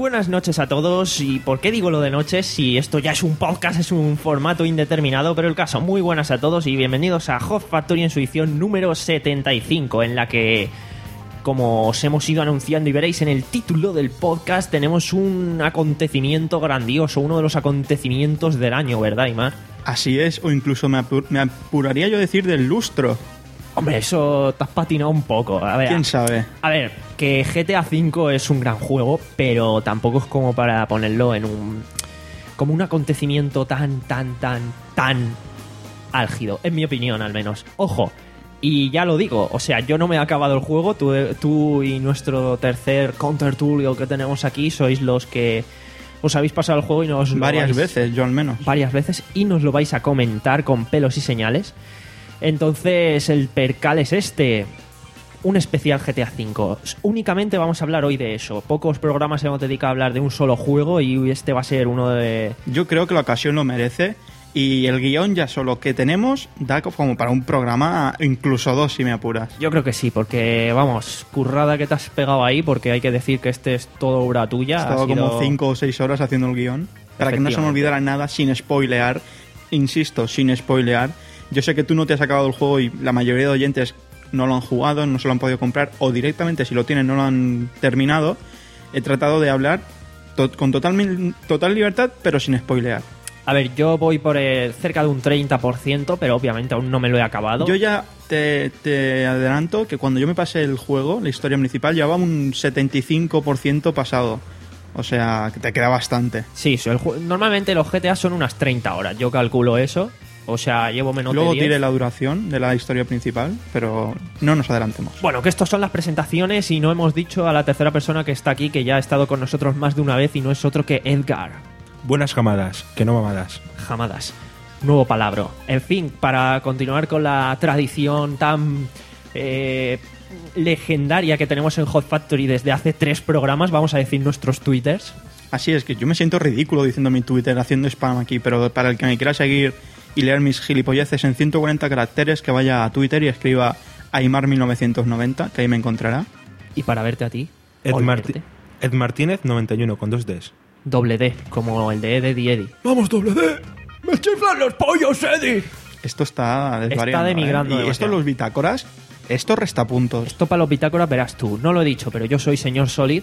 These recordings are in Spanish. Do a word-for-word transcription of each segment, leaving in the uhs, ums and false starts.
buenas noches a todos. ¿Y por qué digo lo de noches? Si esto ya es un podcast, es un formato indeterminado, pero el caso, muy buenas a todos y bienvenidos a Hot Factory en su edición número setenta y cinco, en la que, como os hemos ido anunciando y veréis en el título del podcast, tenemos un acontecimiento grandioso, uno de los acontecimientos del año, ¿verdad, Imar? Así es, o incluso me, apur- me apuraría yo a decir del lustro. Hombre, eso te has patinado un poco. A ver, ¿Quién sabe? A ver, que G T A cinco es un gran juego, pero tampoco es como para ponerlo en un... como un acontecimiento tan, tan, tan, tan álgido, en mi opinión al menos. Ojo, y ya lo digo, o sea, yo no me he acabado el juego, tú, tú y nuestro tercer contertulio que tenemos aquí sois los que os habéis pasado el juego y nos lo Varias vais- veces, yo al menos. varias veces y nos lo vais a comentar con pelos y señales. Entonces el percal es este, un especial G T A cinco. Únicamente vamos a hablar hoy de eso. Pocos programas hemos dedicado a hablar de un solo juego y este va a ser uno de... Yo creo que la ocasión lo merece y el guión ya solo que tenemos da como para un programa, incluso dos si me apuras. Yo creo que sí, porque vamos, currada que te has pegado ahí, porque hay que decir que este es todo obra tuya. He estado Ha sido- como cinco o seis horas haciendo el guión para que no se me Efectivamente. olvidara nada sin spoilear. Insisto, sin spoilear. Yo sé que tú no te has acabado el juego y la mayoría de oyentes no lo han jugado, no se lo han podido comprar o directamente si lo tienen no lo han terminado. He tratado de hablar to- con total, total libertad pero sin spoilear. A ver, yo voy por el- cerca de un treinta por ciento, pero obviamente aún no me lo he acabado. Yo ya te, te adelanto que cuando yo me pasé el juego, la historia principal, llevaba un setenta y cinco por ciento pasado. O sea, que te queda bastante. Sí, so- el ju- normalmente los G T A son unas treinta horas, yo calculo eso. O sea, llevo menos Luego de diez. diré la duración de la historia principal, pero no nos adelantemos. Bueno, que estos son las presentaciones y no hemos dicho a la tercera persona que está aquí, que ya ha estado con nosotros más de una vez y no es otro que Edgar. Buenas jamadas, que no mamadas. Jamadas. Nuevo palabra. En fin, para continuar con la tradición tan eh, legendaria que tenemos en Hot Factory desde hace tres programas, vamos a decir nuestros twitters. Así es que yo me siento ridículo diciendo mi Twitter, haciendo spam aquí, pero para el que me quiera seguir y leer mis gilipolleces en ciento cuarenta caracteres, que vaya a Twitter y escriba Aymar mil novecientos noventa, que ahí me encontrará. Y para verte a ti, Ed, o Marti- leerte, Ed Martínez noventa y uno con dos Ds. doble D, como el de Eddie Eddie. ¡Vamos, doble D! ¡Me chiflan los pollos, Eddie! Esto está desvariando. demigrando ¿eh? Y esto demasiado. los bitácoras, esto resta puntos. Esto para los bitácoras verás tú. No lo he dicho, pero yo soy señor Solid.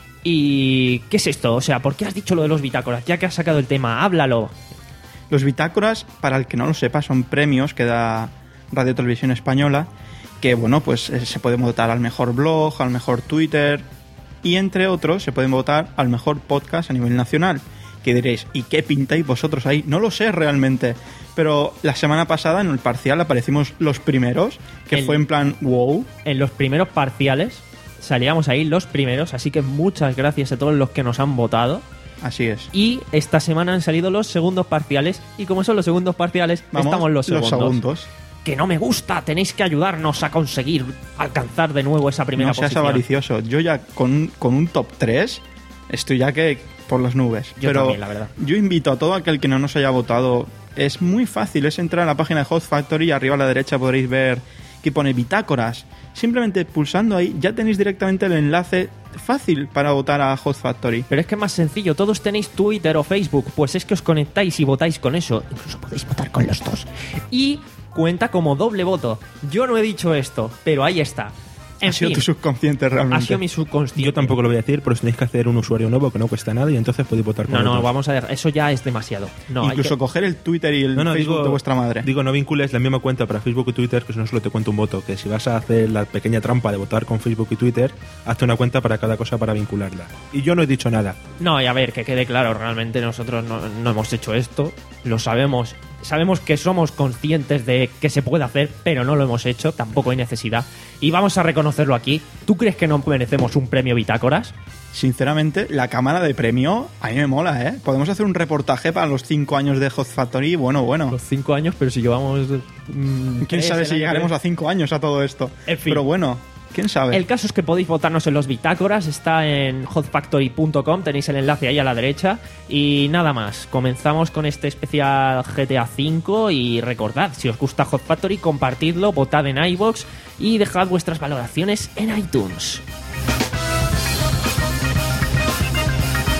¿Y qué es esto? O sea, ¿por qué has dicho lo de los bitácoras? Ya que has sacado el tema, háblalo. Los bitácoras, para el que no lo sepa, son premios que da Radio Televisión Española, que bueno, pues eh, se pueden votar al mejor blog, al mejor Twitter y entre otros se pueden votar al mejor podcast a nivel nacional. Que diréis, ¿y qué pintáis vosotros ahí? No lo sé realmente, pero la semana pasada en el parcial aparecimos los primeros, que El- fue en plan wow. En los primeros parciales salíamos ahí los primeros, así que muchas gracias a todos los que nos han votado. Así es. Y esta semana han salido los segundos parciales y como son los segundos parciales, Vamos, estamos los segundos. segundos. Que no me gusta, tenéis que ayudarnos a conseguir alcanzar de nuevo esa primera No seas posición. avaricioso. Yo ya con, con un top tres estoy ya que por las nubes. Yo Pero también, la verdad. yo invito a todo aquel que no nos haya votado. Es muy fácil, es entrar a la página de Hot Factory y arriba a la derecha podréis ver que pone bitácoras. Simplemente pulsando ahí ya tenéis directamente el enlace fácil para votar a Hot Factory. Pero es que es más sencillo, todos tenéis Twitter o Facebook, pues es que os conectáis y votáis con eso. Incluso podéis votar con los dos. Y cuenta como doble voto. Yo no he dicho esto, pero ahí está. En ha sido fin, tu subconsciente ha realmente. sido mi subconsciente. Yo tampoco lo voy a decir, pero tenéis que hacer un usuario nuevo que no cuesta nada y entonces podéis votar con No, no, otros. vamos a ver, eso ya es demasiado. No, hay Incluso que- coger el Twitter y el No, no, Facebook digo, de vuestra madre. Digo, no vincules la misma cuenta para Facebook y Twitter, que si no solo te cuenta un voto. Que si vas a hacer la pequeña trampa de votar con Facebook y Twitter, hazte una cuenta para cada cosa para vincularla. Y yo no he dicho nada. No, y a ver, que quede claro, realmente nosotros no, no hemos hecho esto, lo sabemos, sabemos que somos conscientes de que se puede hacer, pero no lo hemos hecho, tampoco hay necesidad. Y vamos a reconocerlo aquí. ¿Tú crees que no merecemos un premio Bitácoras? Sinceramente, la cámara de premio a mí me mola, ¿eh? Podemos hacer un reportaje para los cinco años de Hot Factory. Bueno, bueno. Los cinco años, pero si llevamos... mmm, ¿Quién sabe si llegaremos a cinco años a todo esto? En fin. Pero bueno, ¿quién sabe? El caso es que podéis votarnos en los bitácoras, está en hot factory punto com, tenéis el enlace ahí a la derecha. Y nada más, comenzamos con este especial G T A cinco y recordad, si os gusta Hot Factory, compartidlo, votad en iVoox y dejad vuestras valoraciones en iTunes.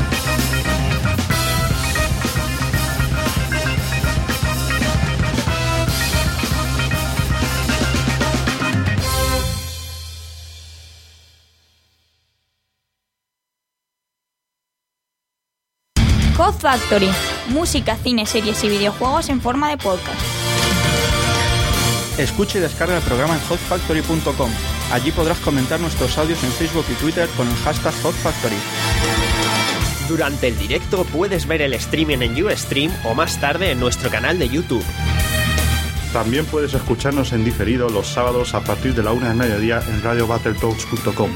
Code Factory, música, cine, series y videojuegos en forma de podcast. Escucha y descarga el programa en hot factory punto com. Allí podrás comentar nuestros audios en Facebook y Twitter con el hashtag Hot Factory. Durante el directo puedes ver el streaming en Ustream o más tarde en nuestro canal de YouTube. También puedes escucharnos en diferido los sábados a partir de la una del mediodía en radio battletoads punto com.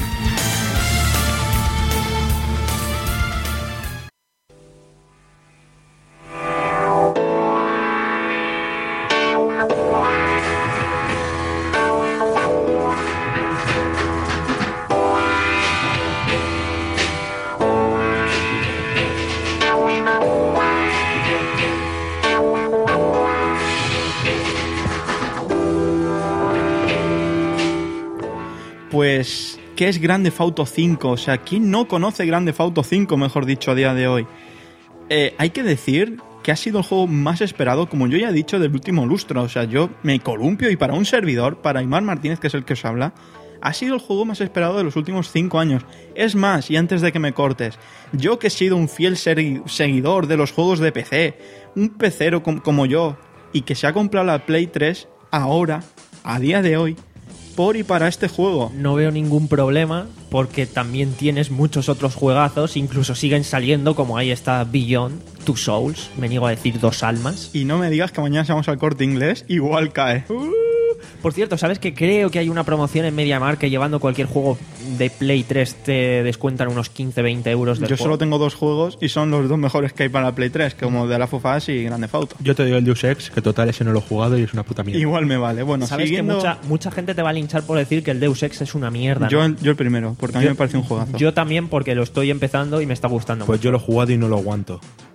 Pues, ¿qué es Grand Theft Auto cinco? O sea, ¿quién no conoce Grand Theft Auto cinco, mejor dicho, a día de hoy? Eh, hay que decir que ha sido el juego más esperado, como yo ya he dicho, del último lustro. O sea, yo me columpio y para un servidor, para Aymar Martínez, que es el que os habla, ha sido el juego más esperado de los últimos cinco años. Es más, y antes de que me cortes, yo que he sido un fiel seguidor de los juegos de P C, un pecero com- como yo, y que se ha comprado la Play tres, ahora, a día de hoy, por y para este juego. No veo ningún problema porque también tienes muchos otros juegazos, incluso siguen saliendo, como ahí está Beyond Two Souls, me niego a decir dos almas. Y no me digas que mañana vamos al Corte Inglés, igual cae. Uh, por cierto, ¿sabes que creo que hay una promoción en MediaMarkt que llevando cualquier juego de Play tres te descuentan unos quince a veinte euros del Yo juego? solo tengo dos juegos y son los dos mejores que hay para la Play tres, como The Last of Us y Grand Theft Auto. Yo te doy el Deus Ex, que total ese no lo he jugado y es una puta mierda. Igual me vale. Bueno, ¿Sabes siguiendo... que mucha, mucha gente te va a linchar por decir que el Deus Ex es una mierda? yo, ¿no? el, yo el primero, porque a mí Yo- me parece un juegazo. Yo también, porque lo estoy empezando y me está gustando Pues mucho. yo lo he jugado y no lo aguanto.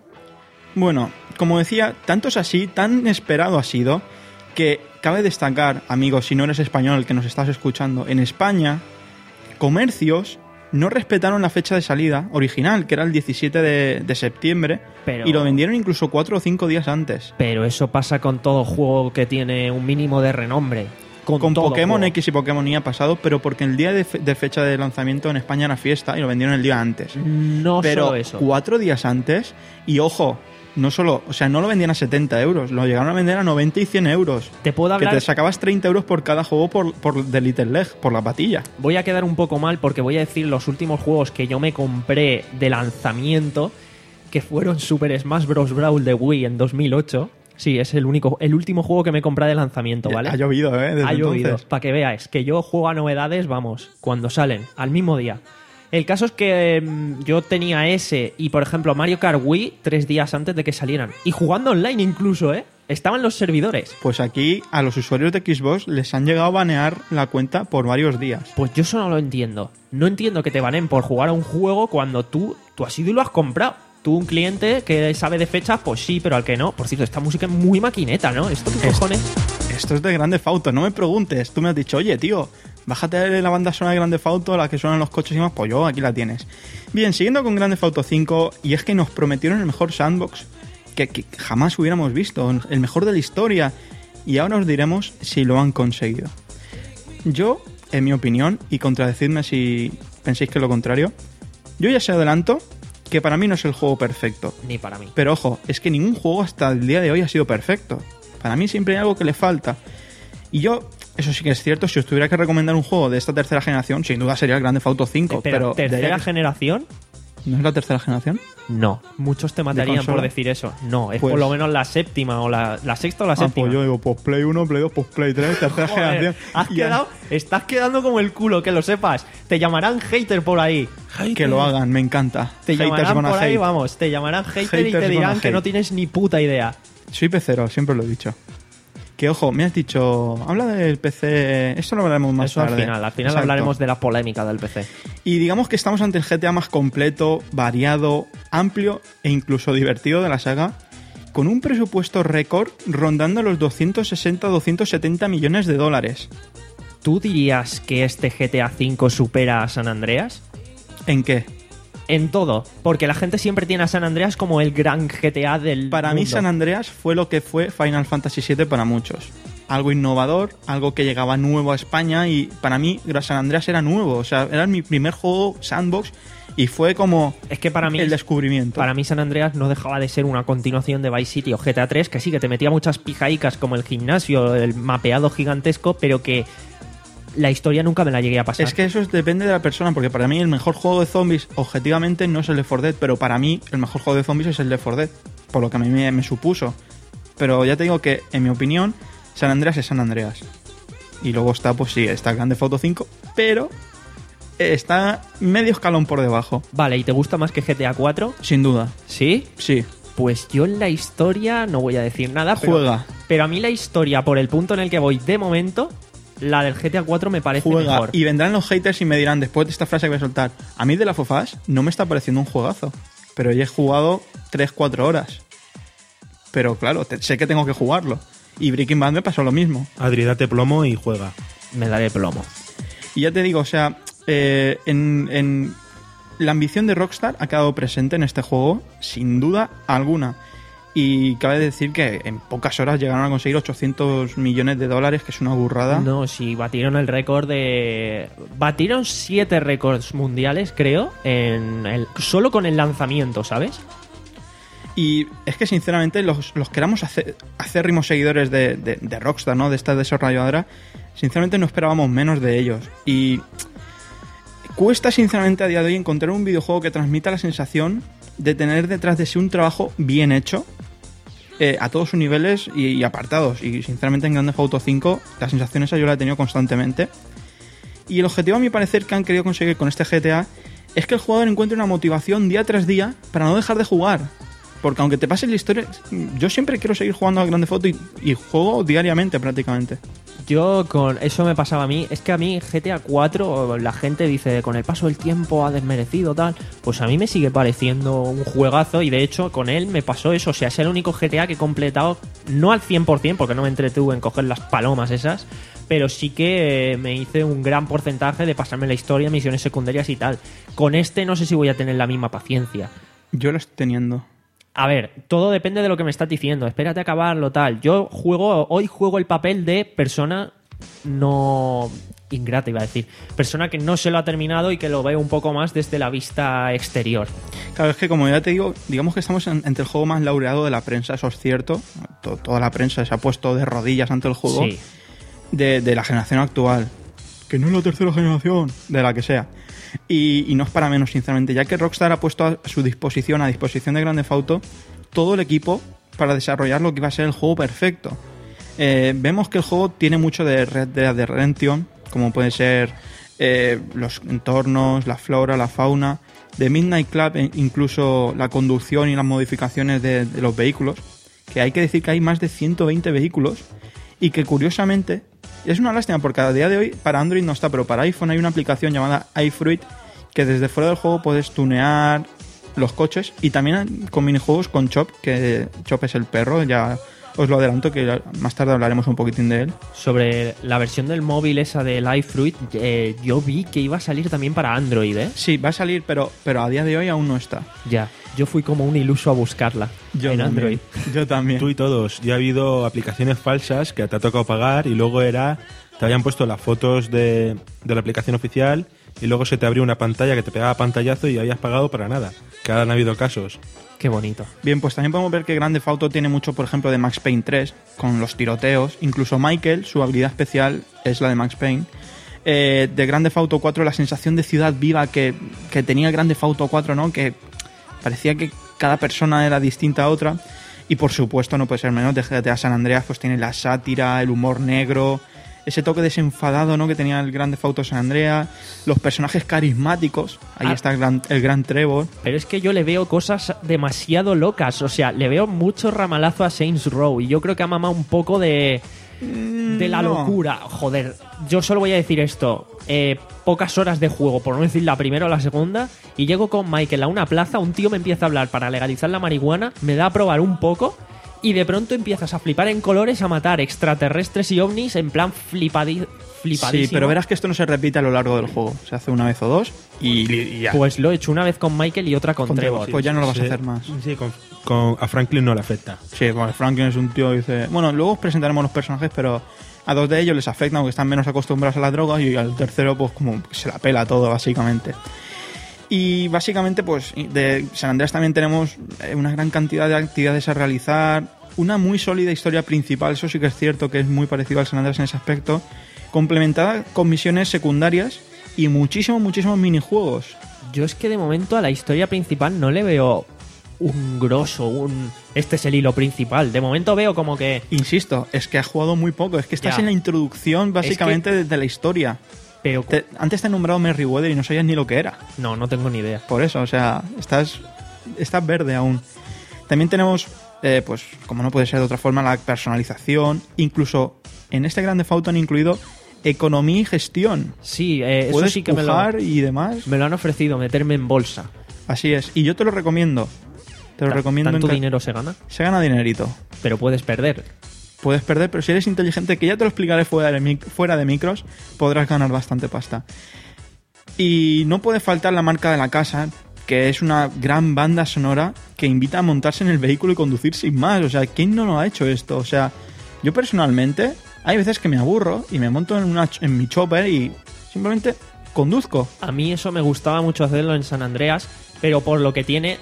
Bueno, como decía, tanto es así, tan esperado ha sido, que cabe destacar, amigos, si no eres español, que nos estás escuchando, en España, comercios no respetaron la fecha de salida original, que era el diecisiete de, de septiembre, Pero- y lo vendieron incluso cuatro o cinco días antes. Pero eso pasa con todo juego que tiene un mínimo de renombre. Con, Con todo Pokémon juego. X y Pokémon Y ha pasado, pero porque el día de, fe- de fecha de lanzamiento en España era fiesta y lo vendieron el día antes. No pero solo eso. cuatro días antes, y ojo, no solo, o sea, no lo vendían a setenta euros, lo llegaron a vender a noventa y cien euros. Te puedo Que hablar... te sacabas treinta euros por cada juego por, por The Little Leg, por la patilla. Voy a quedar un poco mal porque voy a decir los últimos juegos que yo me compré de lanzamiento, que fueron Super Smash Bros. Brawl de Wii en dos mil ocho. Sí, es el único, el último juego que me compré de lanzamiento, ¿vale? Ha llovido, ¿eh? Desde Ha llovido, entonces. para que veáis que yo juego a novedades, vamos, cuando salen, al mismo día. El caso es que mm, yo tenía ese y, por ejemplo, Mario Kart Wii tres días antes de que salieran. Y jugando online incluso, ¿eh? Estaban los servidores. Pues aquí a los usuarios de Xbox les han llegado a banear la cuenta por varios días. Pues yo eso no lo entiendo. No entiendo que te banen por jugar a un juego cuando tú, tú has ido y lo has comprado. Tú, un cliente que sabe de fechas, pues sí, pero al que no. Por cierto, esta música es muy maquineta, ¿no? ¿Esto qué cojones? Esto es de Grand Theft Auto, no me preguntes. Tú me has dicho, oye, tío, bájate la banda sonora de Grand Theft Auto, la que suenan los coches y más, pues yo, aquí la tienes. Bien, siguiendo con Grand Theft Auto cinco, y es que nos prometieron el mejor sandbox que, que jamás hubiéramos visto, el mejor de la historia, y ahora os diremos si lo han conseguido. Yo, en mi opinión, y contradecidme si pensáis que es lo contrario, yo ya se adelanto que para mí no es el juego perfecto. Ni para mí. Pero ojo, es que ningún juego hasta el día de hoy ha sido perfecto. Para mí siempre hay algo que le falta. Y yo, eso sí que es cierto, si os tuviera que recomendar un juego de esta tercera generación, sin duda sería el Grand Theft Auto cinco. Espera, pero ¿tercera diría que- generación? ¿No es la tercera generación? No. Muchos te matarían consola? por decir eso. No, es Pues- por lo menos la séptima o la, la sexta o la Ah, séptima. pues yo digo, pues Play uno, Play dos, pues Play tres, tercera Joder, generación. has Y quedado, estás quedando como el culo, que lo sepas. Te llamarán hater por ahí. que lo hagan, me encanta. Te Haters llamarán gonna por ahí, hate. vamos. Te llamarán hater y Haters te gonna dirán que hate. no tienes ni puta idea. Soy pecero, siempre lo he dicho. Que ojo, me has dicho, habla del P C, esto lo hablaremos más Eso tarde. al final. Al final Exacto. hablaremos de la polémica del P C. Y digamos que estamos ante el G T A más completo, variado, amplio e incluso divertido de la saga, con un presupuesto récord rondando los doscientos sesenta a doscientos setenta millones de dólares. ¿Tú dirías que este G T A cinco supera a San Andreas? ¿En qué? En todo. Porque la gente siempre tiene a San Andreas como el gran G T A del Para mí mundo. San Andreas fue lo que fue Final Fantasy siete para muchos. algo innovador, algo que llegaba nuevo a España, y para mí San Andreas era nuevo, o sea, era mi primer juego sandbox y fue como Es que para mí el descubrimiento. Para mí San Andreas no dejaba de ser una continuación de Vice City o G T A tres, que sí, que te metía muchas pijaicas como el gimnasio, el mapeado gigantesco, pero que la historia nunca me la llegué a pasar. Es que eso es- depende de la persona, porque para mí el mejor juego de zombies objetivamente no es el Left four Dead, pero para mí el mejor juego de zombies es el Left four Dead, por lo que a mí me, me supuso. Pero ya te digo que, en mi opinión, San Andreas es San Andreas. Y luego está, pues sí, está Grand Theft Auto cinco, pero está medio escalón por debajo, Vale, ¿y te gusta más que G T A cuatro? sin duda. ¿Sí? Sí, Pues yo en la historia no voy a decir nada, pero, juega, pero a mí la historia, por el punto en el que voy de momento, la del G T A cuatro me parece juega. mejor. Y vendrán los haters y me dirán, después de esta frase que voy a soltar, a mí de la Fofás no me está pareciendo un juegazo, pero ya he jugado tres cuatro horas. Pero claro, te- sé que tengo que jugarlo. Y Breaking Bad me pasó lo mismo. Adri, date plomo y juega. Me daré plomo. Y ya te digo, o sea, eh, en, en- la ambición de Rockstar ha quedado presente en este juego, sin duda alguna. Y cabe decir que en pocas horas llegaron a conseguir ochocientos millones de dólares, que es una burrada. No, sí, batieron el récord de... Batieron siete récords mundiales, creo, en el... solo con el lanzamiento, ¿sabes? Y es que sinceramente los, los que éramos ace- acérrimos seguidores de, de- de Rockstar, ¿no? De esta desarrolladora, sinceramente no esperábamos menos de ellos. Y cuesta sinceramente a día de hoy encontrar un videojuego que transmita la sensación de tener detrás de sí un trabajo bien hecho, eh, a todos sus niveles y, y apartados. Y sinceramente en Grand Theft Auto cinco la sensación esa yo la he tenido constantemente. Y el objetivo a mi parecer que han querido conseguir con este G T A es que el jugador encuentre una motivación día tras día para no dejar de jugar. Porque aunque te pase la historia, yo siempre quiero seguir jugando al Grand Theft Auto y, y juego diariamente prácticamente. Yo con eso me pasaba a mí. Es que a mí G T A cuatro, la gente dice, con el paso del tiempo ha desmerecido tal. Pues a mí me sigue pareciendo un juegazo y de hecho con él me pasó eso. O sea, es el único G T A que he completado, no al cien por ciento, porque no me entretuve en coger las palomas esas, pero sí que eh, me hice un gran porcentaje de pasarme la historia, misiones secundarias y tal. Con este no sé si voy a tener la misma paciencia. Yo lo estoy teniendo. A ver, todo depende de lo que me estás diciendo. Espérate a acabarlo, tal. Yo juego, hoy juego el papel de persona no ingrata, iba a decir. Persona que no se lo ha terminado y que lo veo un poco más desde la vista exterior. Claro, es que como ya te digo, digamos que estamos en- entre el juego más laureado de la prensa, eso es cierto. To- toda la prensa se ha puesto de rodillas ante el juego Sí. de, de la generación actual. Que no es la tercera generación, de la que sea. Y, y no es para menos, sinceramente, ya que Rockstar ha puesto a su disposición, a disposición de Grand Theft Auto, todo el equipo para desarrollar lo que iba a ser el juego perfecto. Eh, vemos que el juego tiene mucho de Red Dead Redemption, como pueden ser eh, los entornos, la flora, la fauna, de Midnight Club, e incluso la conducción y las modificaciones de, de los vehículos, que hay que decir que hay más de ciento veinte vehículos y que curiosamente es una lástima porque a día de hoy para Android no está, pero para iPhone hay una aplicación llamada iFruit que desde fuera del juego puedes tunear los coches y también con minijuegos con Chop, que Chop es el perro, ya os lo adelanto que más tarde hablaremos un poquitín de él. Sobre la versión del móvil esa de iFruit, eh, yo vi que iba a salir también para Android, ¿eh? Sí, va a salir, pero, pero a día de hoy aún no está. Ya. Yo fui como un iluso a buscarla en Android. Yo también. Tú y todos. Ya ha habido aplicaciones falsas que te ha tocado pagar y luego era... Te habían puesto las fotos de, de la aplicación oficial y luego se te abrió una pantalla que te pegaba pantallazo y habías pagado para nada. Que ahora han habido casos. Qué bonito. Bien, pues también podemos ver que Grand Theft Auto tiene mucho, por ejemplo, de Max Payne tres, con los tiroteos. Incluso Michael, su habilidad especial es la de Max Payne. Eh, de Grand Theft Auto cuatro, la sensación de ciudad viva que, que tenía Grand Theft Auto cuatro, ¿no? Que parecía que cada persona era distinta a otra. Y por supuesto, no puede ser menos, de G T A San Andreas, pues tiene la sátira, el humor negro, ese toque desenfadado, ¿no? Que tenía el Grand Theft Auto San Andreas, los personajes carismáticos. Ahí Ah. está el gran, el gran Trevor. Pero es que yo le veo cosas demasiado locas. O sea, le veo mucho ramalazo a Saints Row. Y yo creo que ha mamado un poco de, de la no. locura. Joder, yo solo voy a decir esto. Eh, pocas horas de juego, por no decir la primera o la segunda. Y llego con Michael a una plaza. Un tío me empieza a hablar para legalizar la marihuana. Me da a probar un poco. Y de pronto empiezas a flipar en colores, a matar extraterrestres y ovnis en plan flipadi- flipadísimo. Sí, pero verás que esto no se repite a lo largo del juego. Se hace una vez o dos y, y ya. Pues lo he hecho una vez con Michael y otra con, Con Trevor. Trevor, pues ya no lo vas a Sí, hacer más. Sí, con, con- a Franklin no le afecta. Sí, bueno, Franklin es un tío que dice... Bueno, luego os presentaremos los personajes, pero a dos de ellos les afecta porque están menos acostumbrados a las drogas y al tercero pues como que se la pela todo, básicamente. Y básicamente, pues de San Andreas también tenemos eh, una gran cantidad de actividades a realizar, una muy sólida historia principal, eso sí que es cierto que es muy parecido al San Andreas en ese aspecto, complementada con misiones secundarias y muchísimos, muchísimos minijuegos. Yo es que de momento a la historia principal no le veo un grosso, un... Este es el hilo principal. De momento veo como que... Insisto, es que has jugado muy poco, es que estás Ya. en la introducción básicamente de, de la historia. Pero... Te- antes te he nombrado Merryweather y no sabías ni lo que era. No, no tengo ni idea. Por eso, o sea, estás, estás verde aún. También tenemos, eh, pues, como no puede ser de otra forma, la personalización. Incluso en este Grand Theft Auto han incluido economía y gestión. Sí, eh, eso Puedes sí que me lo, pujar y demás. me lo han ofrecido, meterme en bolsa. Así es. Y yo te lo recomiendo. Te lo Ta- recomiendo. ¿Tanto en ca- dinero se gana? Se gana dinerito. Pero puedes perder. Puedes perder, pero si eres inteligente, que ya te lo explicaré fuera de, mic- fuera de micros, podrás ganar bastante pasta. Y no puede faltar la marca de la casa, que es una gran banda sonora que invita a montarse en el vehículo y conducir sin más. O sea, ¿quién no lo ha hecho esto? O sea, yo personalmente, hay veces que me aburro y me monto en, una, ch- en mi chopper y simplemente conduzco. A mí eso me gustaba mucho hacerlo en San Andreas, pero por lo que tiene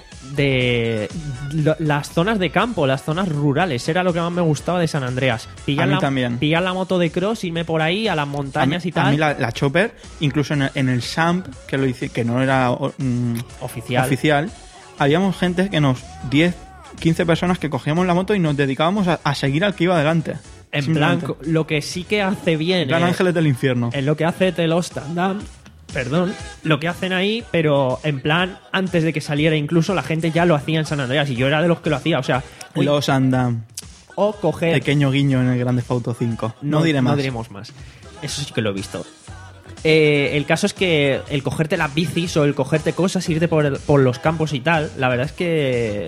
de lo- las zonas de campo, las zonas rurales, era lo que más me gustaba de San Andreas. Pillar, A mí la, también. pillar la moto de cross, irme por ahí a las montañas a mí, y tal. a mí la, la chopper, incluso en el, en el S A M P, que, lo hice, que no era mm, Oficial. oficial, habíamos gente que nos, diez, quince personas que cogíamos la moto y nos dedicábamos a, a seguir al que iba adelante. En plan, Simplemente. lo que sí que hace bien En plan eh, Ángeles del Infierno. en lo que hace Telos Tandam, perdón, lo que hacen ahí, pero en plan, antes de que saliera incluso, la gente ya lo hacía en San Andreas y yo era de los que lo hacía, o sea, uy, Los Andam. o coger... Pequeño guiño en el Grande Auto cinco. No, diré más. No diremos más. Eso sí que lo he visto. Eh, el caso es que el cogerte las bicis o el cogerte cosas, irte por, el- por los campos y tal, la verdad es que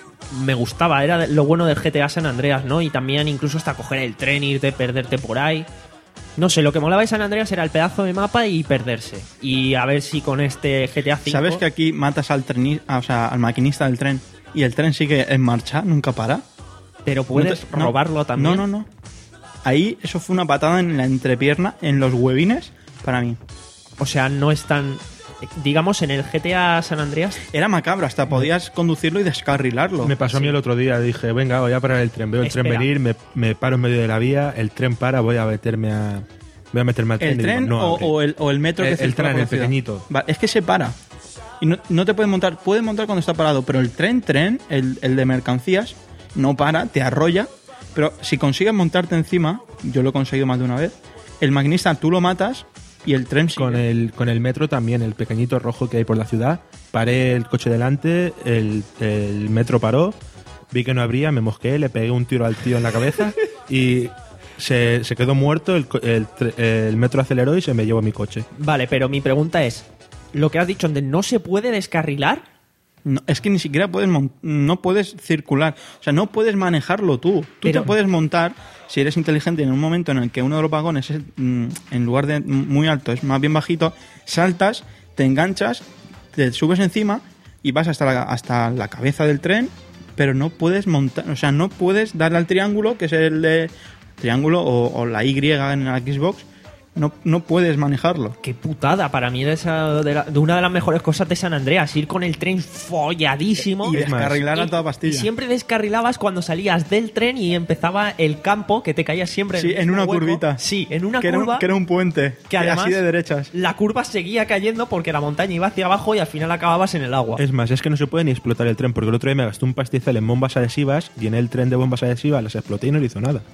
me gustaba. Era de- lo bueno del G T A San Andreas, ¿no? Y también incluso hasta coger el tren, irte, perderte por ahí. No sé, lo que molaba de San Andreas era el pedazo de mapa y perderse. Y a ver si con este G T A cinco... ¿Sabes que aquí matas al treni- ah, o sea, al maquinista del tren y el tren sigue en marcha, nunca para? Pero puedes No te- no. robarlo también. No, no, no. Ahí eso fue una patada en la entrepierna, en los huevines, para mí. O sea, no es tan... Digamos, en el G T A San Andreas... Era macabro, hasta podías conducirlo y descarrilarlo. Me pasó a mí el otro día, dije, venga, voy a parar el tren, veo el tren Espera. venir, me, me paro en medio de la vía, el tren para, voy a meterme a voy a meterme al tren. ¿El y digo, tren no o, abre. o el, o el metro que El- el circula tren, por la el ciudad? pequeñito. Va, es que se para. Y no, no te puedes montar. Puedes montar cuando está parado, pero el tren, tren, el, el de mercancías, no para, te arrolla. Pero si consigues montarte encima, yo lo he conseguido más de una vez, el maquinista tú lo matas y el tren sigue. Con el, con el metro también, el pequeñito rojo que hay por la ciudad. Paré el coche delante, el, el metro paró, vi que no abría, me mosqué, le pegué un tiro al tío en la cabeza y se, se quedó muerto, el, co- el, tre- el metro aceleró y se me llevó mi coche. Vale, pero mi pregunta es... Lo que has dicho, donde no se puede descarrilar... No, es que ni siquiera puedes mon- no puedes circular, o sea, no puedes manejarlo tú. Tú Pero- te puedes montar, si eres inteligente, en un momento en el que uno de los vagones es, mm, en lugar de muy alto, es más bien bajito, saltas, te enganchas, te subes encima y vas hasta la, hasta la cabeza del tren, pero no puedes montar, o sea, no puedes darle al triángulo, que es el de triángulo o, o la Y en la Xbox, no, no puedes manejarlo. Qué putada, para mí de, esa, de, la- de una de las mejores cosas de San Andreas, ir con el tren folladísimo. Y descarrilar a Y- toda pastilla. y siempre descarrilabas cuando salías del tren y empezaba el campo, que te caías siempre Sí, el en mismo una hueco. curvita. Sí, en una que era un- curva. que era un puente, que además así de derechas. la curva seguía cayendo porque la montaña iba hacia abajo y al final acababas en el agua. Es más, es que no se puede ni explotar el tren, porque el otro día me gasté un pastizal en bombas adhesivas, llené el tren de bombas adhesivas, las exploté y no le hizo nada.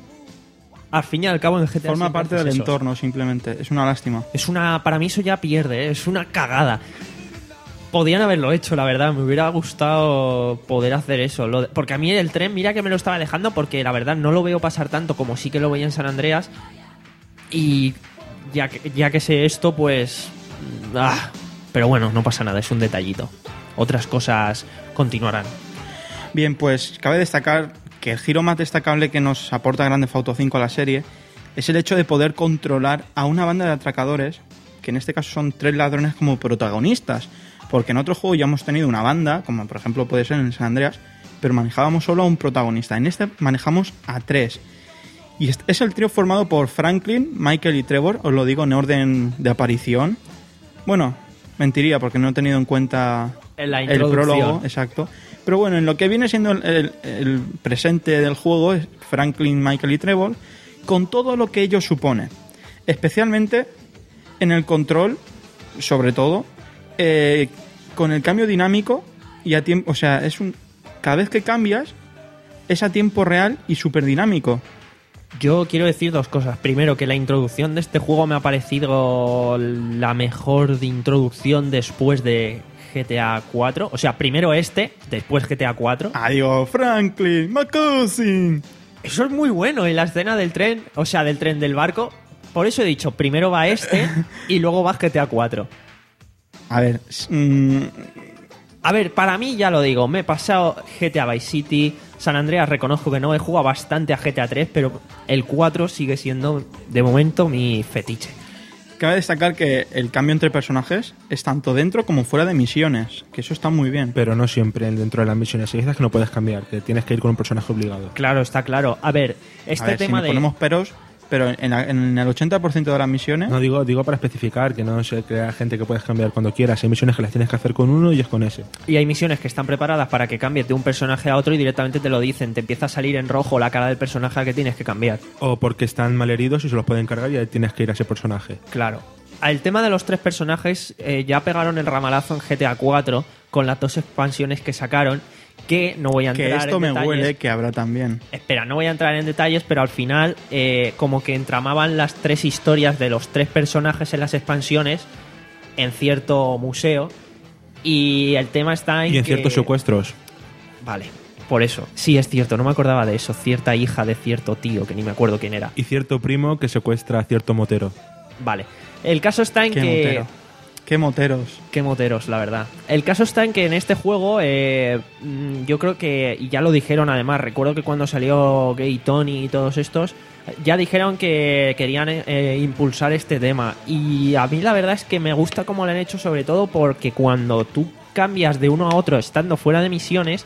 Al fin y al cabo en G T A Forma siempre parte haces del eso. entorno, simplemente. Es una lástima. Es una, para mí eso ya pierde, ¿eh? Es una cagada. Podían haberlo hecho, la verdad. Me hubiera gustado poder hacer eso. Lo de- porque a mí el tren, mira que me lo estaba dejando, porque la verdad no lo veo pasar tanto como sí que lo veía en San Andreas. Y ya que, ya que sé esto, pues... ah, pero bueno, no pasa nada, es un detallito. Otras cosas continuarán. Bien, pues cabe destacar que el giro más destacable que nos aporta Grand Theft Auto cinco a la serie es el hecho de poder controlar a una banda de atracadores, que en este caso son tres ladrones como protagonistas, porque en otros juegos ya hemos tenido una banda, como por ejemplo puede ser en San Andreas, pero manejábamos solo a un protagonista. En este manejamos a tres. Y es el trío formado por Franklin, Michael y Trevor, os lo digo en orden de aparición. Bueno, mentiría porque no he tenido en cuenta La el prólogo, exacto. Pero bueno, en lo que viene siendo el, el, el presente del juego es Franklin, Michael y Trevor, con todo lo que ello supone. Especialmente en el control, sobre todo, eh, con el cambio dinámico y a tiempo, o sea, es un cada vez que cambias es a tiempo real y súper dinámico. Yo quiero decir dos cosas. Primero, que la introducción de este juego me ha parecido la mejor de introducción después de G T A cuatro. O sea, primero este, después G T A cuatro. Adiós, Franklin, my cousin. Eso es muy bueno en la escena del tren, o sea, del tren del barco. Por eso he dicho, primero va este y luego va G T A cuatro. A ver, mmm... A ver, para mí, ya lo digo, me he pasado G T A Vice City, San Andreas, reconozco que no, he jugado bastante a G T A tres, pero el cuatro sigue siendo, de momento, mi fetiche. Cabe destacar que el cambio entre personajes es tanto dentro como fuera de misiones, que eso está muy bien. Pero no siempre dentro de las misiones. Hay veces que no puedes cambiar, que tienes que ir con un personaje obligado. Claro, está claro. A ver, este a ver, tema si de... ponemos peros... Pero en, la, en el ochenta por ciento de las misiones... No, digo digo para especificar, que no se crea gente que puedes cambiar cuando quieras. Hay misiones que las tienes que hacer con uno y es con ese. Y hay misiones que están preparadas para que cambies de un personaje a otro y directamente te lo dicen. Te empieza a salir en rojo la cara del personaje al que tienes que cambiar. O porque están malheridos y se los pueden cargar y ahí tienes que ir a ese personaje. Claro. El tema de los tres personajes eh, ya pegaron el ramalazo en G T A cuatro con las dos expansiones que sacaron, que no voy a entrar en detalles. Que esto me detalles. huele que habrá también. Espera, no voy a entrar en detalles, pero al final eh, como que entramaban las tres historias de los tres personajes en las expansiones en cierto museo y el tema está en Y en que... ciertos secuestros. Vale, por eso. Sí, es cierto, no me acordaba de eso. Cierta hija de cierto tío, que ni me acuerdo quién era. Y cierto primo que secuestra a cierto motero. Vale. El caso está en Qué que... motero. Qué moteros. Qué moteros, la verdad. El caso está en que en este juego, eh, yo creo que, y ya lo dijeron además, recuerdo que cuando salió Gay Tony y todos estos, ya dijeron que querían eh, impulsar este tema. Y a mí la verdad es que me gusta cómo lo han hecho, sobre todo porque cuando tú cambias de uno a otro estando fuera de misiones,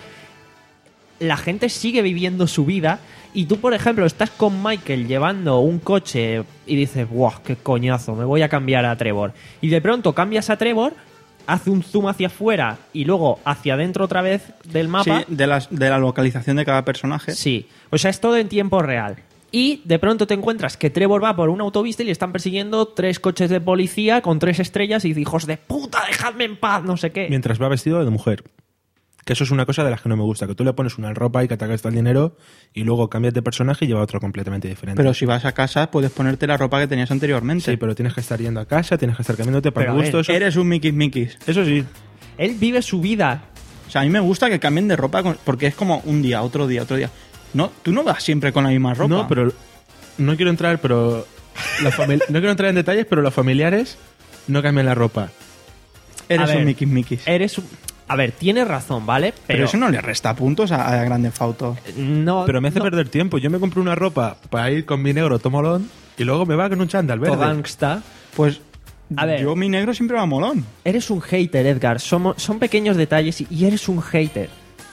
la gente sigue viviendo su vida. Y tú, por ejemplo, estás con Michael llevando un coche y dices, ¡buah, qué coñazo! Me voy a cambiar a Trevor. Y de pronto cambias a Trevor, hace un zoom hacia afuera y luego hacia adentro otra vez del mapa. Sí, de, las, de la localización de cada personaje. Sí, o sea, es todo en tiempo real. Y de pronto te encuentras que Trevor va por una autopista y le están persiguiendo tres coches de policía con tres estrellas y dices, hijos de puta, dejadme en paz, no sé qué. Mientras va vestido de mujer. Que eso es una cosa de las que no me gusta, que tú le pones una ropa y que te gastas el dinero y luego cambias de personaje y lleva otro completamente diferente. Pero si vas a casa puedes ponerte la ropa que tenías anteriormente. Sí, pero tienes que estar yendo a casa, tienes que estar cambiándote para Pero a gusto. ver, Eso, Eres un Mickey Mickey. eso sí. Él vive su vida. O sea, a mí me gusta que cambien de ropa con- porque es como un día, otro día, otro día. No, tú no vas siempre con la misma ropa. No, pero no quiero entrar, pero la famili- no quiero entrar en detalles, pero los familiares no cambian la ropa. Eres A ver, un Mickey Mickey. Eres un... A ver, tienes razón, ¿vale? Pero, Pero, eso no le resta puntos a, a Grand Theft Auto. no, Pero me hace no, perder tiempo. Yo me compro una ropa para ir con mi negro tomolón y luego me va con un chándal todo verde. gangsta. Pues A ver. yo mi negro siempre va molón. Eres un hater, Edgar. Somos, son pequeños detalles y, y eres un hater.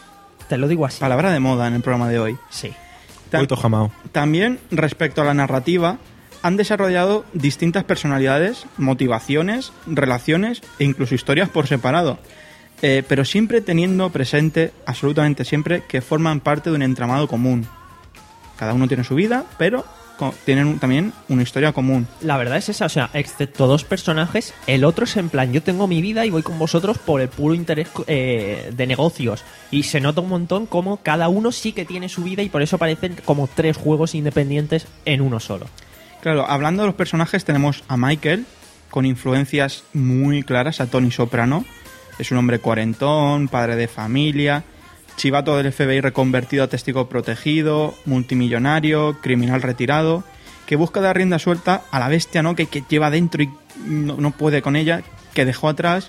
Te lo digo así. Palabra de moda en el programa de hoy. Sí. Ta- Uy, tojamao. También, respecto a la narrativa, han desarrollado distintas personalidades, motivaciones, relaciones e incluso historias por separado. Eh, pero siempre teniendo presente, absolutamente siempre, que forman parte de un entramado común. Cada uno tiene su vida, pero co- tienen un- también una historia común. La verdad es esa, o sea, excepto dos personajes, el otro es en plan, yo tengo mi vida y voy con vosotros por el puro interés eh, de negocios. Y se nota un montón como cada uno sí que tiene su vida y por eso parecen como tres juegos independientes en uno solo. Claro, hablando de los personajes, tenemos a Michael, con influencias muy claras a Tony Soprano. Es un hombre cuarentón, padre de familia, chivato del F B I reconvertido a testigo protegido, multimillonario, criminal retirado, que busca dar rienda suelta a la bestia, ¿no? que, que lleva dentro y no, no puede con ella, que dejó atrás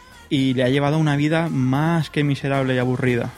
y le ha llevado a una vida más que miserable y aburrida.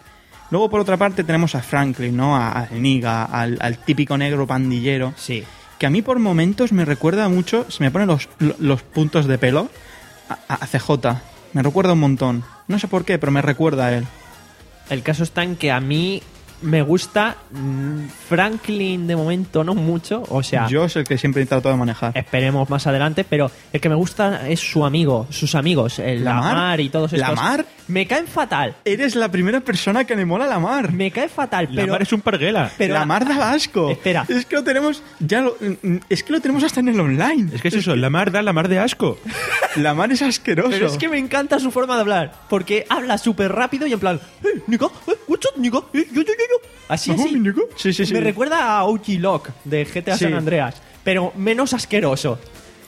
Luego, por otra parte, tenemos a Franklin, ¿no? A, a Niga, al, al típico negro pandillero, Sí. que a mí por momentos me recuerda mucho, se me ponen los, los puntos de pelo a, a C J. Me recuerda un montón. No sé por qué, pero me recuerda a él. El caso está en que a mí me gusta mm, Franklin de momento no mucho, o sea, Yo es el que siempre he tratado de manejar. esperemos más adelante, pero el que me gusta es su amigo, sus amigos, el ¿Lamar? Lamar y todos estos. ¿Lamar? Me caen fatal, Eres la primera persona que le mola la mar. me cae fatal, La pero mar es un parguela. pero la mar da asco. Espera. Es que lo tenemos ya lo, es que lo tenemos hasta en el online. Es que es eso, la mar da la mar de asco. La mar es asqueroso. Pero es que me encanta su forma de hablar, porque habla súper rápido y en plan, hey, Nico, eh, what's up, Nico? Eh, yo, yo, yo, yo. Así, ¿Cómo, así. mi Nico? Sí, sí, sí. Me recuerda a O G Locke de G T A Sí. San Andreas, pero menos asqueroso.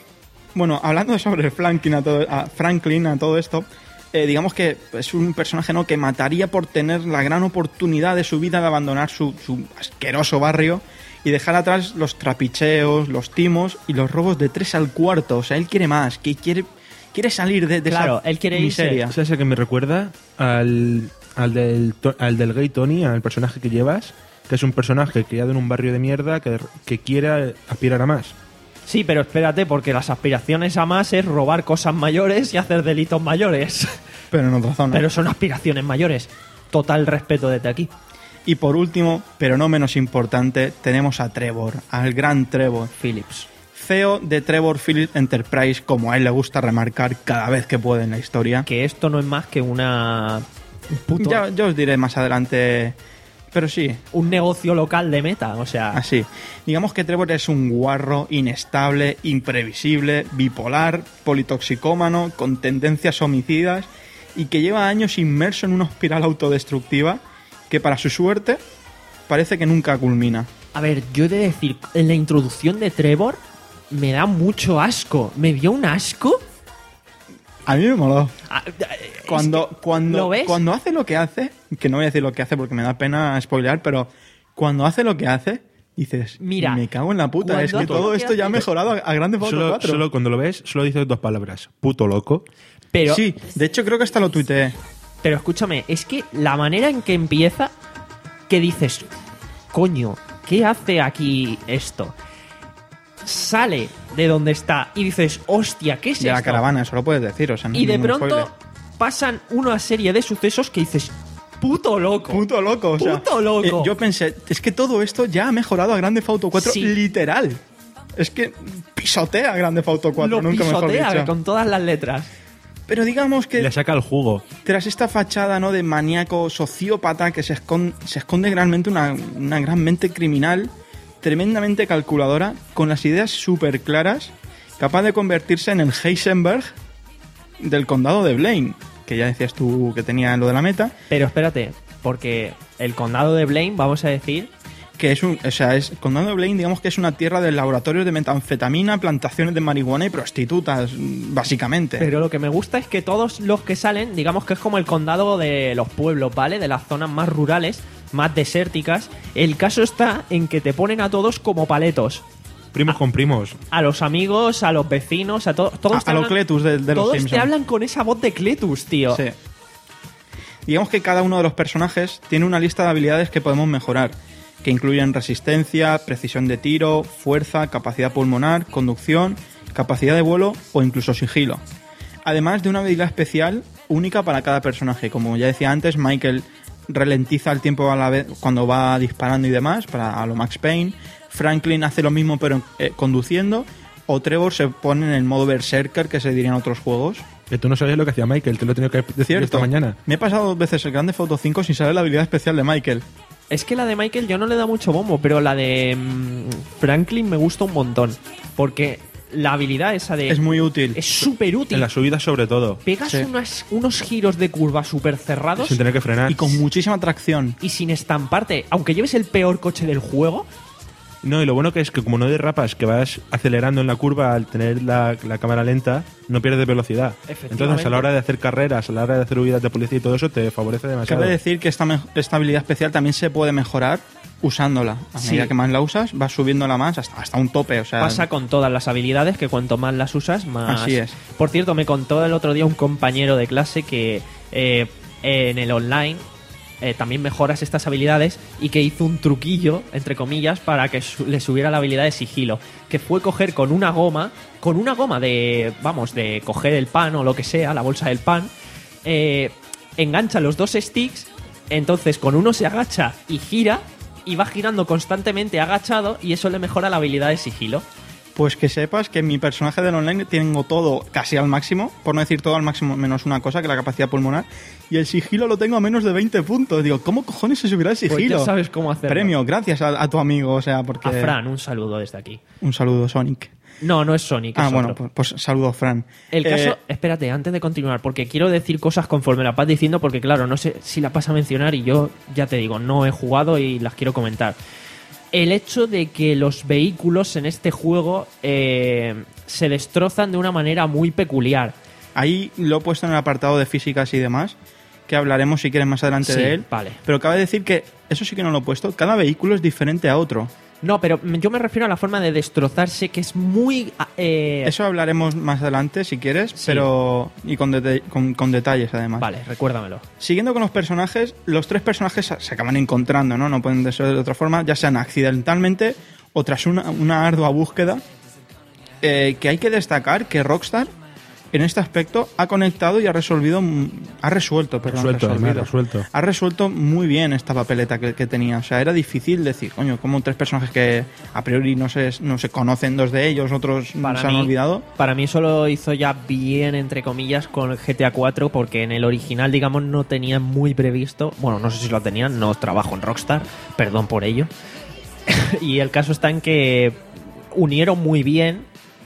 Bueno, hablando sobre Franklin a todo, a Franklin, a todo esto, eh, digamos que es un personaje, ¿no?, que mataría por tener la gran oportunidad de su vida de abandonar su, su asqueroso barrio y dejar atrás los trapicheos, los timos y los robos de tres al cuarto. O sea, él quiere más, que quiere, quiere salir de, de Claro, esa él quiere irse. miseria. ¿Sabes a qué me recuerda? Al, al, del, to- al del gay Tony, al personaje que llevas, que es un personaje criado en un barrio de mierda que, que quiere aspirar a más. Sí, pero espérate, porque las aspiraciones a más es robar cosas mayores y hacer delitos mayores. Pero en otra zona. Pero son aspiraciones mayores. Total respeto desde aquí. Y por último, pero no menos importante, tenemos a Trevor, al gran Trevor, Phillips. C E O de Trevor Phillips Enterprise, como a él le gusta remarcar cada vez que puede en la historia. Que esto no es más que una... Un puto... Ya, ya os diré más adelante, pero sí, Un negocio local de meta, o sea... así. Digamos que Trevor es un guarro inestable, imprevisible, bipolar, politoxicómano, con tendencias homicidas y que lleva años inmerso en una espiral autodestructiva que para su suerte parece que nunca culmina. A ver, yo he de decir, en la introducción de Trevor me da mucho asco. Me dio un asco. A mí me moló. Ah, es Cuando, que- cuando, ¿Lo ves? cuando hace lo que hace, que no voy a decir lo que hace porque me da pena spoilear, pero cuando hace lo que hace, dices, Mira, me cago en la puta, es que cuando hace todo lo que esto ya ha hace- mejorado a, a Grande Auto Solo, cuatro. solo cuando lo ves, solo dices dos palabras. Puto loco. Pero, Sí, de hecho creo que hasta lo tuiteé. pero escúchame, es que la manera en que empieza, que dices, coño, ¿qué hace aquí esto? Sale de donde está y dices, hostia, ¿qué es De la esto? caravana, eso lo puedes decir, o sea, no Y es de ningún pronto spoiler. pasan una serie de sucesos que dices, puto loco. Puto loco, o sea. Puto loco. eh, yo pensé, es que todo esto ya ha mejorado a Grande Auto cuatro, Sí. literal. Es que pisotea a Grande Auto cuatro, Lo nunca mejor pisotea dicho. con todas las letras. Pero digamos que Le saca el jugo. tras esta fachada, ¿no?, de maníaco sociópata que se esconde, se esconde realmente una, una gran mente criminal tremendamente calculadora, con las ideas súper claras, capaz de convertirse en el Heisenberg del condado de Blaine, que ya decías tú que tenía lo de la meta, Pero espérate, porque el condado de Blaine, vamos a decir, que es un, o sea, es condado de Blaine, digamos que es una tierra de laboratorios de metanfetamina, plantaciones de marihuana y prostitutas, básicamente. pero lo que me gusta es que todos los que salen, digamos que es como el condado de los pueblos, ¿vale? De las zonas más rurales, más desérticas. El caso está en que te ponen a todos como paletos. Primos con primos. A los amigos, a los vecinos, a todos. todos a, te a lo hablan- Cletus de, de los Todos te Simpsons. hablan con esa voz de Cletus, tío. Sí. Digamos que cada uno de los personajes tiene una lista de habilidades que podemos mejorar, que incluyen resistencia, precisión de tiro, fuerza, capacidad pulmonar, conducción, capacidad de vuelo o incluso sigilo. Además de una habilidad especial única para cada personaje. Como ya decía antes, Michael ralentiza el tiempo a la vez cuando va disparando y demás, para a lo Max Payne. Franklin hace lo mismo pero eh, conduciendo. O Trevor se pone en el modo Berserker, que se diría en otros juegos. Que tú no sabías lo que hacía Michael, te lo he tenido que decir Cierto. esta mañana. Me he pasado dos veces el Grande Auto cinco sin saber la habilidad especial de Michael. Es que la de Michael yo no le da mucho bombo, pero la de mm, Franklin me gusta un montón. Porque la habilidad esa de... Es muy útil. Es súper útil. En la subida sobre todo. Pegas Sí. unas- unos giros de curva súper cerrados Sin tener que frenar. Y con muchísima tracción. y sin estamparte. Aunque lleves el peor coche del juego, No, y lo bueno que es que como no derrapas, que vas acelerando en la curva al tener la, la cámara lenta, no pierdes velocidad. Efectivamente. Entonces, a la hora de hacer carreras, a la hora de hacer huidas de policía y todo eso, te favorece demasiado. Cabe decir que esta, me- esta habilidad especial también se puede mejorar usándola. A Sí. medida que más la usas, vas subiéndola más hasta, hasta un tope. O sea, pasa con todas las habilidades que cuanto más las usas, más... Así es. Por cierto, me contó el otro día un compañero de clase que eh, en el online eh, también mejoras estas habilidades y que hizo un truquillo, entre comillas, para que su- le subiera la habilidad de sigilo, que fue coger con una goma, con una goma de, vamos, de coger el pan o lo que sea, la bolsa del pan, eh, engancha los dos sticks, entonces con uno se agacha y gira, y va girando constantemente agachado, y eso le mejora la habilidad de sigilo. Pues que sepas que en mi personaje del online tengo todo casi al máximo, por no decir todo al máximo menos una cosa, que la capacidad pulmonar, y el sigilo lo tengo a menos de veinte puntos. Digo, ¿cómo cojones se subirá el sigilo? Pues ya sabes cómo hacerlo. Premio, gracias a, a tu amigo, o sea, porque... A Fran, un saludo desde aquí. Un saludo, Sonic. No, no es Sonic, Ah, es bueno, otro. pues, pues saludo, Fran. El Eh, caso, espérate, antes de continuar, porque quiero decir cosas conforme las vas diciendo, porque claro, no sé si las vas a mencionar y yo, ya te digo, no he jugado y las quiero comentar. El hecho de que los vehículos en este juego eh, se destrozan de una manera muy peculiar. Ahí lo he puesto en el apartado de físicas y demás, que hablaremos si quieres más adelante Sí, de él. vale. Pero cabe decir que, eso sí que no lo he puesto, cada vehículo es diferente a otro. No, pero yo me refiero a la forma de destrozarse, que es muy... eh, Eso hablaremos más adelante si quieres, Sí. pero y con, deta- con, con detalles además. Vale, recuérdamelo. Siguiendo con los personajes, los tres personajes se se acaban encontrando, ¿no? No pueden ser de otra forma, ya sean accidentalmente o tras una, una ardua búsqueda. Eh, que hay que destacar que Rockstar en este aspecto ha conectado y ha resolvido, ha resuelto, perdón, Resuelto, resolvido. además, resuelto. Ha resuelto muy bien esta papeleta que, que tenía. O sea, era difícil decir, coño, como tres personajes que a priori no se, no se conocen, dos de ellos, otros Para se han mí- olvidado. Para mí eso lo hizo ya bien, entre comillas, con el G T A cuatro, porque en el original, digamos, no tenía muy previsto, bueno, no sé si lo tenían, no trabajo en Rockstar, perdón por ello. Y el caso está en que unieron muy bien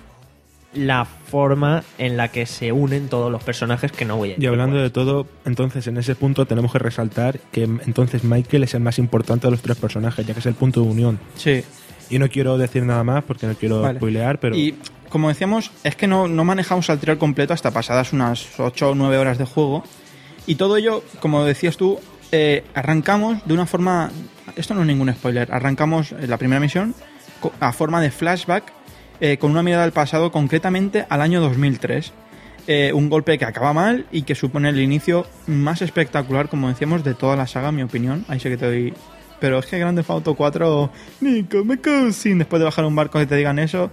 la forma en la que se unen todos los personajes, que no voy a Y hablando de todo, entonces en ese punto tenemos que resaltar que entonces Michael es el más importante de los tres personajes, ya que es el punto de unión. Sí. Y no quiero decir nada más porque no quiero Vale. spoilear, pero Y como decíamos, es que no, no manejamos al trial completo hasta pasadas unas ocho o nueve horas de juego. Y todo ello, como decías tú, eh, arrancamos de una forma... Esto no es ningún spoiler. Arrancamos en la primera misión co- a forma de flashback, eh, con una mirada al pasado, concretamente al año dos mil tres. Eh, un golpe que acaba mal y que supone el inicio más espectacular, como decíamos, de toda la saga, en mi opinión. Ahí sí que te doy... Pero es que Grand Theft Auto cuatro... Nico, me cousin. Después de bajar un barco y te digan eso...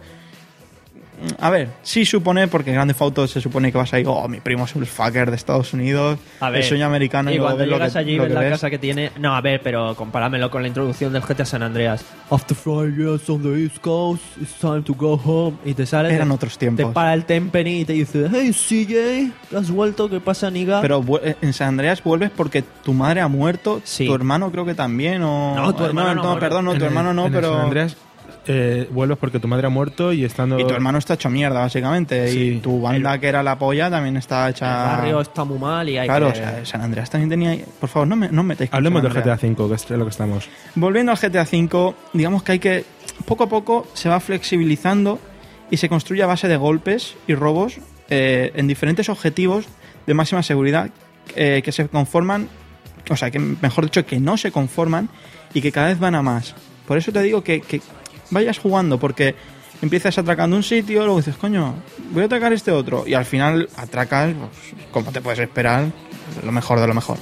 A ver, sí supone, porque Grand Theft Auto se supone que vas ahí, oh, mi primo es un fucker de Estados Unidos, A ver, el sueño americano, y luego cuando ves lo llegas que- allí lo ves que la ves. casa que tiene. No, a ver, pero compáramelo con la introducción del G T A San Andreas. After five years on the East Coast, it's time to go home. Y te sale. Eran te- otros tiempos. Te para el Tempenny y te dice: Hey, C J, ¿has vuelto? ¿Qué pasa, niga? Pero vu- en San Andreas vuelves porque tu madre ha muerto, Sí. tu hermano creo que también, o... No, tu hermano no, bueno, perdón, no, en tu el- hermano no, en el pero... San Andreas eh, vuelves porque tu madre ha muerto y estando... Y tu hermano está hecho mierda, básicamente, Sí. y tu banda, que era la polla, también está el hecha... barrio está muy mal y hay Claro, que. o sea, San Andreas también tenía... Por favor, no me, no me metáis con Hablemos San del G T A Andreas. cinco, que es lo que estamos. Volviendo al G T A cinco, digamos que hay que... Poco a poco se va flexibilizando y se construye a base de golpes y robos eh, en diferentes objetivos de máxima seguridad eh, que se conforman, o sea, que mejor dicho, que no se conforman y que cada vez van a más. Por eso te digo que, que vayas jugando, porque empiezas atracando un sitio, luego dices, coño, voy a atracar este otro, y al final atracas, pues, como te puedes esperar, lo mejor de lo mejor.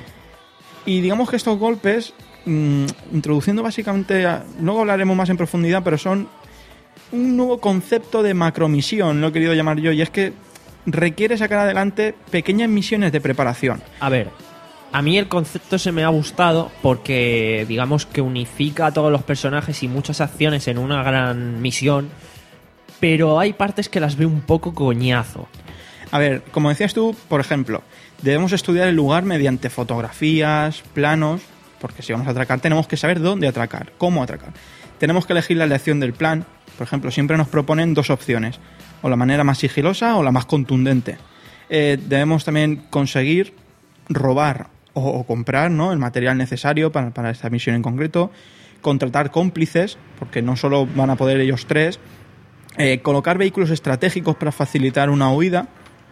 Y digamos que estos golpes, mmm, introduciendo básicamente, a- luego hablaremos más en profundidad, pero son un nuevo concepto de macromisión, lo he querido llamar yo, y es que requiere sacar adelante pequeñas misiones de preparación. A ver, a mí el concepto se me ha gustado porque, digamos, que unifica a todos los personajes y muchas acciones en una gran misión, pero hay partes que las veo un poco coñazo. A ver, como decías tú, por ejemplo, debemos estudiar el lugar mediante fotografías, planos, porque si vamos a atracar tenemos que saber dónde atracar, cómo atracar. Tenemos que elegir la elección del plan. Por ejemplo, siempre nos proponen dos opciones, o la manera más sigilosa o la más contundente. Eh, debemos también conseguir robar o, o comprar, ¿no?, el material necesario para, para esta misión en concreto, contratar cómplices, porque no solo van a poder ellos tres, eh, colocar vehículos estratégicos para facilitar una huida.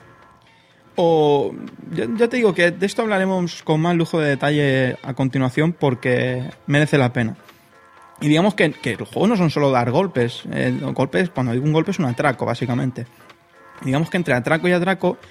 O ya, ya te digo que de esto hablaremos con más lujo de detalle a continuación porque merece la pena. Y digamos que, que el juego no son solo dar golpes. Eh, golpes, cuando digo un golpe es un atraco, básicamente. Digamos que entre atraco y atraco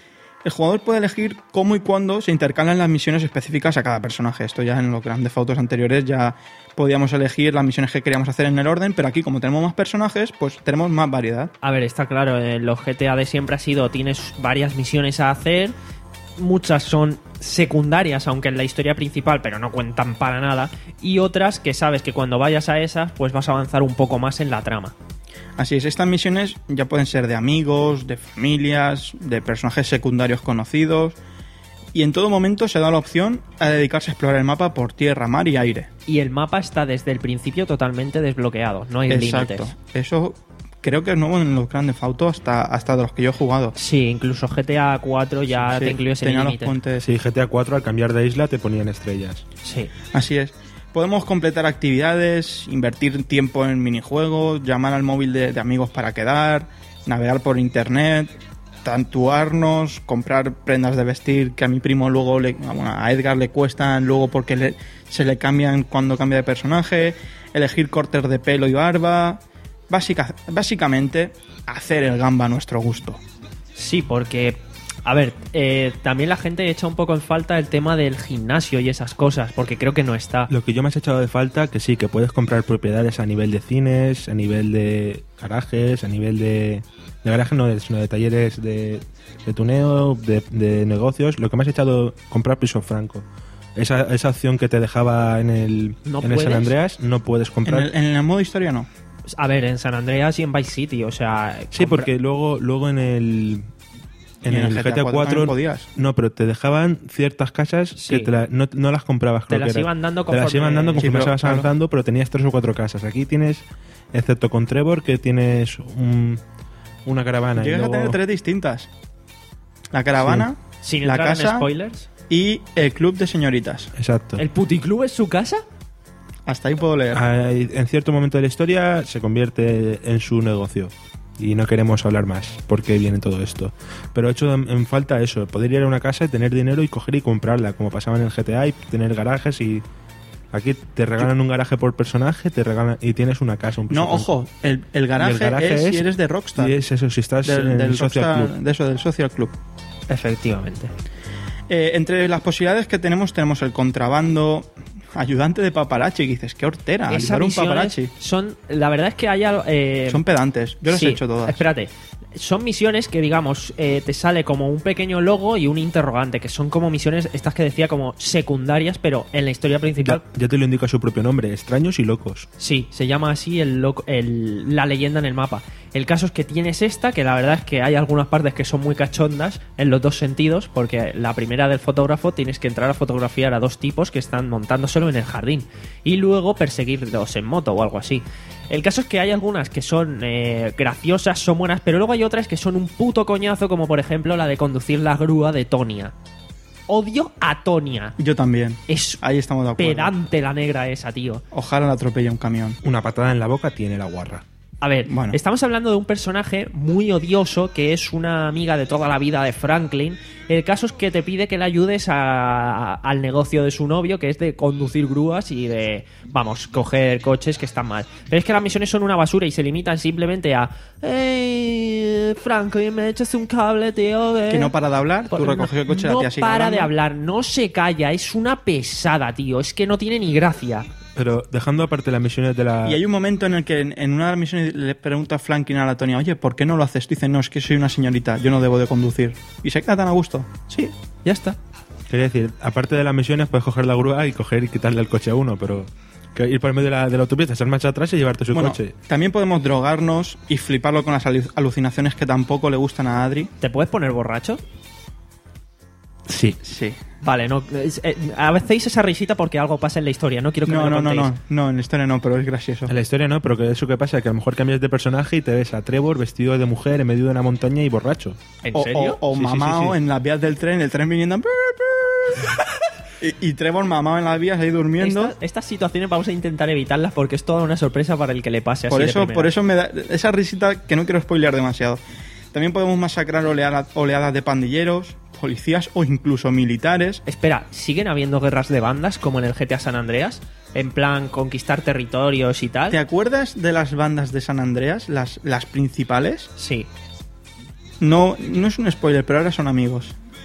El jugador puede elegir cómo y cuándo se intercalan las misiones específicas a cada personaje. Esto ya en los Grand Theft Autos anteriores ya podíamos elegir las misiones que queríamos hacer en el orden, pero aquí como tenemos más personajes, pues tenemos más variedad. A ver, está claro, en los G T A de siempre ha sido, tienes varias misiones a hacer, muchas son secundarias, aunque en la historia principal, pero no cuentan para nada, y otras que sabes que cuando vayas a esas, pues vas a avanzar un poco más en la trama. Así es, estas misiones ya pueden ser de amigos, de familias, de personajes secundarios conocidos, y en todo momento se da la opción a dedicarse a explorar el mapa por tierra, mar y aire. Y el mapa está desde el principio totalmente desbloqueado, no hay Exacto. límites. Eso creo que es nuevo en los Grand Theft Auto hasta, hasta de los que yo he jugado. Sí, incluso G T A cuatro ya Sí, te incluye ese tenía los límite. puentes. Sí, G T A cuatro al cambiar de isla te ponían estrellas. Sí. Así es. Podemos completar actividades, invertir tiempo en minijuegos, llamar al móvil de, de amigos para quedar, navegar por internet, tatuarnos, comprar prendas de vestir que a mi primo luego, le, bueno, a Edgar le cuestan luego porque le, se le cambian cuando cambia de personaje, elegir cortes de pelo y barba. Básica, básicamente, hacer el gamba a nuestro gusto. Sí, porque, a ver, eh, también la gente echa un poco en falta el tema del gimnasio y esas cosas, porque creo que no está. Lo que yo me has echado de falta, que sí, que puedes comprar propiedades a nivel de cines, a nivel de garajes, a nivel de... De garajes no, sino de talleres de, de tuneo, de, de negocios. Lo que me has echado, comprar piso franco. Esa, esa opción que te dejaba en el, ¿No en el San puedes? Andreas, no puedes En comprar. el, en el modo historia no. A ver, en San Andreas y en Vice City, o sea... Sí, compra- porque luego, luego en el... En Y en el el G T A cuatro también podías. no, pero te dejaban ciertas casas Sí. que te la- no, no las comprabas. Te creo las que era. iban dando Te las conforme- iban dando Sí, conforme pero, ibas claro. avanzando, pero tenías tres o cuatro casas. Aquí tienes, excepto con Trevor, que tienes un, una caravana. y Llegas luego- a tener tres distintas. La caravana, Sin la entrar en casa spoilers. y el club de señoritas. Exacto. ¿El puticlub es su casa? Hasta ahí puedo leer. Ah, en cierto momento de la historia se convierte en su negocio y no queremos hablar más porque viene todo esto, pero he hecho en, en falta eso, poder ir a una casa y tener dinero y coger y comprarla como pasaba en el G T A y tener garajes. Y aquí te regalan un garaje por personaje, te regalan y tienes una casa, un piso No, franco. ojo, el, el garaje, Y el garaje es, es- si eres de Rockstar. Y es eso, si estás del, en del el Social Rockstar- Club. de eso, del Social Club. Efectivamente. Eh, entre las posibilidades que tenemos, tenemos el contrabando, ayudante de paparazzi, que dices, qué hortera, Esas ayudar a un misiones paparazzi. son... La verdad es que hay... algo, eh, Son pedantes, yo las sí, he hecho todas. Espérate. Son misiones que, digamos, eh, te sale como un pequeño logo y un interrogante, que son como misiones, estas que decía, como secundarias, pero en la historia principal. Ya, ya te lo indica su propio nombre, extraños y locos. Sí, se llama así el, loco- el- la leyenda en el mapa. El caso es que tienes esta, que la verdad es que hay algunas partes que son muy cachondas en los dos sentidos, porque la primera del fotógrafo tienes que entrar a fotografiar a dos tipos que están montándoselo en el jardín y luego perseguirlos en moto o algo así. El caso es que hay algunas que son eh, graciosas, son buenas, pero luego hay otras que son un puto coñazo, como por ejemplo la de conducir la grúa de Tonia. Odio a Tonia. Yo también. Es Ahí estamos de acuerdo. pedante la negra esa, tío. Ojalá la atropelle un camión. Una patada en la boca tiene la guarra. A ver, Bueno. estamos hablando de un personaje muy odioso que es una amiga de toda la vida de Franklin. El caso es que te pide que le ayudes a- a- al negocio de su novio, que es de conducir grúas y de, vamos, coger coches que están mal. Pero es que las misiones son una basura y se limitan simplemente a hey, Franklin, me echas un cable, tío. eh". Que no para de hablar, tú Por- recoges el coche y la no tía sigue para de hablando. hablar, no se calla, es una pesada, tío. Es que no tiene ni gracia. Pero dejando aparte las misiones de la... Y hay un momento en el que en, en una de las misiones le pregunta a Franklin a la Tonia, oye, ¿por qué no lo haces? Dice, no, es que soy una señorita, yo no debo de conducir. Y se queda tan a gusto. Sí, ya está. Quería decir, aparte de las misiones puedes coger la grúa y coger y quitarle el coche a uno, pero que ir por el medio de la, de la autopista, echar marcha atrás y llevarte su Bueno, coche. también podemos drogarnos y fliparlo con las alu- alucinaciones que tampoco le gustan a Adri. ¿Te puedes poner borracho? Sí. Sí. Vale, no. es- eh, a veces hacéis esa risita porque algo pasa en la historia, no quiero que No, me lo no, no, contéis. no, no, en la historia no, pero es gracioso. En la historia no, pero que eso que pasa es que a lo mejor cambias de personaje y te ves a Trevor vestido de mujer en medio de una montaña y borracho. ¿En O, serio? o, o Sí, sí, mamao sí, sí. en las vías del tren, el tren viniendo... y, y Trevor mamado en las vías ahí durmiendo. Esta- estas situaciones vamos a intentar evitarlas porque es toda una sorpresa para el que le pase así Por de eso, primera. por eso me da esa risita que no quiero spoilear demasiado. También podemos masacrar oleada- oleadas de pandilleros, policías o incluso militares. Espera, ¿siguen habiendo guerras de bandas como en el G T A San Andreas? En plan, conquistar territorios y tal. ¿Te acuerdas de las bandas de San Andreas, las, las principales? Sí. No, no es un spoiler, pero ahora son amigos.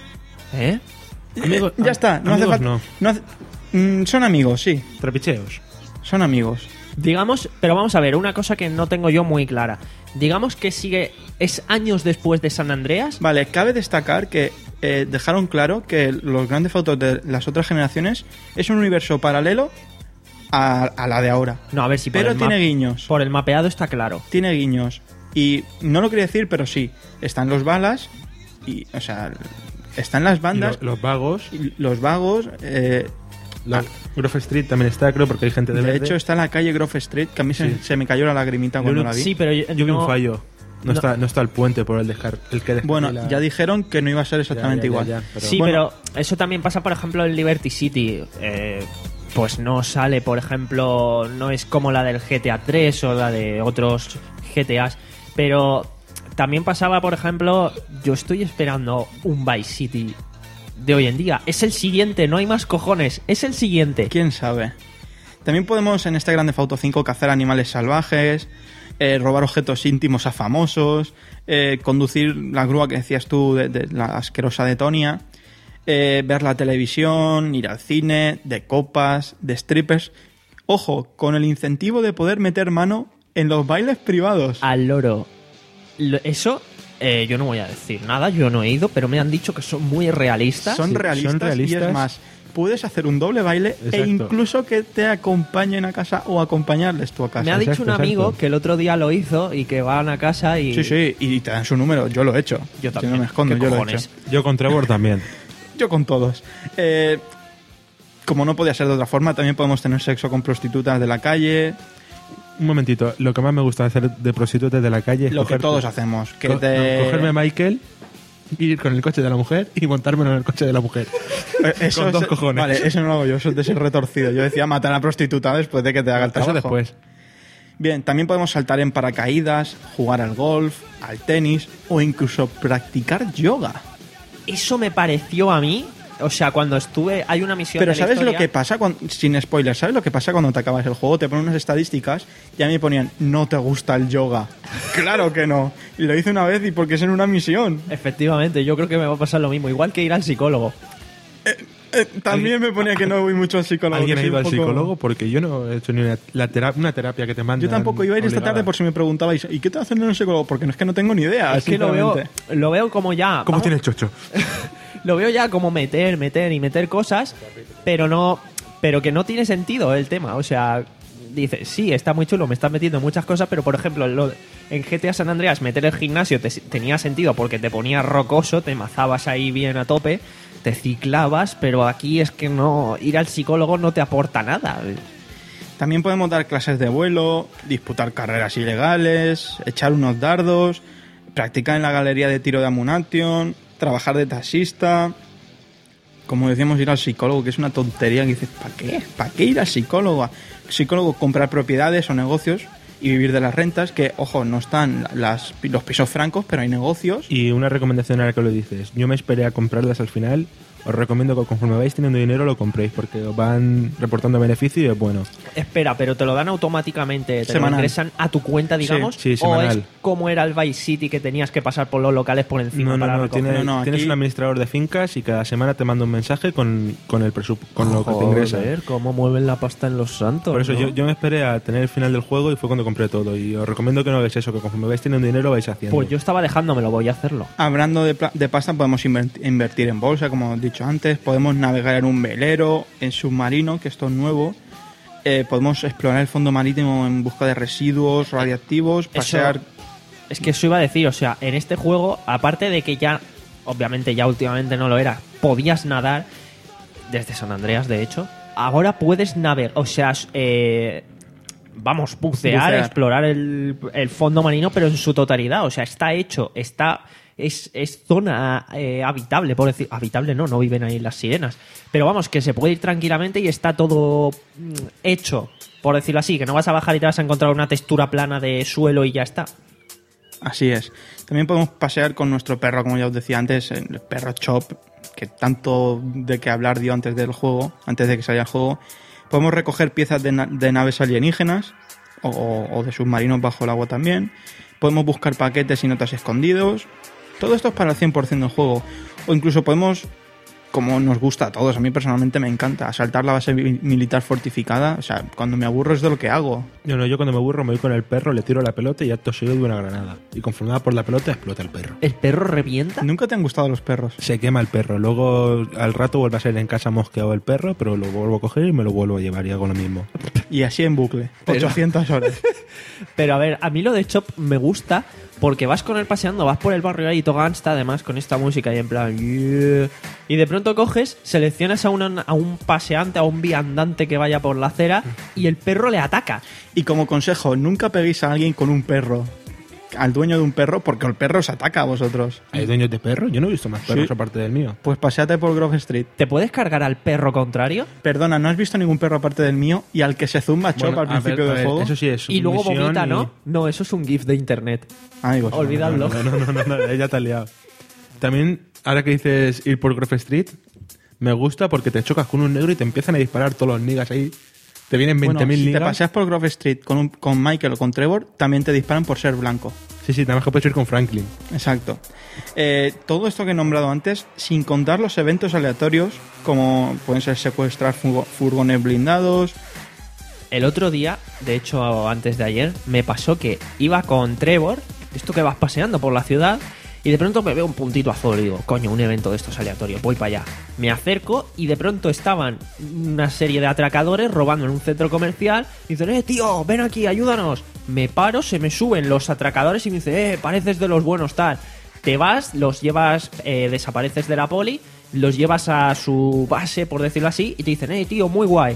¿Eh? Amigos- ya está, no hace amigos falta. no. no hace- mm, son amigos, sí, Trapicheos. son amigos. Digamos, pero vamos a ver, una cosa que no tengo yo muy clara. Digamos que sigue, es años después de San Andreas. Vale, cabe destacar que eh, dejaron claro que los grandes fotos de las otras generaciones es un universo paralelo a, a la de ahora. No, a ver si por Pero el tiene map- guiños. Por el mapeado está claro. Tiene guiños. Y no lo quería decir, pero sí. Están los balas y, o sea, están las Y bandas, lo- los vagos. y los vagos. eh, La, Grove Street también está, creo, porque hay gente de de verde. hecho, está en la calle Grove Street, que a mí se, Sí. se me cayó la lagrimita cuando Yo no- la vi. Sí, pero yo, Yo vi no- un fallo. No, no. Está, no está el puente por el, descar el que Bueno, descarrila- ya dijeron que no iba a ser exactamente Ya, ya, igual. ya, ya, pero- Sí, Bueno. pero eso también pasa, por ejemplo, en Liberty City. Eh, pues no sale, por ejemplo, no es como la del G T A tres o la de otros G T As. Pero también pasaba, por ejemplo, yo estoy esperando un Vice City de hoy en día. Es el siguiente, no hay más cojones. Es el siguiente. ¿Quién sabe? También podemos en este Grande Theft Auto cinco cazar animales salvajes, eh, robar objetos íntimos a famosos, eh, conducir la grúa que decías tú de, de la asquerosa de Tonia, eh, ver la televisión, ir al cine, de copas, de strippers. Ojo, con el incentivo de poder meter mano en los bailes privados. Al loro. Lo- Eso, eh, yo no voy a decir nada, yo no he ido, pero me han dicho que son muy realistas. Son sí, realistas, son y realistas. es más, puedes hacer un doble baile e Exacto. incluso que te acompañen a casa o acompañarles tú a casa. Me ha dicho Exacto, un amigo exacto. que el otro día lo hizo y que van a casa y... Sí, sí, y te dan su número, yo lo he hecho. Yo Si también. no me escondo, ¿Qué yo lo he cojones? hecho. Yo con Trevor también. Yo con todos. Eh, como no podía ser de otra forma, también podemos tener sexo con prostitutas de la calle, Un momentito. Lo que más me gusta hacer de prostitutas de la calle es lo que coger- todos hacemos. Que co- te- no, cogerme a Michael, ir con el coche de la mujer y montármelo en el coche de la mujer. Eh, eso con dos es- cojones. Vale, eso no lo hago yo, eso es de ser retorcido. Yo decía matar a la prostituta después de que te haga el trabajo. Eso después. Bien, también podemos saltar en paracaídas, jugar al golf, al tenis o incluso practicar yoga. Eso me pareció a mí, o sea, cuando estuve... Hay una misión Pero de la ¿sabes lo historia- que pasa? Cuando, sin spoilers, ¿sabes lo que pasa cuando te acabas el juego? Te ponen unas estadísticas y a mí me ponían, no te gusta el yoga. Claro que no. Y lo hice una vez y porque es en una misión. Efectivamente, yo creo que me va a pasar lo mismo, igual que ir al psicólogo. Eh, también me ponía que no voy mucho al psicólogo. ¿Alguien que ha soy ido un al poco- psicólogo? Porque yo no he hecho ni una, la tera- una terapia que te mandan. Yo tampoco iba a ir esta obligada. tarde por si me preguntabais, ¿y qué te hacen en el psicólogo? Porque no es que no tengo ni idea. Es que lo veo, sinceramente. lo veo como ya... ¿Cómo vamos- tienes chocho? Lo veo ya como meter, meter y meter cosas, pero no, pero que no tiene sentido el tema. O sea, dice, sí, está muy chulo, me estás metiendo muchas cosas, pero por ejemplo, lo- en G T A San Andreas meter el gimnasio te- tenía sentido porque te ponías rocoso, te mazabas ahí bien a tope, te ciclabas, pero aquí es que no, ir al psicólogo no te aporta nada. También podemos dar clases de vuelo, disputar carreras ilegales, echar unos dardos, practicar en la galería de tiro de Amunation, trabajar de taxista. Como decíamos, ir al psicólogo, que es una tontería que dices, ¿para qué? ¿Para qué ir al psicólogo? Psicólogo, comprar propiedades o negocios y vivir de las rentas, que, ojo, no están las, los pisos francos, pero hay negocios. Y una recomendación ahora que lo dices. Yo me esperé a comprarlas al final. Os recomiendo que conforme vais teniendo dinero lo compréis porque os van reportando beneficio y es bueno. Espera, pero te lo dan automáticamente, te Semanal. lo ingresan a tu cuenta, digamos, sí, o es semanal. como era el Vice City que tenías que pasar por los locales por encima No, no, para no, recoger. tiene- No, no, tienes aquí- un administrador de fincas y cada semana te manda un mensaje con, con el presup con lo que te ingresa. Joder, cómo mueven la pasta en los santos. Por eso ¿no? yo, yo me esperé a tener el final del juego y fue cuando compré todo. Y os recomiendo que no hagáis eso, que conforme vais teniendo dinero vais haciendo. Pues yo estaba dejándomelo, voy a hacerlo. Hablando de, pla- de pasta, podemos inver- invertir en bolsa, como he dicho antes. Podemos navegar en un velero, en submarino, que esto es nuevo. Eh, podemos explorar el fondo marítimo en busca de residuos radiactivos, pasear... Es que eso iba a decir, o sea, en este juego, aparte de que ya, obviamente ya últimamente no lo era, podías nadar desde San Andreas, de hecho, ahora puedes navegar, o sea, eh, vamos, bucear, Bucear. explorar el, el fondo marino, pero en su totalidad, o sea, está hecho, está... Es, es zona eh, habitable, por decir. Habitable no, no viven ahí las sirenas. Pero vamos, que se puede ir tranquilamente y está todo mm, hecho, por decirlo así. Que no vas a bajar y te vas a encontrar una textura plana de suelo y ya está. Así es. También podemos pasear con nuestro perro, como ya os decía antes, el perro Chop, que tanto de qué hablar dio antes del juego, antes de que saliera el juego. Podemos recoger piezas de, na- de naves alienígenas o, o de submarinos bajo el agua también. Podemos buscar paquetes y notas escondidos. Todo esto es para el cien por ciento del juego. O incluso podemos como nos gusta a todos. A mí personalmente me encanta asaltar la base mi- militar fortificada. O sea, cuando me aburro es de lo que hago. Yo no, yo cuando me aburro me voy con el perro, le tiro la pelota y acto seguido de una granada. Y conforme va por la pelota, explota el perro. ¿El perro revienta? ¿Nunca te han gustado los perros? Se quema el perro. Luego al rato vuelve a ser en casa mosqueado el perro, pero lo vuelvo a coger y me lo vuelvo a llevar y hago lo mismo. Y así en bucle. Pero- ochocientas horas. Pero a ver, a mí lo de Chop me gusta porque vas con él paseando, vas por el barrio ahí, todo gangsta, además con esta música y en plan... "Yeah". Y de pronto coges, seleccionas a, una- a un paseante, a un viandante que vaya por la acera y el perro le ataca. Y como consejo, nunca peguéis a alguien con un perro. Al dueño de un perro, porque el perro os ataca a vosotros. ¿Hay dueños de perros? Yo no he visto más perros Sí. aparte del mío. Pues paseate por Grove Street. ¿Te puedes cargar al perro contrario? Perdona, ¿no has visto ningún perro aparte del mío? Y al que se zumba Chop Bueno, al a ver, principio a del ver, juego. Eso sí es Y luego sumisión vomita, y- ¿no? No, eso es un GIF de internet. Amigos, Olvidadlo. No, no, no, no, no, ya te has liado. También, ahora que dices ir por Grove Street, me gusta porque te chocas con un negro y te empiezan a disparar todos los niggas ahí. Te vienen Bueno, veinte mil si te niggas. paseas por Grove Street con, un- con Michael o con Trevor, también te disparan por ser blanco. Sí, sí, también que puedes ir con Franklin. Exacto. Eh, todo esto que he nombrado antes, sin contar los eventos aleatorios, como pueden ser secuestrar furgo- furgones blindados. El otro día, de hecho antes de ayer, me pasó que iba con Trevor, esto que vas paseando por la ciudad, y de pronto me veo un puntito azul y digo, coño, un evento de estos aleatorios, voy para allá. Me acerco y de pronto estaban una serie de atracadores robando en un centro comercial y dicen, eh, tío, ven aquí, ayúdanos. Me paro, se me suben los atracadores y me dicen, eh, pareces de los buenos, tal. Te vas, los llevas, eh, desapareces de la poli, los llevas a su base, por decirlo así, y te dicen, eh, tío, muy guay.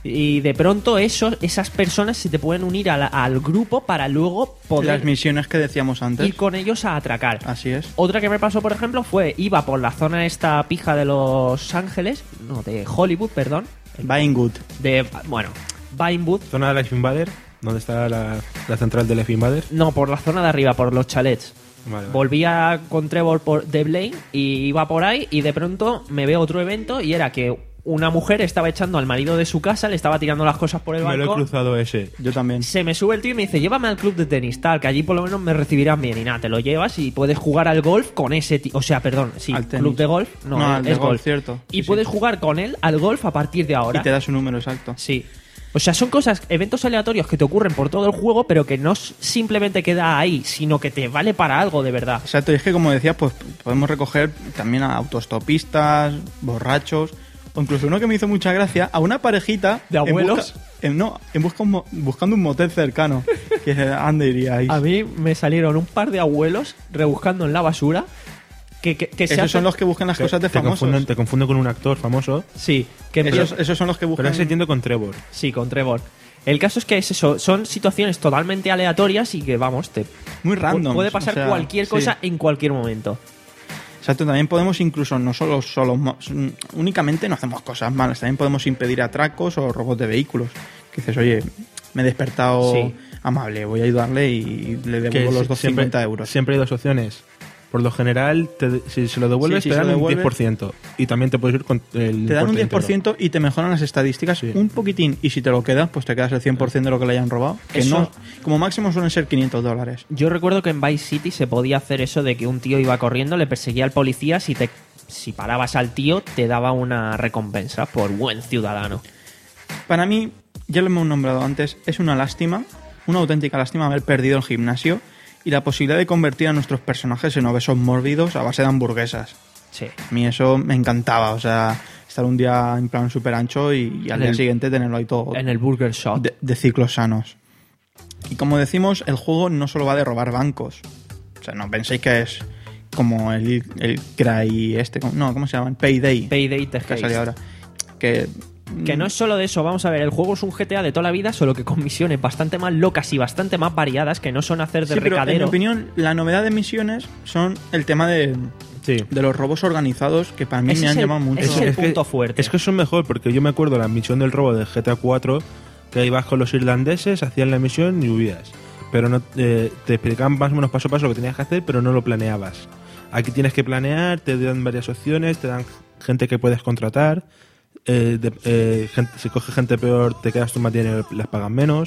Y de pronto eso, esas personas se te pueden unir a la- al grupo para luego poder Las misiones que decíamos antes. ir con ellos a atracar. Así es. Otra que me pasó, por ejemplo, fue, iba por la zona esta pija de Los Ángeles, no, de Hollywood, perdón, Vinewood. de, bueno, Vinewood, Zona de Life Invader, donde está la, la central de Life Invader. no, por la zona de arriba, por los chalets. Vale, vale. Volvía con Trevor por de Blaine y iba por ahí y de pronto me veo otro evento y era que una mujer estaba echando al marido de su casa, le estaba tirando las cosas por el Me lo he balcón. cruzado ese. Yo también. Se me sube el tío y me dice, llévame al club de tenis, tal, que allí por lo menos me recibirán bien. Y nada, te lo llevas y puedes jugar al golf con ese tío. O sea, perdón, sí, Al tenis. club de golf. No, No, al es de golf, golf. cierto. Y Sí, puedes sí. jugar con él al golf a partir de ahora. Y te da su número exacto. Sí. O sea, son cosas, eventos aleatorios que te ocurren por todo el juego, pero que no s- simplemente queda ahí, sino que te vale para algo de verdad. Exacto, y es que como decías, pues podemos recoger también a autostopistas, borrachos, o incluso uno que me hizo mucha gracia, a una parejita... ¿De en abuelos? busca- en- no, en busca un mo- buscando un motel cercano. Que ¿dónde iríais? A mí me salieron un par de abuelos rebuscando en la basura que, que, que se Esos hacen- son los que buscan las Te, cosas de te famosos. confunden- te confundo con un actor famoso, Sí, que Esos, empiezan- esos son los que buscan... pero ese entiendo con Trevor. Sí, con Trevor. El caso es que es eso, son situaciones totalmente aleatorias y que, vamos, te Muy random. puede pasar cualquier cosa en cualquier momento. Exacto, también podemos incluso, no solo, solo mo- únicamente no hacemos cosas malas, también podemos impedir atracos o robos de vehículos. Que dices, oye, me he despertado Sí. amable, voy a ayudarle y le Que devuelvo los si- doscientos siempre, cincuenta euros. Siempre hay dos opciones. Por lo general, te- si se lo devuelves, Sí, si te se dan lo un devuelves- diez por ciento. Y también te puedes ir con el Te dan un importe diez por ciento y te mejoran las estadísticas Sí. un poquitín. Y si te lo quedas, pues te quedas el cien por ciento de lo que le hayan robado. Que Eso- no, como máximo suelen ser quinientos dólares. Yo recuerdo que en Vice City se podía hacer eso de que un tío iba corriendo, le perseguía al policía, si te si parabas al tío te daba una recompensa por buen ciudadano. Para mí, ya lo hemos nombrado antes, es una lástima, una auténtica lástima haber perdido el gimnasio y la posibilidad de convertir a nuestros personajes en obesos mórbidos a base de hamburguesas. Sí. A mí eso me encantaba, o sea, estar un día en plan súper ancho y, y al En día el- siguiente tenerlo ahí todo En el Burger Shop. de, de ciclos sanos. Y como decimos, el juego no solo va de robar bancos. O sea, no penséis que es como el, el Cry este, no, ¿cómo se llama? Payday, Payday The que ha Heist. salido ahora. Que, Que no es solo de eso, vamos a ver, el juego es un G T A de toda la vida, solo que con misiones bastante más locas y bastante más variadas, que no son hacer de Sí, pero en mi recadero. opinión, la novedad de misiones son el tema de, Sí. de los robos organizados, que para mí Ese me es han el- llamado mucho. ese es el que- punto fuerte. Es que son mejor, porque yo me acuerdo de la misión del robo de G T A cuatro, que ibas con los irlandeses, hacían la misión y huías. Pero no eh, te explicaban más o menos paso a paso lo que tenías que hacer, pero no lo planeabas. Aquí tienes que planear, te dan varias opciones, te dan gente que puedes contratar. Eh, de- eh, gente- si coges gente peor, te quedas tú más dinero y les pagan menos.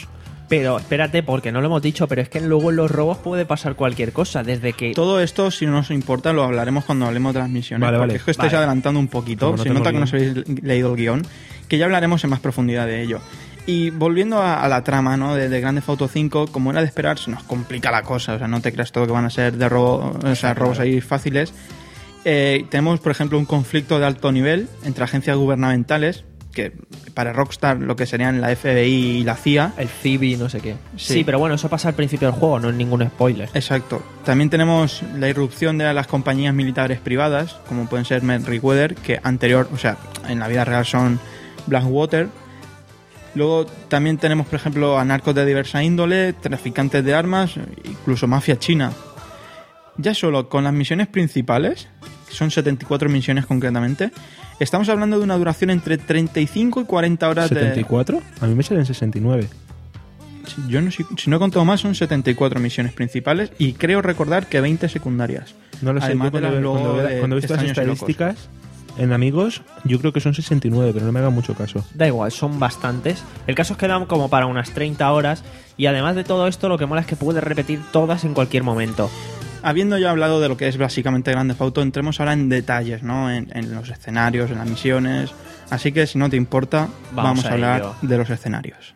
Pero espérate, porque no lo hemos dicho, pero es que luego en los robos puede pasar cualquier cosa, desde que... Todo esto, si no os importa, lo hablaremos cuando hablemos de las misiones. Vale, porque vale. es que estáis Vale. adelantando un poquito. Como no Se tengo nota que no os guión. habéis leído el guión. Que ya hablaremos en más profundidad de ello. Y volviendo a, a la trama, ¿no? de, de Grand Theft Auto cinco, como era de esperar, se nos complica la cosa. O sea, no te creas todo que van a ser de robo, o sea, robos ahí fáciles. Eh, tenemos, por ejemplo, un conflicto de alto nivel entre agencias gubernamentales, que para Rockstar lo que serían la F B I y la C I A. El C I B I, no sé qué. Sí. Sí. pero bueno, eso pasa al principio del juego, no es ningún spoiler. Exacto. También tenemos la irrupción de las compañías militares privadas, como pueden ser Merryweather, que anterior, o sea, en la vida real son Blackwater. Luego también tenemos, por ejemplo, a narcos de diversa índole, traficantes de armas, incluso mafia china. Ya solo con las misiones principales, que son setenta y cuatro misiones concretamente, estamos hablando de una duración entre treinta y cinco y cuarenta horas ¿setenta y cuatro? A mí me salen sesenta y nueve. de... Yo no, si, si no he contado más, son setenta y cuatro misiones principales y creo recordar que veinte secundarias. No lo sé, Además yo cuando, de las ve- cuando, luego ve- de cuando he visto las extraños y locos. estadísticas en amigos, yo creo que son sesenta y nueve, pero no me haga mucho caso. Da igual, son bastantes. El caso es que dan como para unas treinta horas y además de todo esto lo que mola es que puedes repetir todas en cualquier momento. Habiendo ya hablado de lo que es básicamente Grand Theft Auto, entremos ahora en detalles, ¿no? En, en los escenarios, en las misiones. Así que si no te importa, vamos, Vamos a a hablar ello. de los escenarios.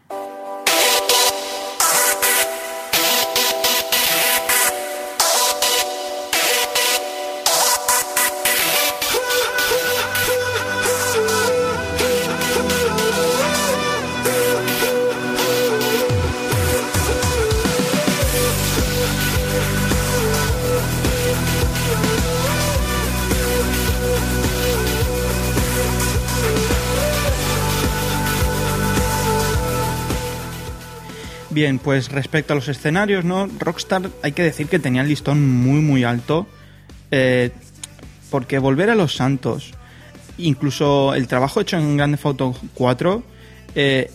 Bien, pues respecto a los escenarios, ¿no? Rockstar hay que decir que tenía el listón muy muy alto, eh, porque volver a Los Santos, incluso el trabajo hecho en Grand Theft Auto cuatro, eh,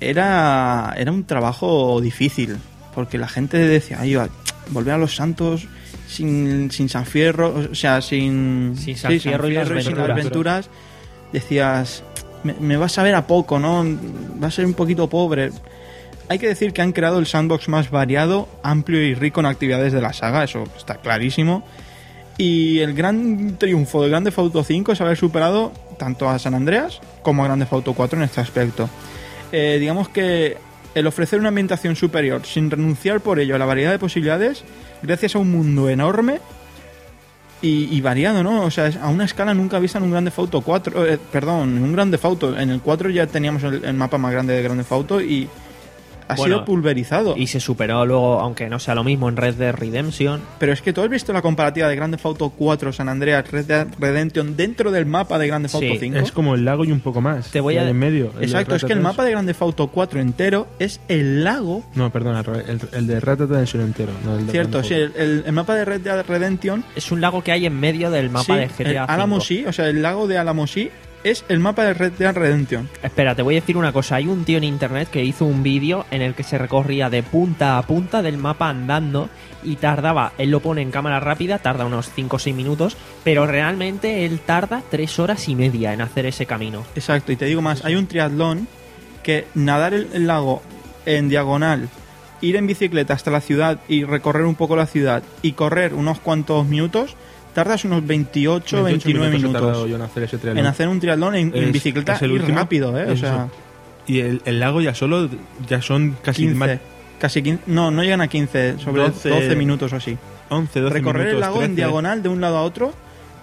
era, era un trabajo difícil, porque la gente decía, ay, va, volver a Los Santos sin, sin San Fierro, o sea, sin, Sin sí, San Fierro y las sin aventuras. aventuras, decías, me, me va a saber a poco, ¿no? Va a ser un poquito pobre. Hay que decir que han creado el sandbox más variado, amplio y rico en actividades de la saga, eso está clarísimo. Y el gran triunfo de Grand Theft Auto cinco es haber superado tanto a San Andreas como a Grand Theft Auto cuatro en este aspecto. Eh, digamos que el ofrecer una ambientación superior sin renunciar por ello a la variedad de posibilidades, gracias a un mundo enorme y, y variado, ¿no? O sea, es a una escala nunca vista en un Grand Theft Auto cuatro, eh, perdón, en un Grand Theft Auto. En el cuatro ya teníamos el, el mapa más grande de Grand Theft Auto y ha Bueno, sido pulverizado. Y se superó luego, aunque no sea lo mismo, en Red Dead Redemption. Pero es que tú has visto la comparativa de Grand Theft Auto cuatro, San Andreas, Red Dead Redemption dentro del mapa de Grand Theft Auto Sí, cinco. Es como el lago y un poco más. Te voy que a- hay en medio. El Exacto, de es que el Rat mapa de Grand Theft Auto cuatro entero es el lago. No, perdona, el, el de Rat Dead Redemption entero. No, el de Cierto, Grand sí, Theft el, el- el mapa de Red Dead Redemption. Es un lago que hay en medio del mapa sí, de G T A el cinco. Alamosí, o sea, el lago de Alamosí es el mapa de Red Dead Redemption. Espera, te voy a decir una cosa. Hay un tío en internet que hizo un vídeo en el que se recorría de punta a punta del mapa andando y tardaba, él lo pone en cámara rápida, tarda unos cinco o seis minutos, pero realmente él tarda tres horas y media en hacer ese camino. Exacto, y te digo más, hay un triatlón que nadar el, el lago en diagonal, ir en bicicleta hasta la ciudad y recorrer un poco la ciudad y correr unos cuantos minutos, tardas unos veintiocho, veintinueve he minutos, tardado yo en hacer ese triatlón. en hacer un triatlón en, en Es- bicicleta es el y último. rápido, ¿eh? O Es sea, eso. Y el, el lago ya solo, ya son casi quince, más- casi quince, no, no llegan a quince, sobre doce doce minutos o así. once, doce Recorrer minutos, el lago en trece. diagonal de un lado a otro,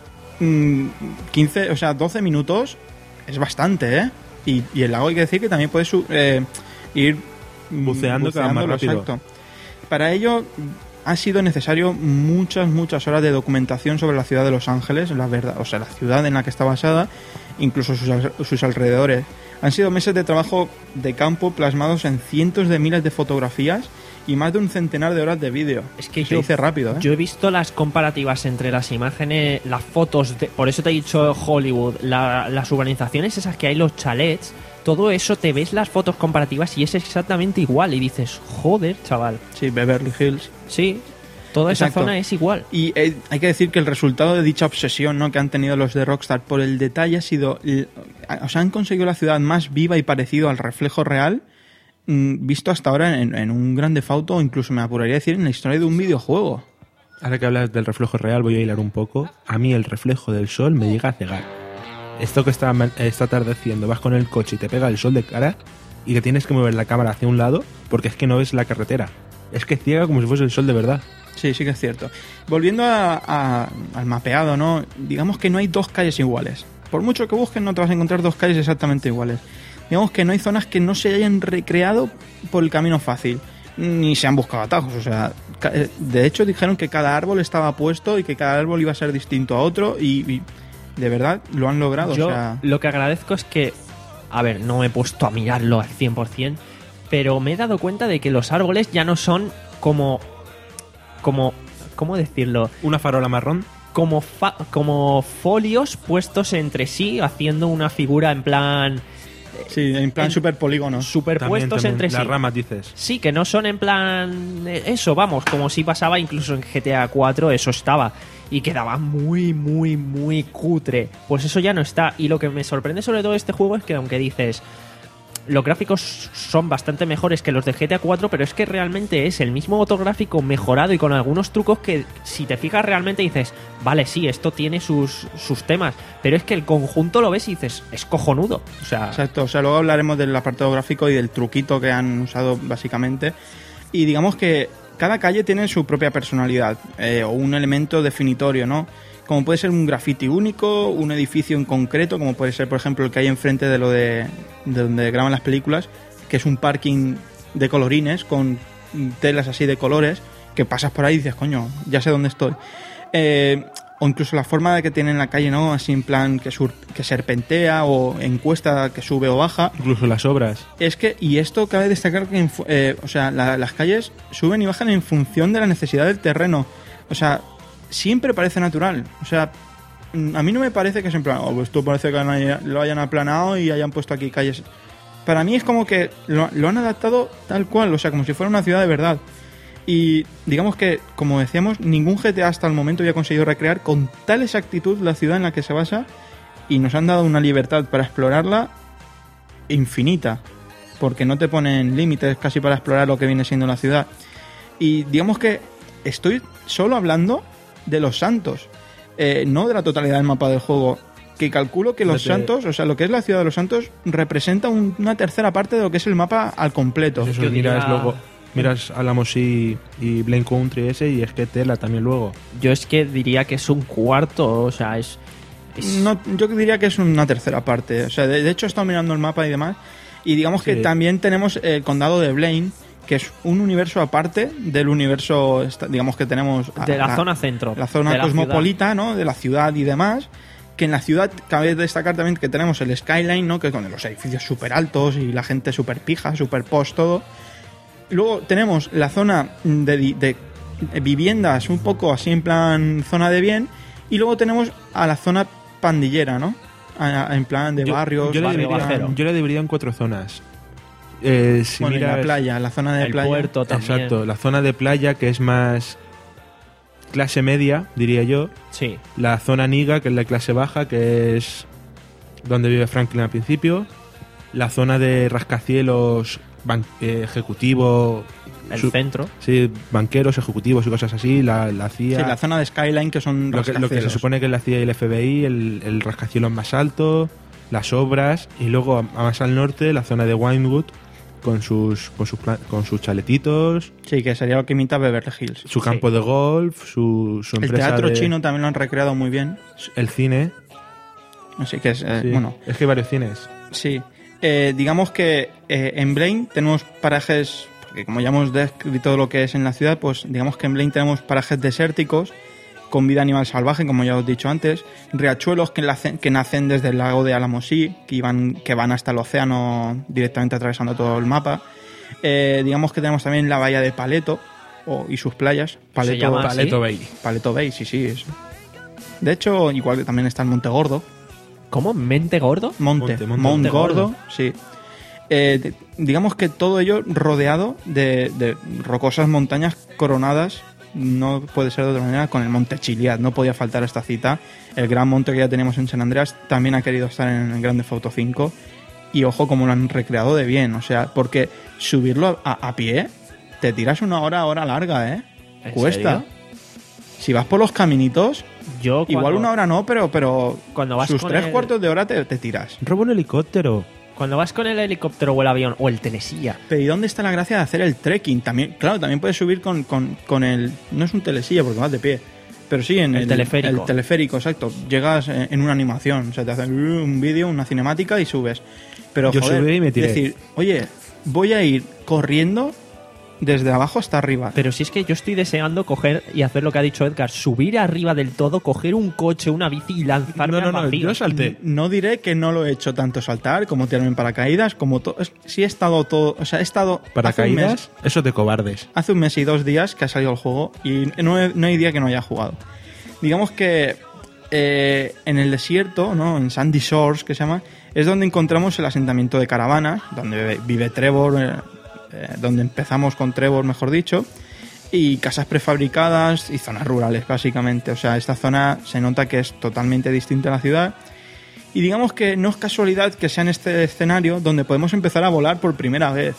mm, quince, o sea, doce minutos es bastante, ¿eh? Y, y el lago hay que decir que también puedes su- eh, ir mm, Buceando cada vez más buceándolo, rápido. exacto. Para ello ha sido necesario muchas, muchas horas de documentación sobre la ciudad de Los Ángeles, la verdad, o sea, la ciudad en la que está basada, incluso sus, al- sus alrededores. Han sido meses de trabajo de campo plasmados en cientos de miles de fotografías y más de un centenar de horas de vídeo. Es que se yo, dice rápido, ¿eh? yo he visto las comparativas entre las imágenes, las fotos, de- por eso te he dicho Hollywood, la- las urbanizaciones esas que hay, los chalets, todo eso, te ves las fotos comparativas y es exactamente igual y dices, joder, chaval. Sí, Beverly Hills. Sí, toda esa Exacto. zona es igual. Y eh, hay que decir que el resultado de dicha obsesión, ¿no?, que han tenido los de Rockstar por el detalle ha sido... l- O sea, han conseguido la ciudad más viva y parecido al reflejo real mm, visto hasta ahora en, en un Grand Theft Auto, o incluso me apuraría a decir en la historia de un videojuego. Ahora que hablas del reflejo real, voy a hilar un poco. A mí el reflejo del sol me llega a cegar. Esto que está, está atardeciendo, vas con el coche y te pega el sol de cara y que tienes que mover la cámara hacia un lado porque es que no ves la carretera. Es que ciega como si fuese el sol de verdad. Sí, sí que es cierto. Volviendo a, a, al mapeado, ¿no? Digamos que no hay dos calles iguales. Por mucho que busques, no te vas a encontrar dos calles exactamente iguales. Digamos que no hay zonas que no se hayan recreado por el camino fácil. Ni se han buscado atajos, o sea, de hecho dijeron que cada árbol estaba puesto y que cada árbol iba a ser distinto a otro y, y de verdad lo han logrado. Yo o sea... lo que agradezco es que, a ver, no me he puesto a mirarlo al cien por ciento, pero me he dado cuenta de que los árboles ya no son como, como, ¿cómo decirlo? Una farola marrón. Como, fa- como folios puestos entre sí, haciendo una figura en plan... Sí, en plan en- super polígono. superpuestos También, también. entre sí. Las ramas, dices. Sí, que no son en plan eh, eso, vamos, como si pasaba incluso en G T A cuatro, eso estaba y quedaba muy, muy, muy cutre. Pues eso ya no está. Y lo que me sorprende sobre todo de este juego es que aunque dices los gráficos son bastante mejores que los de G T A cuatro, pero es que realmente es el mismo motor gráfico mejorado y con algunos trucos que si te fijas realmente dices, vale, sí, esto tiene sus, sus temas, pero es que el conjunto lo ves y dices, es cojonudo. O sea, Exacto, o sea, luego hablaremos del apartado gráfico y del truquito que han usado básicamente. Y digamos que cada calle tiene su propia personalidad, eh, o un elemento definitorio, ¿no? Como puede ser un graffiti único, un edificio en concreto, como puede ser, por ejemplo, el que hay enfrente de lo de, de donde graban las películas, que es un parking de colorines con telas así de colores, que pasas por ahí y dices, coño, ya sé dónde estoy. Eh, o incluso la forma de que tiene en la calle, ¿no? Así en plan que, sur, que serpentea o encuesta que sube o baja. Incluso las obras. Es que, y esto cabe destacar que, eh, o sea, la, las calles suben y bajan en función de la necesidad del terreno. O sea, siempre parece natural. O sea, a mí no me parece que es en plan, oh, esto parece que lo hayan aplanado y hayan puesto aquí calles. Para mí es como que lo, lo han adaptado tal cual, o sea, como si fuera una ciudad de verdad. Y digamos que, como decíamos, ningún G T A hasta el momento había conseguido recrear con tal exactitud la ciudad en la que se basa, y nos han dado una libertad para explorarla infinita, porque no te ponen límites casi para explorar lo que viene siendo la ciudad. Y digamos que estoy solo hablando de los santos, eh, no de la totalidad del mapa del juego, que calculo que los Desde- santos, o sea, lo que es la ciudad de los santos, representa un- una tercera parte de lo que es el mapa al completo. Eso Yo miras diría- luego, miras Alamos y, y Blaine Country ese y es que tela también luego. yo es que diría que es un cuarto, o sea, es... es- No, yo diría que es una tercera parte. O sea, de, de hecho he estado mirando el mapa y demás, y digamos que Sí. también tenemos el condado de Blaine, que es un universo aparte del universo, esta- digamos que tenemos... a- de la, zona centro. la zona de la cosmopolita, ¿no? De la ciudad y demás. Que en la ciudad cabe destacar también que tenemos el skyline, ¿no? Que es con los edificios súper altos y la gente súper pija, súper posh, todo. Luego tenemos la zona de, di- de viviendas un poco así en plan zona de bien. Y luego tenemos a la zona pandillera, ¿no? A- a- en plan de Yo- barrios. yo, la barrio dividiría, bajero. yo la dividiría en cuatro zonas. Eh, si Bueno, y la miras- playa, la zona de El playa. puerto también. Exacto, la zona de playa que es más clase media, diría yo. Sí. La zona niga, que es la clase baja, que es donde vive Franklin al principio. La zona de rascacielos, ban- eh, ejecutivo, El su- centro. sí, banqueros, ejecutivos y cosas así, la, la C I A. Sí, la zona de skyline que son lo, que, lo que se rascacielos. supone que es la C I A y el F B I, el, el rascacielos más alto, las obras, y luego a- más al norte la zona de Winewood con sus con sus, pla- con sus chaletitos, Sí, que sería lo que imita Beverly Hills. su campo de golf, su, su El empresa teatro de- chino también lo han recreado muy bien. el cine. Así que es, eh, Sí. bueno, Es que hay varios cines. sí. Eh, digamos que eh, en Blaine tenemos parajes, porque como ya hemos descrito lo que es en la ciudad, pues digamos que en Blaine tenemos parajes desérticos con vida animal salvaje, como ya os he dicho antes, riachuelos que, nacen- que nacen desde el lago de Alamosí, que, iban, que van hasta el océano directamente atravesando todo el mapa. Eh, digamos que tenemos también la bahía de Paleto o, y sus playas. Paleto, llama así? Paleto Bay. Paleto Bay, sí, sí. es- De hecho, igual que también está el Monte Gordo. ¿Cómo? ¿Mente gordo? Monte, Monte, monte. Mount Monte Gordo, Gordo. sí. Eh, de- digamos que todo ello rodeado de, de rocosas montañas coronadas, no puede ser de otra manera, con el Monte Chiliad. No podía faltar esta cita. El gran monte que ya tenemos en San Andreas también ha querido estar en el Grand Theft Auto cinco Y ojo como lo han recreado de bien, o sea, porque subirlo a, a pie, te tiras una hora, hora larga, ¿eh? ¿En Cuesta. serio? Si vas por los caminitos, Yo igual cuando- una hora no, pero, pero Cuando vas sus con tres el- cuartos de hora te, te tiras. Robo un helicóptero. Cuando vas con el helicóptero o el avión o el telesilla, Pero ¿y dónde está la gracia de hacer el trekking? También, claro, también puedes subir con, con, con el... No es un telesilla porque vas de pie. Pero sí, en El el, teleférico. El teleférico, exacto. Llegas en, en una animación. O sea, te hacen un vídeo, una cinemática y subes. Pero, Yo joder, subí y me tiré. decir, oye, voy a ir corriendo desde abajo hasta arriba. pero si es que yo estoy deseando coger y hacer lo que ha dicho Edgar, subir arriba del todo, coger un coche, una bici y lanzarme No, no, al no, vacío. yo salté. No diré que no lo he hecho tanto saltar como tirarme en paracaídas, como todo. Sí he estado todo... O sea, he estado... hace un mes- Paracaídas, eso de cobardes. Hace un mes y dos días que ha salido el juego y no, he- no hay día que no haya jugado. Digamos que eh, en el desierto, ¿no? En Sandy Shores, que se llama, es donde encontramos el asentamiento de caravanas, donde vive Trevor, eh, eh, donde empezamos con Trevor, mejor dicho, y casas prefabricadas y zonas rurales, básicamente. O sea, esta zona se nota que es totalmente distinta a la ciudad. Y digamos que no es casualidad que sea en este escenario donde podemos empezar a volar por primera vez,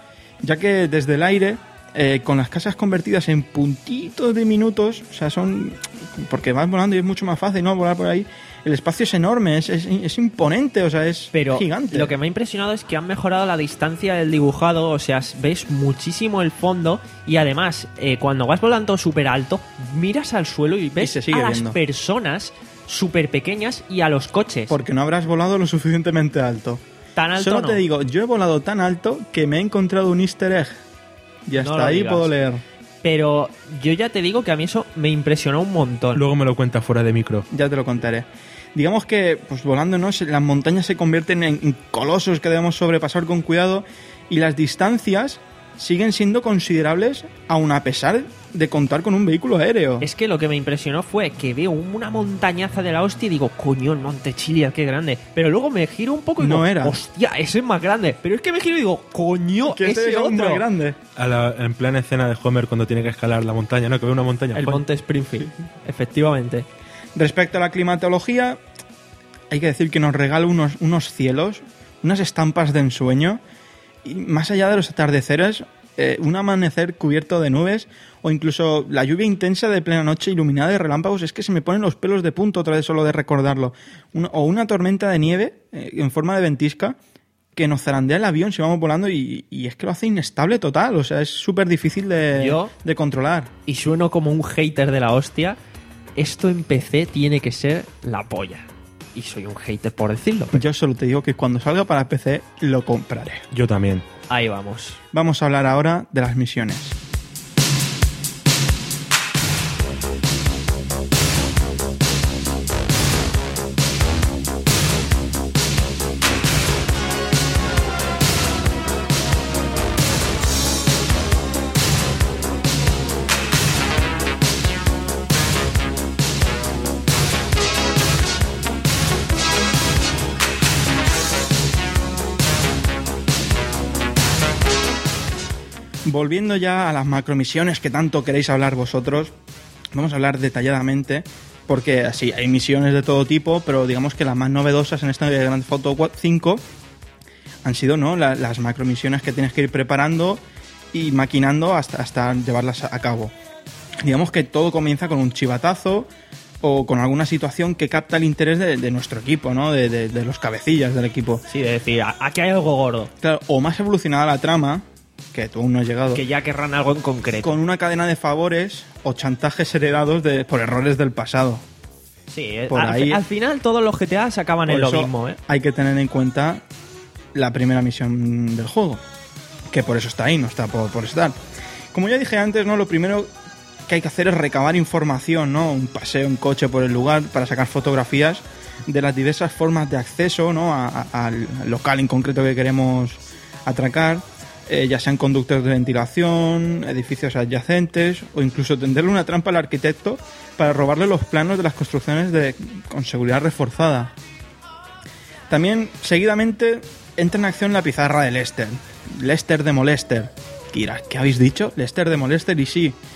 ya que desde el aire, eh, con las casas convertidas en puntitos de minutos, o sea, son... porque vas volando y es mucho más fácil, ¿no? Volar por ahí. El espacio es enorme, es, es, es imponente, o sea, es Pero gigante. lo que me ha impresionado es que han mejorado la distancia del dibujado, o sea, ves muchísimo el fondo y además, eh, cuando vas volando súper alto, miras al suelo y ves se sigue a viendo. las personas súper pequeñas y a los coches. Porque no habrás volado lo suficientemente alto. Tan alto Solo no. te digo, yo he volado tan alto que me he encontrado un easter egg. Y No hasta lo ahí digas. puedo leer. Pero yo ya te digo que a mí eso me impresionó un montón. Luego me lo cuenta fuera de micro. Ya te lo contaré. Digamos que, pues volando, ¿no? Se- las montañas se convierten en, en colosos que debemos sobrepasar con cuidado y las distancias siguen siendo considerables aun a pesar de contar con un vehículo aéreo. Es que lo que me impresionó fue que veo una montañaza de la hostia y digo, coño, el Monte Chiliad, qué grande. Pero luego me giro un poco y No digo, era. hostia, ese es más grande. Pero es que me giro y digo, coño, Que este ese es aún otro. más grande. A la- en plan escena de Homer cuando tiene que escalar la montaña, ¿no? Que ve una montaña. El ¡Joder! Monte Springfield, efectivamente. Respecto a la climatología, hay que decir que nos regala unos, unos cielos, unas estampas de ensueño, y más allá de los atardeceres, eh, un amanecer cubierto de nubes, o incluso la lluvia intensa de plena noche iluminada de relámpagos, es que se me ponen los pelos de punta otra vez solo de recordarlo. Un- o una tormenta de nieve eh, en forma de ventisca que nos zarandea el avión si vamos volando y, y es que lo hace inestable total, o sea, es súper difícil de, Yo- de controlar. Y sueno como un hater de la hostia. Esto en P C tiene que ser la polla. Y soy un hater por decirlo. pero Yo solo te digo que cuando salga para P C lo compraré. Yo también. ahí vamos. Vamos a hablar ahora de las misiones. Volviendo ya a las macromisiones que tanto queréis hablar vosotros, vamos a hablar detalladamente, porque sí, hay misiones de todo tipo, pero digamos que las más novedosas en esta Grand Theft Auto cinco han sido, ¿no?, La- las macromisiones que tienes que ir preparando y maquinando hasta, hasta llevarlas a a cabo. Digamos que todo comienza con un chivatazo o con alguna situación que capta el interés de, de nuestro equipo, ¿no?, de, de- de los cabecillas del equipo. Sí, de decir, "A- aquí hay algo gordo. Claro, o más evolucionada la trama, que tú aún no has llegado, Que ya querrán algo en concreto. con una cadena de favores o chantajes heredados de, por errores del pasado. Sí, eh, por al, ahí- al final todos los G T A se acaban Por en lo eso mismo, ¿eh? hay que tener en cuenta la primera misión del juego, que por eso está ahí, no está por, por estar. Como ya dije antes, ¿no?, lo primero que hay que hacer es recabar información, ¿no?, un paseo en coche por el lugar para sacar fotografías de las diversas formas de acceso, ¿no?, a- a- al local en concreto que queremos atracar, eh, ya sean conductos de ventilación, edificios adyacentes o incluso tenderle una trampa al arquitecto para robarle los planos de las construcciones de, con seguridad reforzada. También, seguidamente, entra en acción la pizarra de Lester. Lester de Molester. Kira, ¿qué habéis dicho? Lester de Molester, y sí.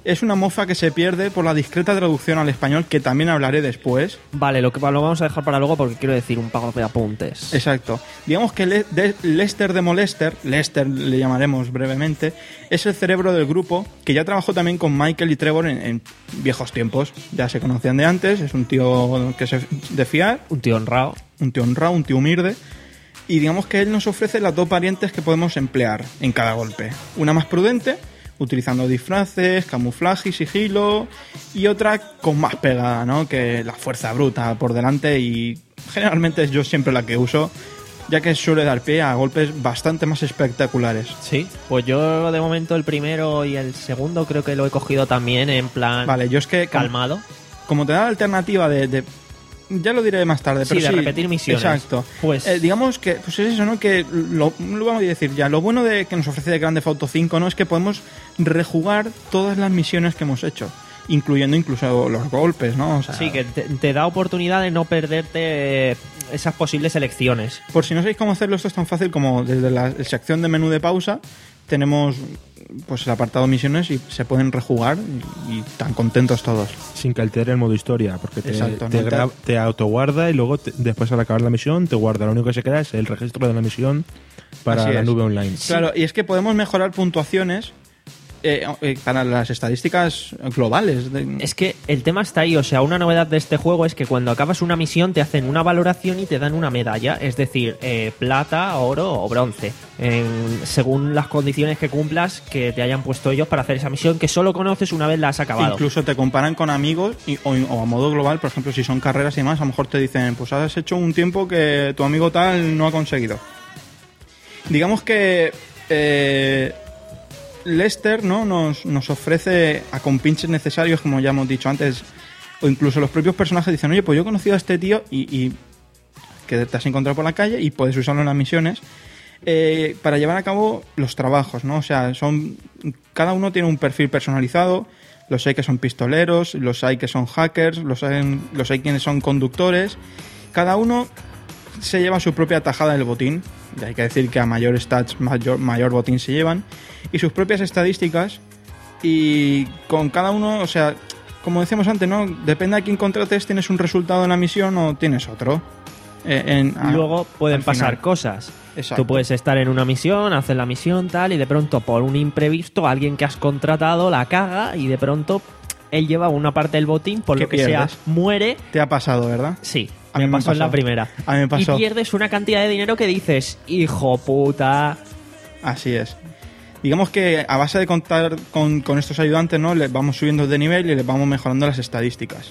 es una mofa que se pierde por la discreta traducción al español, que también hablaré después. Vale, lo que lo vamos a dejar para luego porque quiero decir un par de apuntes. Exacto. Digamos que Le- de- Lester de Molester, Lester le llamaremos brevemente, es el cerebro del grupo, que ya trabajó también con Michael y Trevor en, en viejos tiempos. Ya se conocían de antes, es un tío que se de fiar, Un tío honrado. un tío honrado, un tío humilde. Y digamos que él nos ofrece las dos variantes que podemos emplear en cada golpe. Una más prudente, utilizando disfraces, camuflaje y sigilo, y otra con más pegada, ¿no? Que la fuerza bruta por delante, y generalmente es yo siempre la que uso, ya que suele dar pie a golpes bastante más espectaculares. Sí, pues yo de momento el primero y el segundo creo que lo he cogido también en plan Vale, yo es que com- calmado. como te da la alternativa de, de- ya lo diré más tarde, Sí, pero de sí, repetir misiones. Exacto. Pues- Eh, digamos que pues es eso, ¿no? Que lo, lo vamos a decir ya. Lo bueno de que nos ofrece de Grand Theft Auto cinco, ¿no? Es que podemos rejugar todas las misiones que hemos hecho, incluyendo incluso los golpes, ¿no? O sea, Sí, que te, te da oportunidad de no perderte eh, esas posibles elecciones. por si no sabéis cómo hacerlo, esto es tan fácil como desde la sección de menú de pausa tenemos pues el apartado misiones y se pueden rejugar y, y tan contentos todos. Sin que altere el modo historia, porque te, Exacto, te, no te- gra- te autoguarda y luego te- después al acabar la misión te guarda. Lo único que se queda es el registro de la misión para Así la es. nube online. Claro, y es que podemos mejorar puntuaciones eh, eh, para las estadísticas globales. de- Es que el tema está ahí, o sea, una novedad de este juego es que cuando acabas una misión te hacen una valoración y te dan una medalla, es decir, eh, plata, oro o bronce, en- según las condiciones que cumplas que te hayan puesto ellos para hacer esa misión que solo conoces una vez la has acabado. Incluso te comparan con amigos y- o, o a modo global, por ejemplo, si son carreras y demás, a lo mejor te dicen, pues has hecho un tiempo que tu amigo tal no ha conseguido. Digamos que eh, Lester, ¿no? nos, nos ofrece a compinches necesarios, como ya hemos dicho antes, o incluso los propios personajes dicen, oye, pues yo he conocido a este tío y, y que te has encontrado por la calle y puedes usarlo en las misiones. eh, para llevar a cabo los trabajos, ¿no? O sea, son cada uno tiene un perfil personalizado. Los hay que son pistoleros, los hay que son hackers, los hay, los hay quienes son conductores. Cada uno se lleva su propia tajada del botín. Y hay que decir que a mayor stats, mayor, mayor botín se llevan. Y sus propias estadísticas. Y con cada uno, o sea, como decíamos antes, ¿no? Depende a quién contrates, tienes un resultado en la misión o tienes otro. Eh, en- a- Luego pueden al pasar final. cosas. Exacto. Tú puedes estar en una misión, hacer la misión tal, y de pronto por un imprevisto alguien que has contratado la caga y de pronto él lleva una parte del botín, por ¿Qué lo que sea, pierdes? muere. Te ha pasado, ¿verdad? Sí, A mí me me pasó en pasó. la primera. A mí me pasó. Y pierdes una cantidad de dinero que dices, hijo puta. Así es. Digamos que a base de contar con, con estos ayudantes, ¿no? Les vamos subiendo de nivel y les vamos mejorando las estadísticas.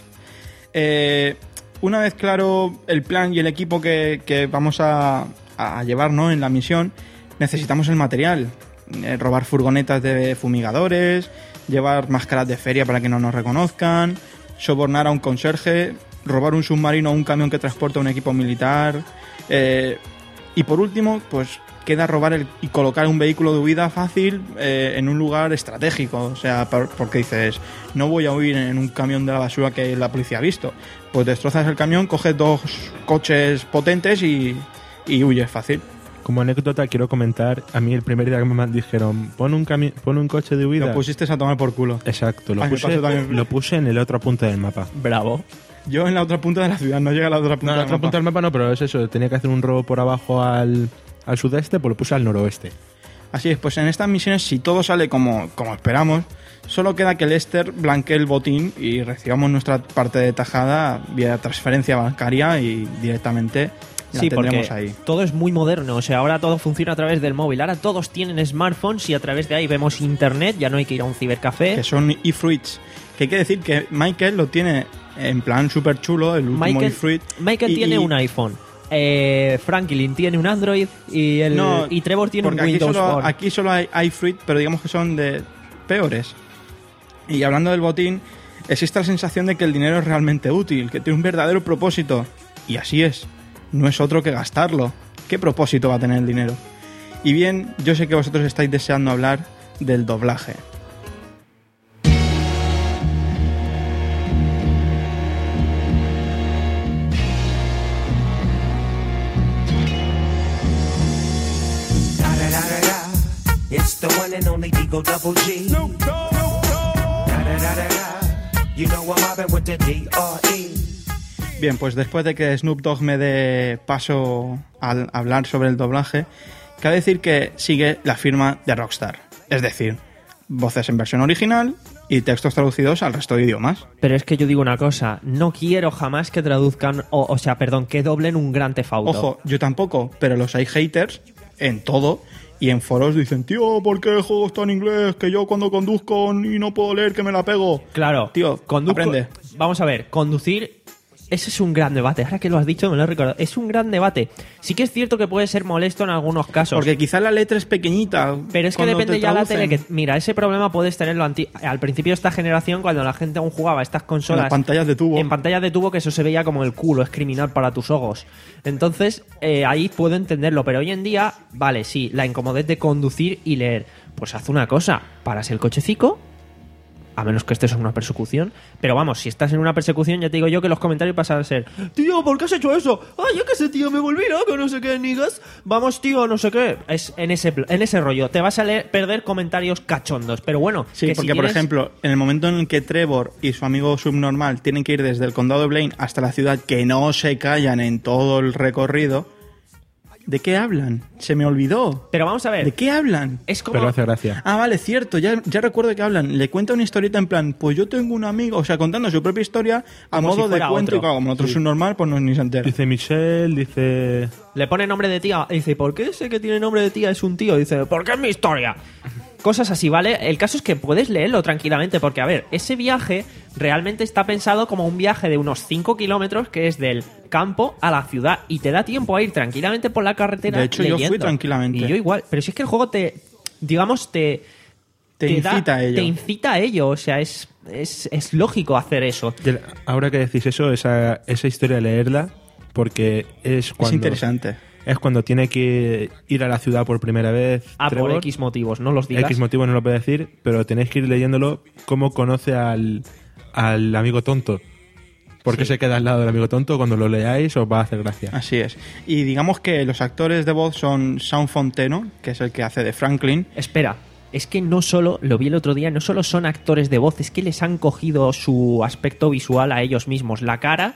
Eh, una vez claro el plan y el equipo que, que vamos a, a llevar, ¿no? en la misión, necesitamos el material. Eh, robar furgonetas de fumigadores, llevar máscaras de feria para que no nos reconozcan, sobornar a un conserje, robar un submarino o un camión que transporta un equipo militar. Eh, y por último, pues queda robar el, y colocar un vehículo de huida fácil eh, en un lugar estratégico. O sea, por- porque dices, no voy a huir en un camión de la basura que la policía ha visto. Pues destrozas el camión, coges dos coches potentes y, y huyes fácil. Como anécdota quiero comentar, a mí el primer día que me dijeron, pon un, cami- pon un coche de huida. Lo pusiste a tomar por culo. Exacto, lo Ay, me puse, pasó también. lo puse en el otro punto del mapa. Bravo. Yo en la otra punta de la ciudad, no llega a la otra punta No, en la del otra mapa. punta del mapa no, pero es eso, tenía que hacer un robo por abajo al, al sudeste, pues lo puse al noroeste. Así es, pues en estas misiones, si todo sale como, como esperamos, solo queda que Lester blanquee el botín y recibamos nuestra parte de tajada vía transferencia bancaria y directamente la Sí, porque tendremos ahí. todo es muy moderno, o sea, ahora todo funciona a través del móvil, ahora todos tienen smartphones y a través de ahí vemos internet, ya no hay que ir a un cibercafé. Que son eFruits. Que hay que decir que Michael lo tiene en plan súper chulo, el último Michael, eFruit. Michael Y- tiene y- un iPhone, eh, Franklin tiene un Android y, el, No, y Trevor tiene un porque aquí Windows solo, Phone. aquí solo hay iFruit, pero digamos que son de peores. Y hablando del botín, existe la sensación de que el dinero es realmente útil, que tiene un verdadero propósito. Y así es. No es otro que gastarlo. ¿Qué propósito va a tener el dinero? Y bien, yo sé que vosotros estáis deseando hablar del doblaje. It's the one and only Digo Double G. Da da Bien, pues después de que Snoop Dogg me dé paso al hablar sobre el doblaje, cabe decir que sigue la firma de Rockstar. Es decir, voces en versión original y textos traducidos al resto de idiomas. Pero es que yo digo una cosa, no quiero jamás que traduzcan, o, o sea, perdón, que doblen un Grand Theft Auto. Ojo, yo tampoco, pero los hay haters en todo y en foros dicen, tío, ¿por qué el juego está en inglés? Que yo cuando conduzco y no puedo leer que me la pego. Claro, Tío, conduzco- aprende. Vamos a ver, conducir, ese es un gran debate. Ahora que lo has dicho me lo he recordado. Es un gran debate. Sí que es cierto que puede ser molesto en algunos casos. Porque quizás la letra es pequeñita. Pero es que cuando depende te ya la traducen. tele. Que, mira, ese problema puedes tenerlo anti- al principio de esta generación, cuando la gente aún jugaba a estas consolas. En las pantallas de tubo. En pantallas de tubo, que eso se veía como el culo, es criminal para tus ojos. Entonces, eh, ahí puedo entenderlo. Pero hoy en día, vale, sí, la incomodez de conducir y leer. Pues haz una cosa, paras el cochecico. A menos que estés en una persecución. Pero vamos, si estás en una persecución, ya te digo yo que los comentarios pasan a ser: tío, ¿por qué has hecho eso? Ah, yo qué sé, tío, me volví loco, no sé qué, niggas. Vamos, tío, no sé qué. Es en ese, pl- en ese rollo. Te vas a leer, perder comentarios cachondos. Pero bueno, Sí, que porque si por quieres- ejemplo, en el momento en el que Trevor y su amigo subnormal tienen que ir desde el condado de Blaine hasta la ciudad, que no se callan en todo el recorrido, ¿de qué hablan? Se me olvidó. Pero vamos a ver. ¿De qué hablan? Es como. Pero hace gracia. Ah, vale, cierto, ya, ya recuerdo que hablan. Le cuenta una historieta en plan, pues yo tengo un amigo, o sea, contando su propia historia a Como modo si de fuera cuento, otro. y claro, como nosotros subnormal, pues no, ni se entera. Dice Michelle, dice... Le pone nombre de tía. Y dice: ¿por qué ese que tiene nombre de tía es un tío? Dice: porque es mi historia. Cosas así, ¿vale? El caso es que puedes leerlo tranquilamente, porque, a ver, ese viaje realmente está pensado como un viaje de unos cinco kilómetros, que es del campo a la ciudad, y te da tiempo a ir tranquilamente por la carretera. De hecho, yo leyendo. fui tranquilamente. Y yo igual. Pero si es que el juego te, digamos, te... Te da- incita a ello. Te incita a ello, o sea, es, es, es lógico hacer eso. de- Ahora que decís eso, esa, esa historia leerla, porque es cuando... Es interesante. Es cuando tiene que ir a la ciudad por primera vez. Ah, por Trevor. X motivos, no los digas. X motivo no lo puedo decir, pero tenéis que ir leyéndolo cómo conoce al, al amigo tonto. Porque Sí. se queda al lado del amigo tonto, cuando lo leáis os va a hacer gracia. Así es. Y digamos que los actores de voz son Sean Fonteno, que es el que hace de Franklin. Espera, es que no solo, lo vi el otro día, no solo son actores de voz, es que les han cogido su aspecto visual a ellos mismos, la cara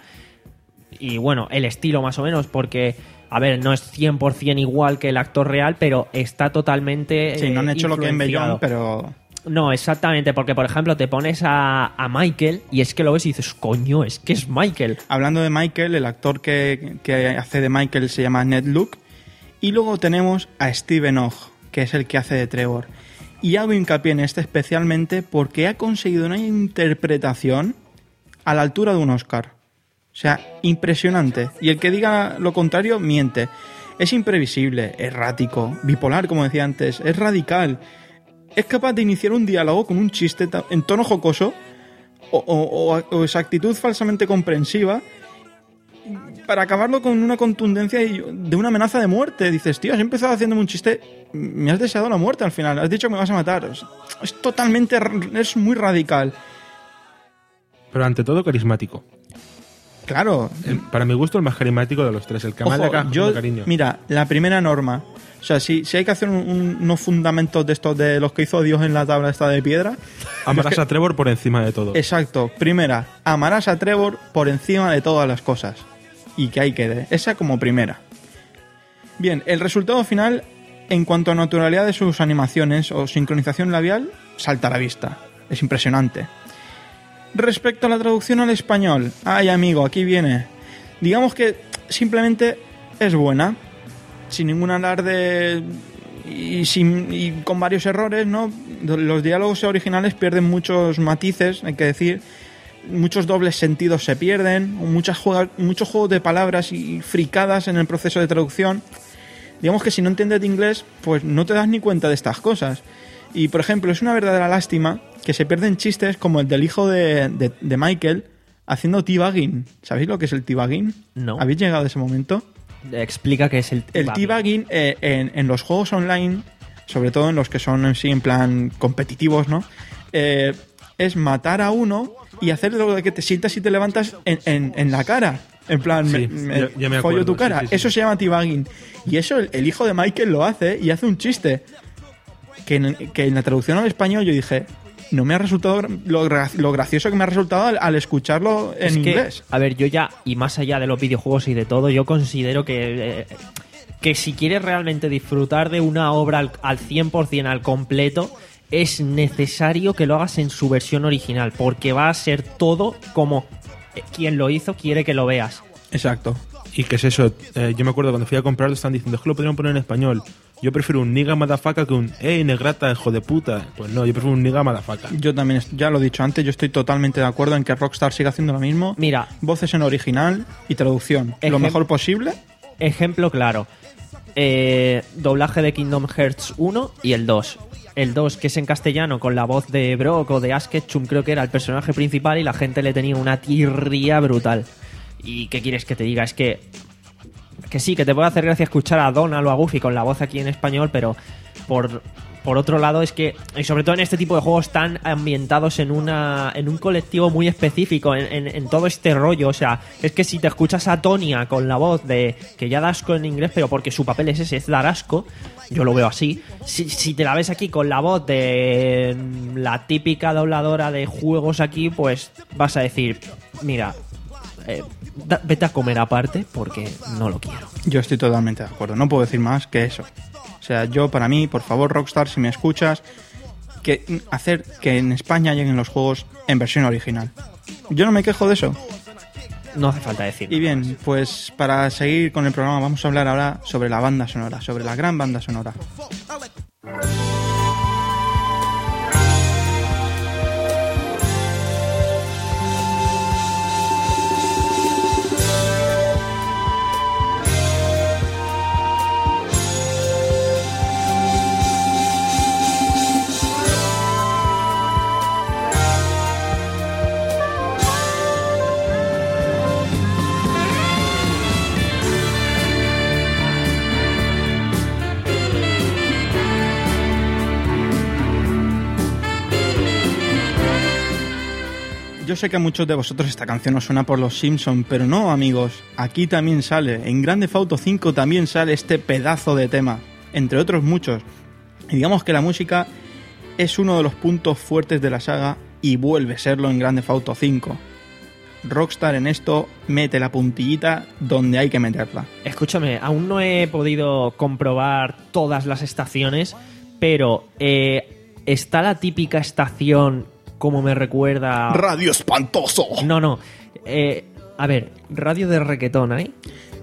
y bueno, el estilo más o menos, porque, a ver, no es cien por ciento igual que el actor real, pero está totalmente Sí, no han eh, hecho lo que en influenciado. Bellón, pero... No, exactamente, porque por ejemplo te pones a, a Michael y es que lo ves y dices, coño, es que es Michael. Hablando de Michael, el actor que, que hace de Michael se llama Ned Luke. Y luego tenemos a Steven Ogg, que es el que hace de Trevor. Y hago hincapié en este especialmente porque ha conseguido una interpretación a la altura de un Oscar. O sea, impresionante. Y el que diga lo contrario, miente. Es imprevisible, errático, bipolar, como decía antes, es radical. Es capaz de iniciar un diálogo con un chiste ta- en tono jocoso o, o, o- o exactitud falsamente comprensiva para acabarlo con una contundencia y- de una amenaza de muerte. Dices, tío, has empezado haciéndome un chiste, me has deseado la muerte al final, has dicho que me vas a matar. Es, es totalmente, r- es muy radical. Pero ante todo carismático. Claro, El- para mi gusto el más carismático de los tres, el que más le ojo, caja yo, cariño. mira, la primera norma, o sea, si, si hay que hacer un- un- unos fundamentos de estos de los que hizo Dios en la tabla esta de piedra, Amarás a Trevor por encima de todo. exacto, primera, amarás a Trevor por encima de todas las cosas. Y que ahí quede. Esa como primera. Bien, el resultado final, en cuanto a naturalidad de sus animaciones o sincronización labial, salta a la vista. Es impresionante. Respecto a la traducción al español, ay amigo, aquí viene. Digamos que simplemente es buena. Sin ningún alarde y, sin, y con varios errores, ¿no? Los diálogos originales pierden muchos matices, hay que decir. Muchos dobles sentidos se pierden, muchas juega- muchos juegos de palabras y fricadas en el proceso de traducción. Digamos que si no entiendes de inglés, pues no te das ni cuenta de estas cosas. Y, por ejemplo, es una verdadera lástima que se pierden chistes como el del hijo de, de, de Michael haciendo teabagging. ¿Sabéis lo que es el teabagging? No. ¿Habéis llegado a ese momento? Explica qué es el El teabagging eh, en, en los juegos online, sobre todo en los que son en sí en plan competitivos, ¿no? Eh, es matar a uno y hacer lo de que te sientas y te levantas en, en, en la cara. En plan, Sí, me, me ya- ya me follo acuerdo, tu cara. sí, sí, sí. Eso se llama teabagging. Y eso el, el hijo de Michael lo hace y hace un chiste. Que en, que en la traducción al español yo dije, no me ha resultado gra- lo, gra- lo gracioso que me ha resultado al, al escucharlo en Es que, inglés. a ver, yo ya, y más allá de los videojuegos y de todo, yo considero que, eh, que si quieres realmente disfrutar de una obra al, al cien por ciento, al completo, es necesario que lo hagas en su versión original, porque va a ser todo como eh, quien lo hizo quiere que lo veas. Exacto. ¿Y qué es eso? Eh, yo me acuerdo cuando fui a comprarlo están diciendo, es que lo podrían poner en español. Yo prefiero un niga madafaca que un ey negrata, hijo de puta. Pues no, yo prefiero un niga madafaca. Yo también, est- ya lo he dicho antes, yo estoy totalmente de acuerdo en que Rockstar siga haciendo lo mismo. Mira, Voces en original y traducción. Lo Ejem- mejor posible. ejemplo claro. Eh, doblaje de Kingdom Hearts uno y el dos. El dos, que es en castellano, con la voz de Brock o de Ash Ketchum, creo que era el personaje principal, y la gente le tenía una tirria brutal. ¿Y qué quieres que te diga? Es que... Que sí, que te puede hacer gracia escuchar a Donald o a Goofy con la voz aquí en español, pero por, por otro lado es que, y sobre todo en este tipo de juegos tan ambientados en una en un colectivo muy específico, en, en, en todo este rollo, o sea, es que si te escuchas a Tonya con la voz de, que ya da asco en inglés, pero porque su papel es ese, es dar asco, yo lo veo así, si, si te la ves aquí con la voz de la típica dobladora de juegos aquí, pues vas a decir, mira... Eh, da, vete a comer aparte porque no lo quiero. Yo estoy totalmente de acuerdo. No puedo decir más que eso. O sea, yo para mí, por favor, Rockstar, si me escuchas, que hacer que en España lleguen los juegos en versión original. Yo no me quejo de eso. No hace falta decirlo. Y bien, pues para seguir con el programa vamos a hablar ahora sobre la banda sonora, sobre la gran banda sonora. Yo sé que a muchos de vosotros esta canción os suena por los Simpsons, pero no, amigos. Aquí también sale, en Grand Theft Auto cinco también sale este pedazo de tema, entre otros muchos. Y digamos que la música es uno de los puntos fuertes de la saga y vuelve a serlo en Grand Theft Auto cinco. Rockstar en esto mete la puntillita donde hay que meterla. Escúchame, aún no he podido comprobar todas las estaciones, pero eh, está la típica estación, como me recuerda... ¡Radio espantoso! No, no. Eh, a ver, radio de reggaetón, ¿hay?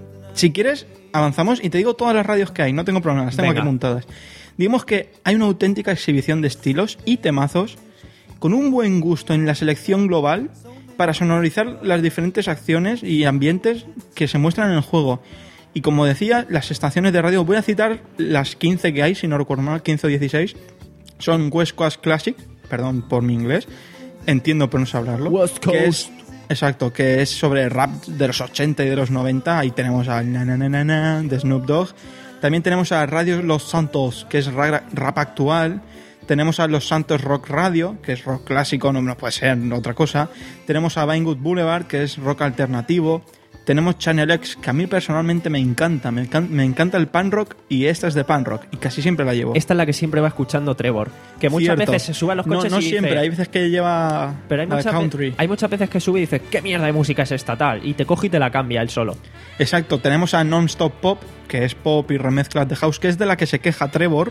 Si quieres, avanzamos y te digo todas las radios que hay, no tengo problema, las tengo Venga. aquí montadas. Digamos que hay una auténtica exhibición de estilos y temazos con un buen gusto en la selección global para sonorizar las diferentes acciones y ambientes que se muestran en el juego. Y como decía, las estaciones de radio, voy a citar las quince que hay, si no recuerdo mal, quince o dieciséis, son West Coast Classic, perdón por mi inglés, entiendo pero no sé hablarlo. West que es- Coast. Exacto, que es sobre rap de los ochenta y de los noventa. Ahí tenemos al na na na na na de Snoop Dogg. También tenemos a Radio Los Santos, que es ra- rap actual. Tenemos a Los Santos Rock Radio, que es rock clásico, no no puede ser otra cosa. Tenemos a Vinewood Boulevard, que es rock alternativo. Tenemos Channel X, que a mí personalmente me encanta. Me, encan- me encanta el pan rock y esta es de pan rock. Y casi siempre la llevo. Esta es la que siempre va escuchando Trevor. Que muchas Cierto. veces se sube a los coches No, no y dice... siempre, hay veces que lleva Pero hay la muchas, country. ve- hay muchas veces que sube y dice, ¿qué mierda de música es esta tal? Y te coge y te la cambia él solo. Exacto, tenemos a Non-Stop Pop, que es pop y remezclas de house, que es de la que se queja Trevor.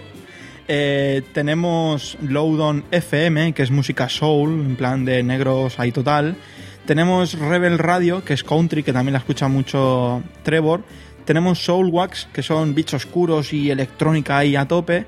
Eh, tenemos Lowdown F M, que es música soul, en plan de negros ahí total. Tenemos Rebel Radio, que es country, que también la escucha mucho Trevor. Tenemos Soulwax, que son beats oscuros y electrónica ahí a tope.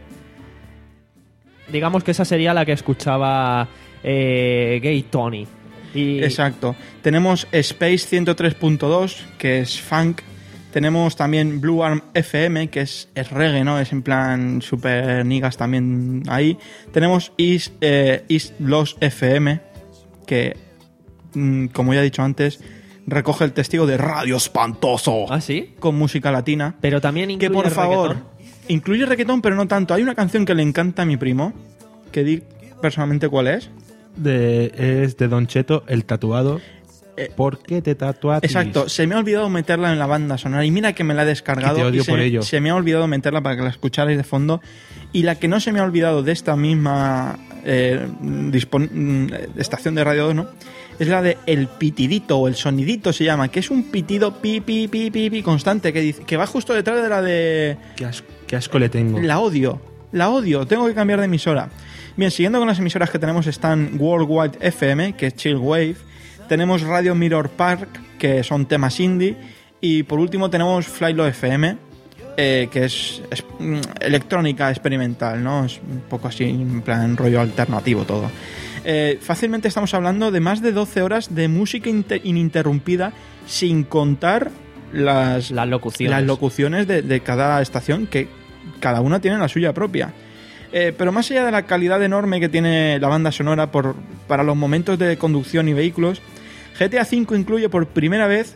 Digamos que esa sería la que escuchaba eh, Gay Tony. Y Exacto. Tenemos Space ciento tres punto dos, que es funk. Tenemos también Blue Arm F M, que es, es reggae, ¿no? Es en plan super niggas también ahí. Tenemos East, eh, East Los F M, que, mm, como ya he dicho antes, recoge el testigo de Radio Espantoso, ¿Ah, sí? con música latina. Pero también incluye Que por favor, reggaetón. incluye reggaetón, pero no tanto. Hay una canción que le encanta a mi primo, que di personalmente cuál es. De, es de Don Cheto, el tatuado. Eh, ¿Por qué te tatuaste? Exacto, se me ha olvidado meterla en la banda sonora y mira que me la he descargado. Que te odio y se, por ello. se me ha olvidado meterla para que la escucharais de fondo. Y la que no se me ha olvidado de esta misma eh, dispon- estación de Radio dos, ¿no? Es la de el pitidito o el sonidito se llama, que es un pitido pi, pi, pi, pi, pi constante que, dice, que va justo detrás de la de... Qué asco, qué asco le tengo. La odio, la odio, tengo que cambiar de emisora. Bien, siguiendo con las emisoras que tenemos están Worldwide F M, que es Chillwave, tenemos Radio Mirror Park, que son temas indie, y por último tenemos Flylo F M, eh, que es, es mm, electrónica experimental, ¿no? Es un poco así, en plan rollo alternativo todo. Eh, fácilmente estamos hablando de más de doce horas de música inter- ininterrumpida, sin contar las, Las locuciones. las locuciones de, de cada estación, que cada una tiene la suya propia. Eh, pero más allá de la calidad enorme que tiene la banda sonora por, para los momentos de conducción y vehículos, G T A cinco incluye por primera vez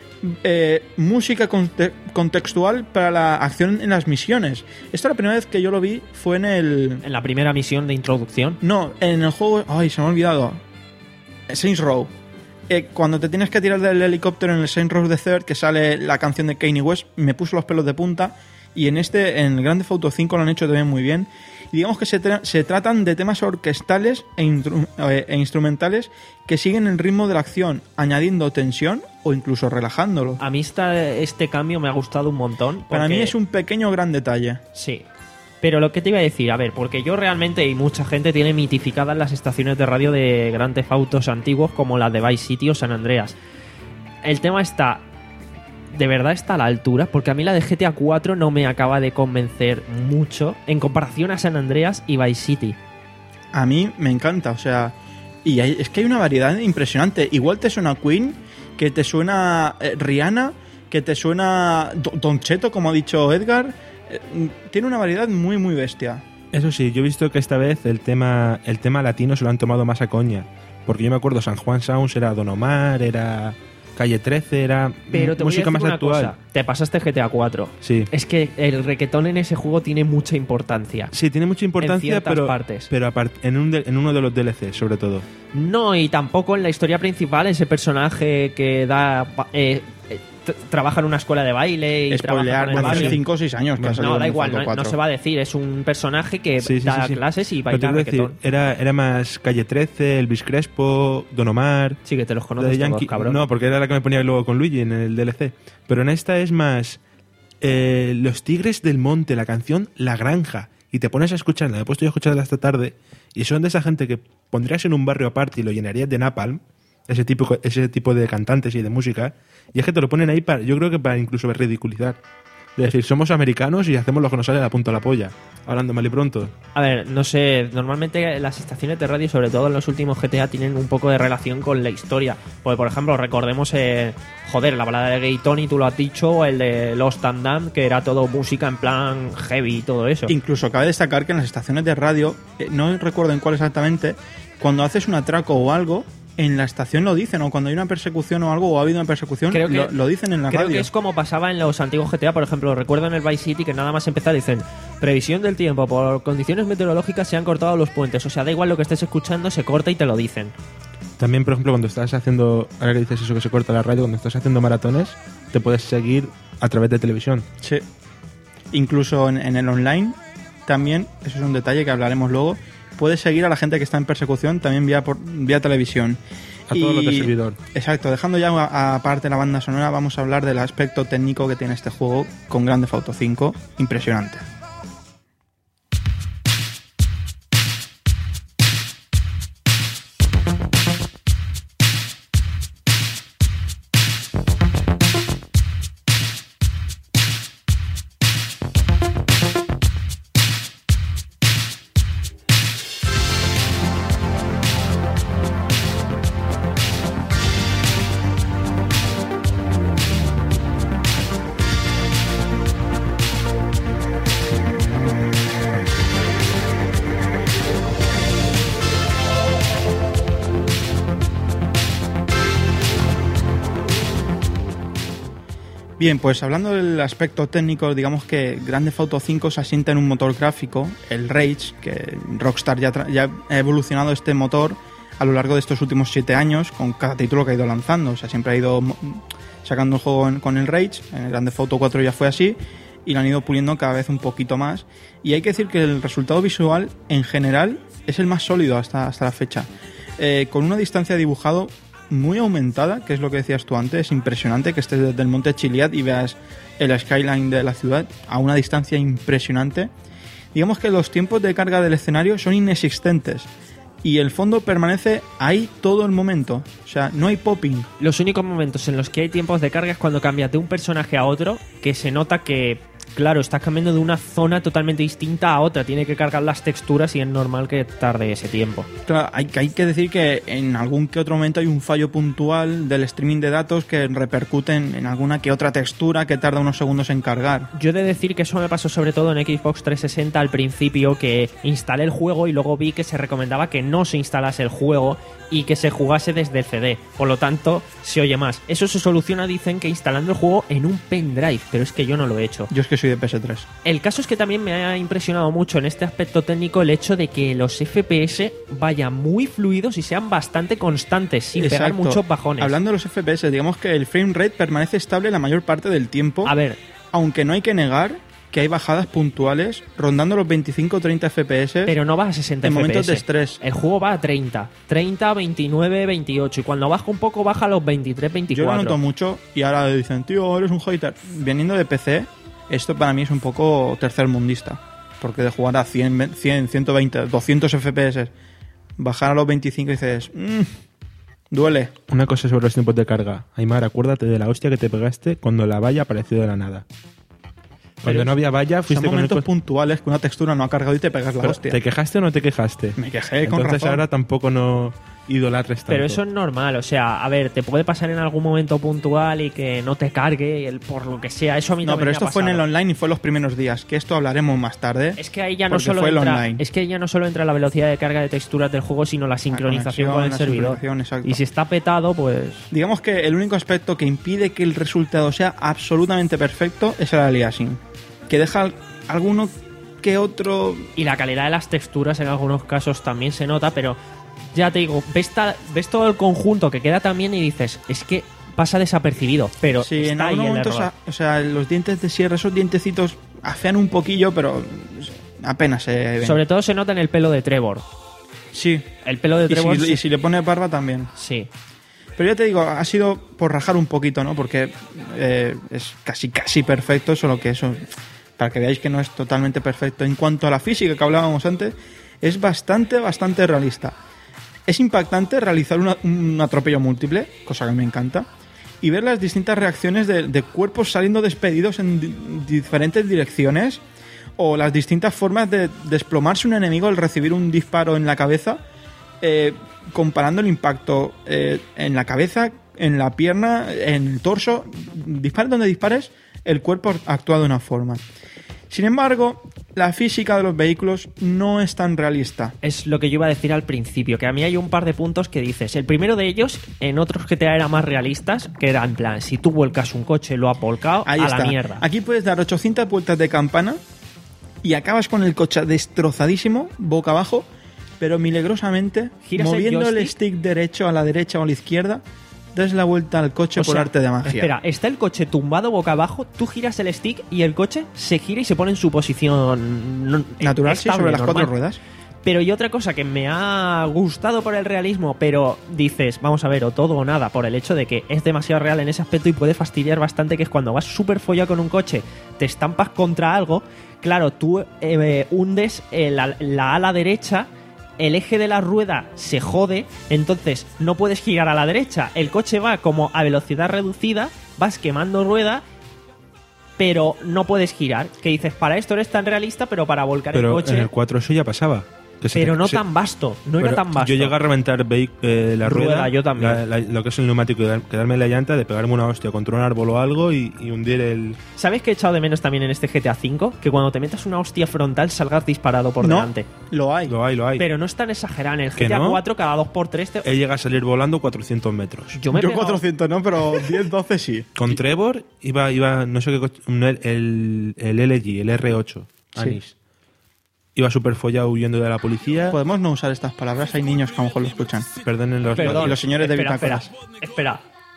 eh, música conte- contextual para la acción en las misiones. Esta la primera vez que yo lo vi fue en el... En la primera misión de introducción. No, en el juego... Ay, se me ha olvidado. Saints Row. Eh, cuando te tienes que tirar del helicóptero en el Saints Row the Third, que sale la canción de Kanye West, me puso los pelos de punta. Y en este, en el Grand Theft Auto cinco, lo han hecho también muy bien. Y digamos que se, tra- se tratan de temas orquestales e, intru- eh, e instrumentales que siguen el ritmo de la acción, añadiendo tensión o incluso relajándolo. A mí esta, este cambio me ha gustado un montón. Para mí porque- es un pequeño gran detalle. Sí. Pero lo que te iba a decir, a ver, porque yo realmente, y mucha gente tiene mitificadas las estaciones de radio de Grand Theft Autos antiguos como las de Vice City o San Andreas. El tema está... ¿De verdad está a la altura? Porque a mí la de G T A cuatro no me acaba de convencer mucho en comparación a San Andreas y Vice City. A mí me encanta, o sea... Y hay- es que hay una variedad impresionante. Igual te suena Queen, que te suena eh, Rihanna, que te suena Do- Don Cheto, como ha dicho Edgar. Eh, tiene una variedad muy, muy bestia. Eso sí, yo he visto que esta vez el tema, el tema latino se lo han tomado más a coña. Porque yo me acuerdo, San Juan Sounds era Don Omar, era Calle trece, era Pero te voy a música decir más una actual. cosa. Te pasaste G T A cuatro. Sí. Es que el reggaetón en ese juego tiene mucha importancia. Sí, tiene mucha importancia, ciertas pero, partes. pero apart- en, un de- en uno de los D L C, sobre todo. No, y tampoco en la historia principal ese personaje que da eh, eh, t- trabaja en una escuela de baile y trabaja Spoilear, con el bueno, hace barrio. cinco o seis años que ha salido No, da en igual, Fallout no, no cuatro. se va a decir, es un personaje que Sí, sí, da sí, sí. clases y Pero te baila quiero decir, reggaetón. era, era más Calle trece, Elvis Crespo, Don Omar. Sí, que te los Daddy conoces todos, Yankee. cabrón. No, porque era la que me ponía luego con Luigi en el D L C. Pero en esta es más eh, Los Tigres del Monte, la canción La Granja. Y te pones a escucharla, me he puesto yo a escucharla esta tarde. Y son de esa gente que pondrías en un barrio aparte y lo llenarías de napalm. Ese tipo, ese tipo de cantantes y de música. Y es que te lo ponen ahí para, yo creo que para incluso ridiculizar. De decir, somos americanos y hacemos lo que nos sale de la punta a la polla. Hablando mal y pronto. A ver, no sé, normalmente las estaciones de radio, sobre todo en los últimos G T A, tienen un poco de relación con la historia. Porque, por ejemplo, recordemos, eh, joder, la balada de Gay Tony, tú lo has dicho, o el de Lost and Damned, que era todo música en plan heavy y todo eso. Incluso cabe destacar que en las estaciones de radio, eh, no recuerdo en cuál exactamente, cuando haces un atraco o algo, en la estación lo dicen, o cuando hay una persecución o algo, o ha habido una persecución, Creo que- lo, lo dicen en la Creo radio. que es como pasaba en los antiguos G T A, por ejemplo, recuerdo en el Vice City que nada más empezar dicen previsión del tiempo, por condiciones meteorológicas se han cortado los puentes, o sea, da igual lo que estés escuchando, se corta y te lo dicen. También, por ejemplo, cuando estás haciendo, ahora que dices eso que se corta la radio, cuando estás haciendo maratones, te puedes seguir a través de televisión. Sí. Incluso en, en el online, también, eso es un detalle que hablaremos luego, puedes seguir a la gente que está en persecución también vía, por, vía televisión. A todos los de servidor. Exacto, dejando ya a- aparte la banda sonora, vamos a hablar del aspecto técnico que tiene este juego con Grand Theft Auto cinco, impresionante. Bien, pues hablando del aspecto técnico, digamos que Grand Theft Auto cinco se asienta en un motor gráfico, el Rage, que Rockstar ya, tra- ya ha evolucionado este motor a lo largo de estos últimos siete años con cada título que ha ido lanzando. O sea, siempre ha ido mo- sacando un juego en- con el Rage, en el Grand Theft Auto cuatro ya fue así, y lo han ido puliendo cada vez un poquito más. Y hay que decir que el resultado visual, en general, es el más sólido hasta, hasta la fecha. Eh, con una distancia de dibujado muy aumentada, que es lo que decías tú antes. Es impresionante que estés desde el monte Chiliad y veas el skyline de la ciudad a una distancia impresionante. Digamos que los tiempos de carga del escenario son inexistentes y el fondo permanece ahí todo el momento. O sea, no hay popping. Los únicos momentos en los que hay tiempos de carga es cuando cambias de un personaje a otro, que se nota que, claro, estás cambiando de una zona totalmente distinta a otra. Tiene que cargar las texturas y es normal que tarde ese tiempo. Claro, hay, hay que decir que en algún que otro momento hay un fallo puntual del streaming de datos que repercute en, en alguna que otra textura que tarda unos segundos en cargar. Yo he de decir que eso me pasó sobre todo en Xbox trescientos sesenta al principio, que instalé el juego y luego vi que se recomendaba que no se instalase el juego y que se jugase desde el C D. Por lo tanto, se oye más. Eso se soluciona, dicen, que instalando el juego en un pendrive, pero es que yo no lo he hecho. Yo es que soy de P S tres. El caso es que también me ha impresionado mucho en este aspecto técnico el hecho de que los F P S vayan muy fluidos y sean bastante constantes, sin pegar Exacto. muchos bajones. Hablando de los F P S, digamos que el frame rate permanece estable la mayor parte del tiempo. A ver, Aunque no hay que negar que hay bajadas puntuales rondando los veinticinco a treinta F P S. pero no vas a sesenta En F P S. momentos de estrés. El juego va a treinta. treinta, veintinueve, veintiocho. Y cuando baja un poco, baja a los veintitrés, Yo veinticuatro. lo noto mucho y ahora dicen, tío, eres un hater. Viniendo de P C, esto para mí es un poco tercermundista. Porque de jugar a cien, cien, ciento veinte, doscientos F P S, bajar a los veinticinco y dices, mmm, duele. Una cosa sobre los tiempos de carga. Aymar, acuérdate de la hostia que te pegaste cuando la valla apareció de la nada. Cuando Pero no había valla, Son fuiste con el momentos co- puntuales que una textura no ha cargado y te pegas la Pero, hostia. ¿te quejaste o no te quejaste? Me quejé con Entonces razón. ahora tampoco no idolatres tanto. Pero eso es normal, o sea, a ver, te puede pasar en algún momento puntual y que no te cargue el, por lo que sea. Eso a mí No, también pero me esto ha fue en el pasado. online y fue los primeros días, que esto hablaremos más tarde. Es que ahí ya no porque solo fue el entra, online. es que ahí ya no solo entra la velocidad de carga de texturas del juego, sino la sincronización conexión, con el la servidor. sincronización, exacto. Y si está petado, pues Digamos que el único aspecto que impide que el resultado sea absolutamente perfecto es el aliasing, que deja alguno que otro. y la calidad de las texturas en algunos casos también se nota, pero ya te digo, ves, ta- ves todo el conjunto que queda también y dices, es que pasa desapercibido, pero Sí, en está ahí algunos el momentos, error. a- o sea, los dientes de sierra, esos dientecitos afean un poquillo, pero apenas se ven. Sobre todo se nota en el pelo de Trevor. Sí. El pelo de Y Trevor si, se- y si le pones barba también. sí. Pero ya te digo, ha sido por rajar un poquito, ¿no? Porque eh, es casi, casi perfecto, solo que eso, para que veáis que no es totalmente perfecto. En cuanto a la física que hablábamos antes, es bastante, bastante realista. Es impactante realizar una- un atropello múltiple, cosa que me encanta, y ver las distintas reacciones de, de cuerpos saliendo despedidos en di- diferentes direcciones, o las distintas formas de desplomarse un enemigo al recibir un disparo en la cabeza, eh, comparando el impacto eh, en la cabeza, en la pierna, en el torso. Dispares donde dispares, el cuerpo actúa de una forma. Sin embargo, la física de los vehículos no es tan realista. Es lo que yo iba a decir al principio, que a mí hay un par de puntos que dices. El primero de ellos, en otros G T A eran más realistas, que era en plan, si tú vuelcas un coche, lo ha volcado, Ahí a está. la mierda. Aquí puedes dar ochocientas vueltas de campana y acabas con el coche destrozadísimo, boca abajo, pero milagrosamente, Giras el moviendo el, joystick. stick derecho a la derecha o a la izquierda, das la vuelta al coche O por sea, arte de magia. Espera, está el coche tumbado boca abajo, tú giras el stick y el coche se gira y se pone en su posición no- Natural, sí, estable, sobre las normal. cuatro ruedas. Pero y otra cosa que me ha gustado por el realismo, pero dices, vamos a ver, o todo o nada, por el hecho de que es demasiado real en ese aspecto y puede fastidiar bastante, que es cuando vas súper follado con un coche, te estampas contra algo, claro, tú eh, hundes eh, la, la ala derecha, el eje de la rueda se jode, entonces no puedes girar a la derecha, el coche va como a velocidad reducida, vas quemando rueda, pero no puedes girar. Que dices, para esto eres tan realista, pero para volcar el Pero coche... en el cuatro eso ya pasaba. Que se Pero te- no se- tan vasto, no era Pero tan vasto. Yo llegué a reventar vehi- eh, la rueda, Rueda, yo también. la- la- lo que es el neumático, y dar- quedarme en la llanta, de pegarme una hostia contra un árbol o algo y, y hundir el... ¿Sabes qué he echado de menos también en este G T A cinco? Que cuando te metas una hostia frontal salgas disparado por no, delante. lo hay. Lo hay, lo hay. Pero no es tan exagerado. En el ¿Que G T A no? cuatro cada dos por tres te... Él llega a salir volando cuatrocientos metros. Yo me he Yo pegado- cuatrocientos no, pero diez, doce sí. Con Trevor iba, iba no sé qué coche, un- el, el, el L G, el R ocho, Anis. Iba súper follado huyendo de la policía. Podemos no usar estas palabras, hay niños que a lo mejor lo escuchan. Perdonen los Perdón, Y los señores de espera, bitácoras. espera, espera.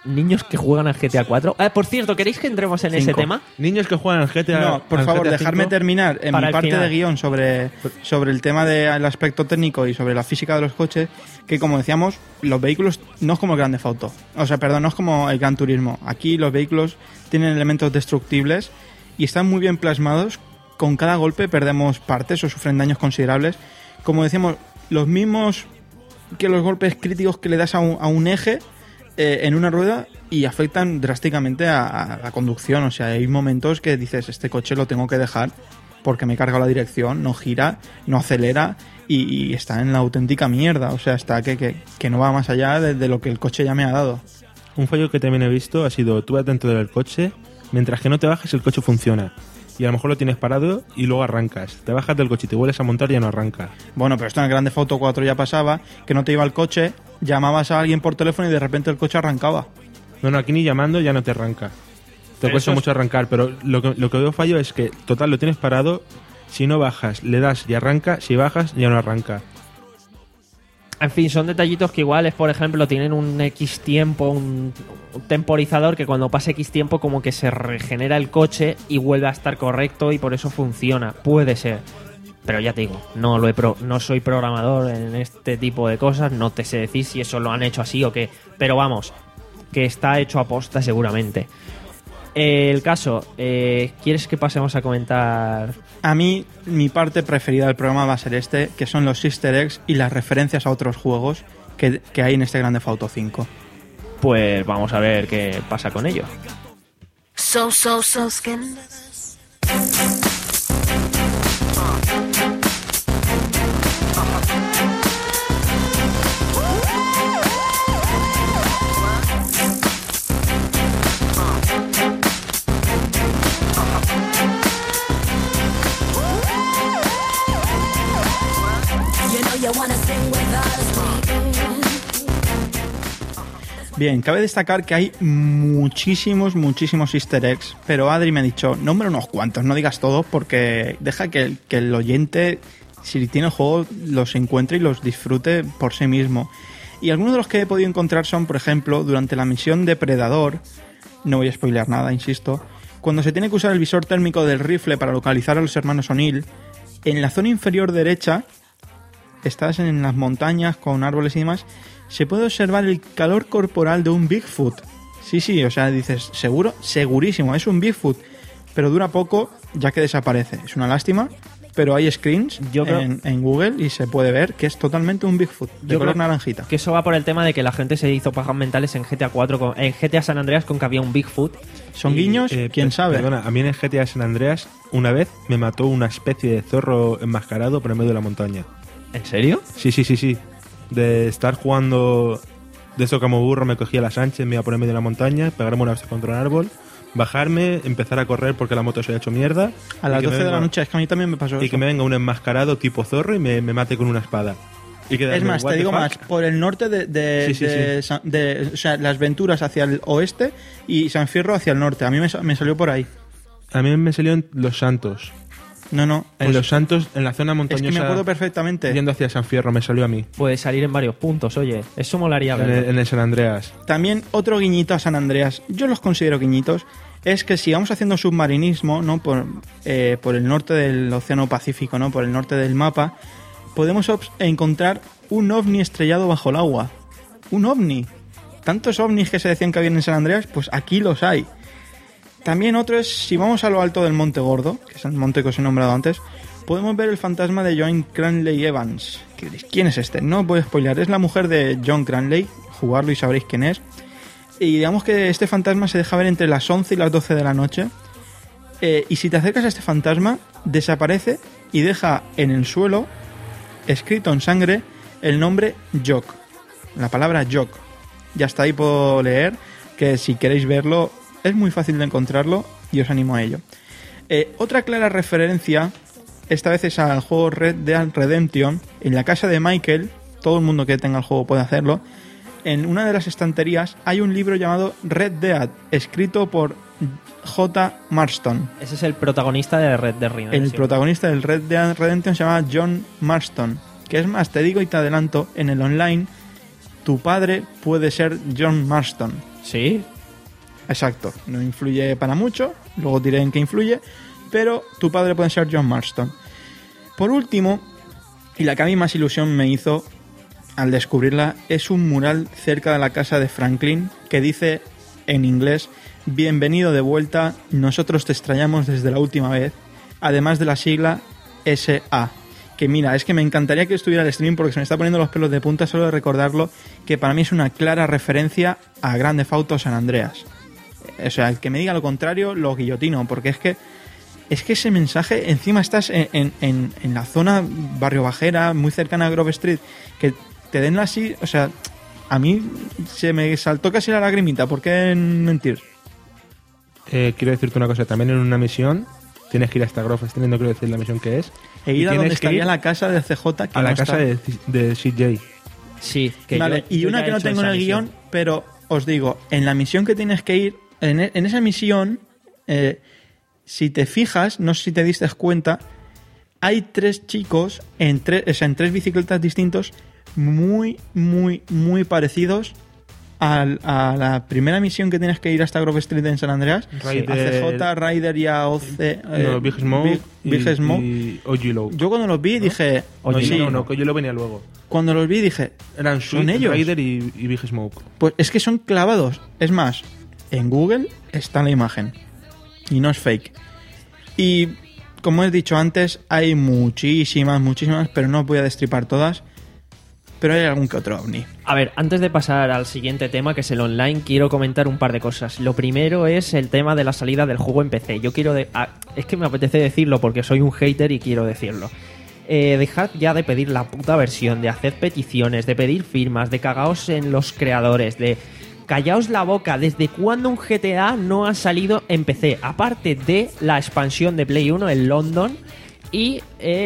niños que juegan al G T A cuatro. Ah, por cierto, ¿queréis que entremos en ese Cinco. tema? Niños que juegan al G T A. No, por al favor, G T A dejarme cinco. terminar en Para mi el parte final. de guión sobre, sobre el tema del aspecto técnico y sobre la física de los coches, que como decíamos, los vehículos no es como el Grand Theft Auto. O sea, perdón, no es como el Gran Turismo. Aquí los vehículos tienen elementos destructibles y están muy bien plasmados. Con cada golpe perdemos partes o sufren daños considerables. Como decíamos, los mismos que los golpes críticos que le das a un, a un eje eh, en una rueda y afectan drásticamente a, a la conducción. O sea, hay momentos que dices, este coche lo tengo que dejar porque me carga la dirección, no gira, no acelera y, y está en la auténtica mierda. O sea, está que, que, que no va más allá de, de lo que el coche ya me ha dado. Un fallo que también he visto ha sido tú dentro del coche, mientras que no te bajes el coche funciona. Y a lo mejor lo tienes parado y luego arrancas. Te bajas del coche y te vuelves a montar y ya no arranca. Bueno, pero esto en el Grand Theft Auto cuatro ya pasaba, que no te iba el coche, llamabas a alguien por teléfono y de repente el coche arrancaba. No, no, aquí ni llamando ya no te arranca. Te Pero cuesta eso es- mucho arrancar, pero lo que, lo que veo fallo es que, total, lo tienes parado. Si no bajas, le das y arranca. Si bajas, ya no arranca. En fin, son detallitos que igual es, por ejemplo, tienen un X tiempo, un, un temporizador que cuando pase X tiempo como que se regenera el coche y vuelve a estar correcto y por eso funciona. Puede ser. Pero ya te digo, no lo he pro- no soy programador en este tipo de cosas, no te sé decir si eso lo han hecho así o qué. Pero vamos, que está hecho a posta seguramente. El caso, eh, ¿quieres que pasemos a comentar? A mí, mi parte preferida del programa va a ser este, que son los easter eggs y las referencias a otros juegos que, que hay en este Grand Theft Auto cinco. Pues vamos a ver qué pasa con ello. So, so, so scandalous. You know you wanna sing with us. Bien, cabe destacar que hay muchísimos, muchísimos easter eggs, pero Adri me ha dicho, nombra unos cuantos, no digas todos porque deja que, el- que el oyente, si tiene el juego, los encuentre y los disfrute por sí mismo. Y algunos de los que he podido encontrar son, por ejemplo, durante la misión Depredador, no voy a spoilear nada, insisto, cuando se tiene que usar el visor térmico del rifle para localizar a los hermanos O'Neill, en la zona inferior derecha, estás en las montañas con árboles y demás, se puede observar el calor corporal de un Bigfoot. Sí, sí, o sea, dices, seguro, segurísimo, es un Bigfoot, pero dura poco ya que desaparece. Es una lástima, pero hay screens Yo creo- en, en Google y se puede ver que es totalmente un Bigfoot, de Yo color creo naranjita. Que eso va por el tema de que la gente se hizo pajas mentales en G T A cuatro, con- en G T A San Andreas con que había un Bigfoot. ¿Son y- guiños? Eh, ¿Quién per- sabe? Perdona, a mí en el G T A San Andreas una vez me mató una especie de zorro enmascarado por el medio de la montaña. ¿En serio? Sí, sí, sí, sí. De estar jugando de eso como burro, me cogía las anchas, me iba por el medio de la montaña, pegarme una vez contra un árbol, bajarme, empezar a correr porque la moto se había hecho mierda. A y las que me doce de la venga- noche, es que a mí también me pasó Y eso. que me venga un enmascarado tipo zorro y me, me mate con una espada. Y Es quedarme, más, "What te the digo fuck?". más, por el norte de, de, Sí, sí, de sí. Sa- de- o sea, las Venturas hacia el oeste y San Fierro hacia el norte. A mí me, sa- me salió por ahí. A mí me salió en Los Santos. No, no. En pues Los Santos, en la zona es montañosa. que me acuerdo perfectamente. Yendo hacia San Fierro, me salió a mí. Puede salir en varios puntos, oye. Eso molaría En el, verlo. en el San Andreas. También otro guiñito a San Andreas, yo los considero guiñitos, es que si vamos haciendo submarinismo, ¿no? Por, eh, por el norte del Océano Pacífico, ¿no? Por el norte del mapa, podemos obs- encontrar un ovni estrellado bajo el agua. Un ovni. Tantos ovnis que se decían que había en San Andreas, pues aquí los hay. También otro es, si vamos a lo alto del Monte Gordo, que es el monte que os he nombrado antes, podemos ver el fantasma de Joan Cranley Evans. ¿Qué diréis? ¿Quién es este? No os voy a spoilear, es la mujer de John Cranley, jugarlo y sabréis quién es. Y digamos que este fantasma se deja ver entre las once y las doce de la noche. Eh, y si te acercas a este fantasma, desaparece y deja en el suelo, escrito en sangre, el nombre Jock. La palabra Jock. Ya está ahí, puedo leer, que si queréis verlo, es muy fácil de encontrarlo y os animo a ello. Eh, otra clara referencia, esta vez es al juego Red Dead Redemption. En la casa de Michael, todo el mundo que tenga el juego puede hacerlo, en una de las estanterías hay un libro llamado Red Dead, escrito por J. Marston. Ese es el protagonista de Red Dead Redemption. El protagonista del Red Dead Redemption se llama John Marston. Que es más, te digo y te adelanto, en el online, tu padre puede ser John Marston. ¿Sí? Exacto, no influye para mucho, luego diré en qué influye, pero tu padre puede ser John Marston. Por último, y la que a mí más ilusión me hizo al descubrirla, es un mural cerca de la casa de Franklin que dice en inglés: bienvenido de vuelta, nosotros te extrañamos desde la última vez, además de la sigla S A. Que mira, es que me encantaría que estuviera el stream porque se me está poniendo los pelos de punta solo de recordarlo, que para mí es una clara referencia a Grand Theft Auto San Andreas. O sea, el que me diga lo contrario lo guillotino, porque es que es que ese mensaje, encima estás en, en, en, en la zona barrio bajera, muy cercana a Grove Street, que te den así, o sea, a mí se me saltó casi la lagrimita, ¿por qué mentir? Eh, quiero decirte una cosa, también en una misión tienes que ir hasta Grove Street, no quiero decir la misión que es. E ir y a tienes donde que estaría ir la casa de C J. Que a la no casa está. de, de C J. Sí. Que Vale, yo- y yo una ya que he no hecho tengo en esa el misión. guión, pero os digo, en la misión que tienes que ir, en, e- en esa misión, eh, si te fijas, no sé si te diste cuenta, hay tres chicos en, tre- o sea, en tres bicicletas distintos muy, muy, muy parecidos al- a la primera misión que tienes que ir hasta Grove Street en San Andreas, Ryder- a C J, Ryder y a O C. eh, No, Big Smoke, Big, Big y, Smoke. y O G Low. Yo cuando los vi dije... Oye, sí, no, no, que yo lo venía luego. cuando los vi dije, Eran ¿son Sweet, ellos? Ryder y, y Big Smoke. Pues es que son clavados. Es más, en Google está la imagen. Y no es fake. Y como he dicho antes, hay muchísimas, muchísimas, pero no os voy a destripar todas. Pero hay algún que otro ovni. A ver, antes de pasar al siguiente tema, que es el online, quiero comentar un par de cosas. Lo primero es el tema de la salida del juego en P C. Yo quiero... De... ah, es que me apetece decirlo porque soy un hater y quiero decirlo. Eh, dejad ya de pedir la puta versión, de hacer peticiones, de pedir firmas, de cagaos en los creadores, de... Callaos la boca. ¿Desde cuándo un G T A no ha salido en P C? Aparte de la expansión de Play uno, el London, y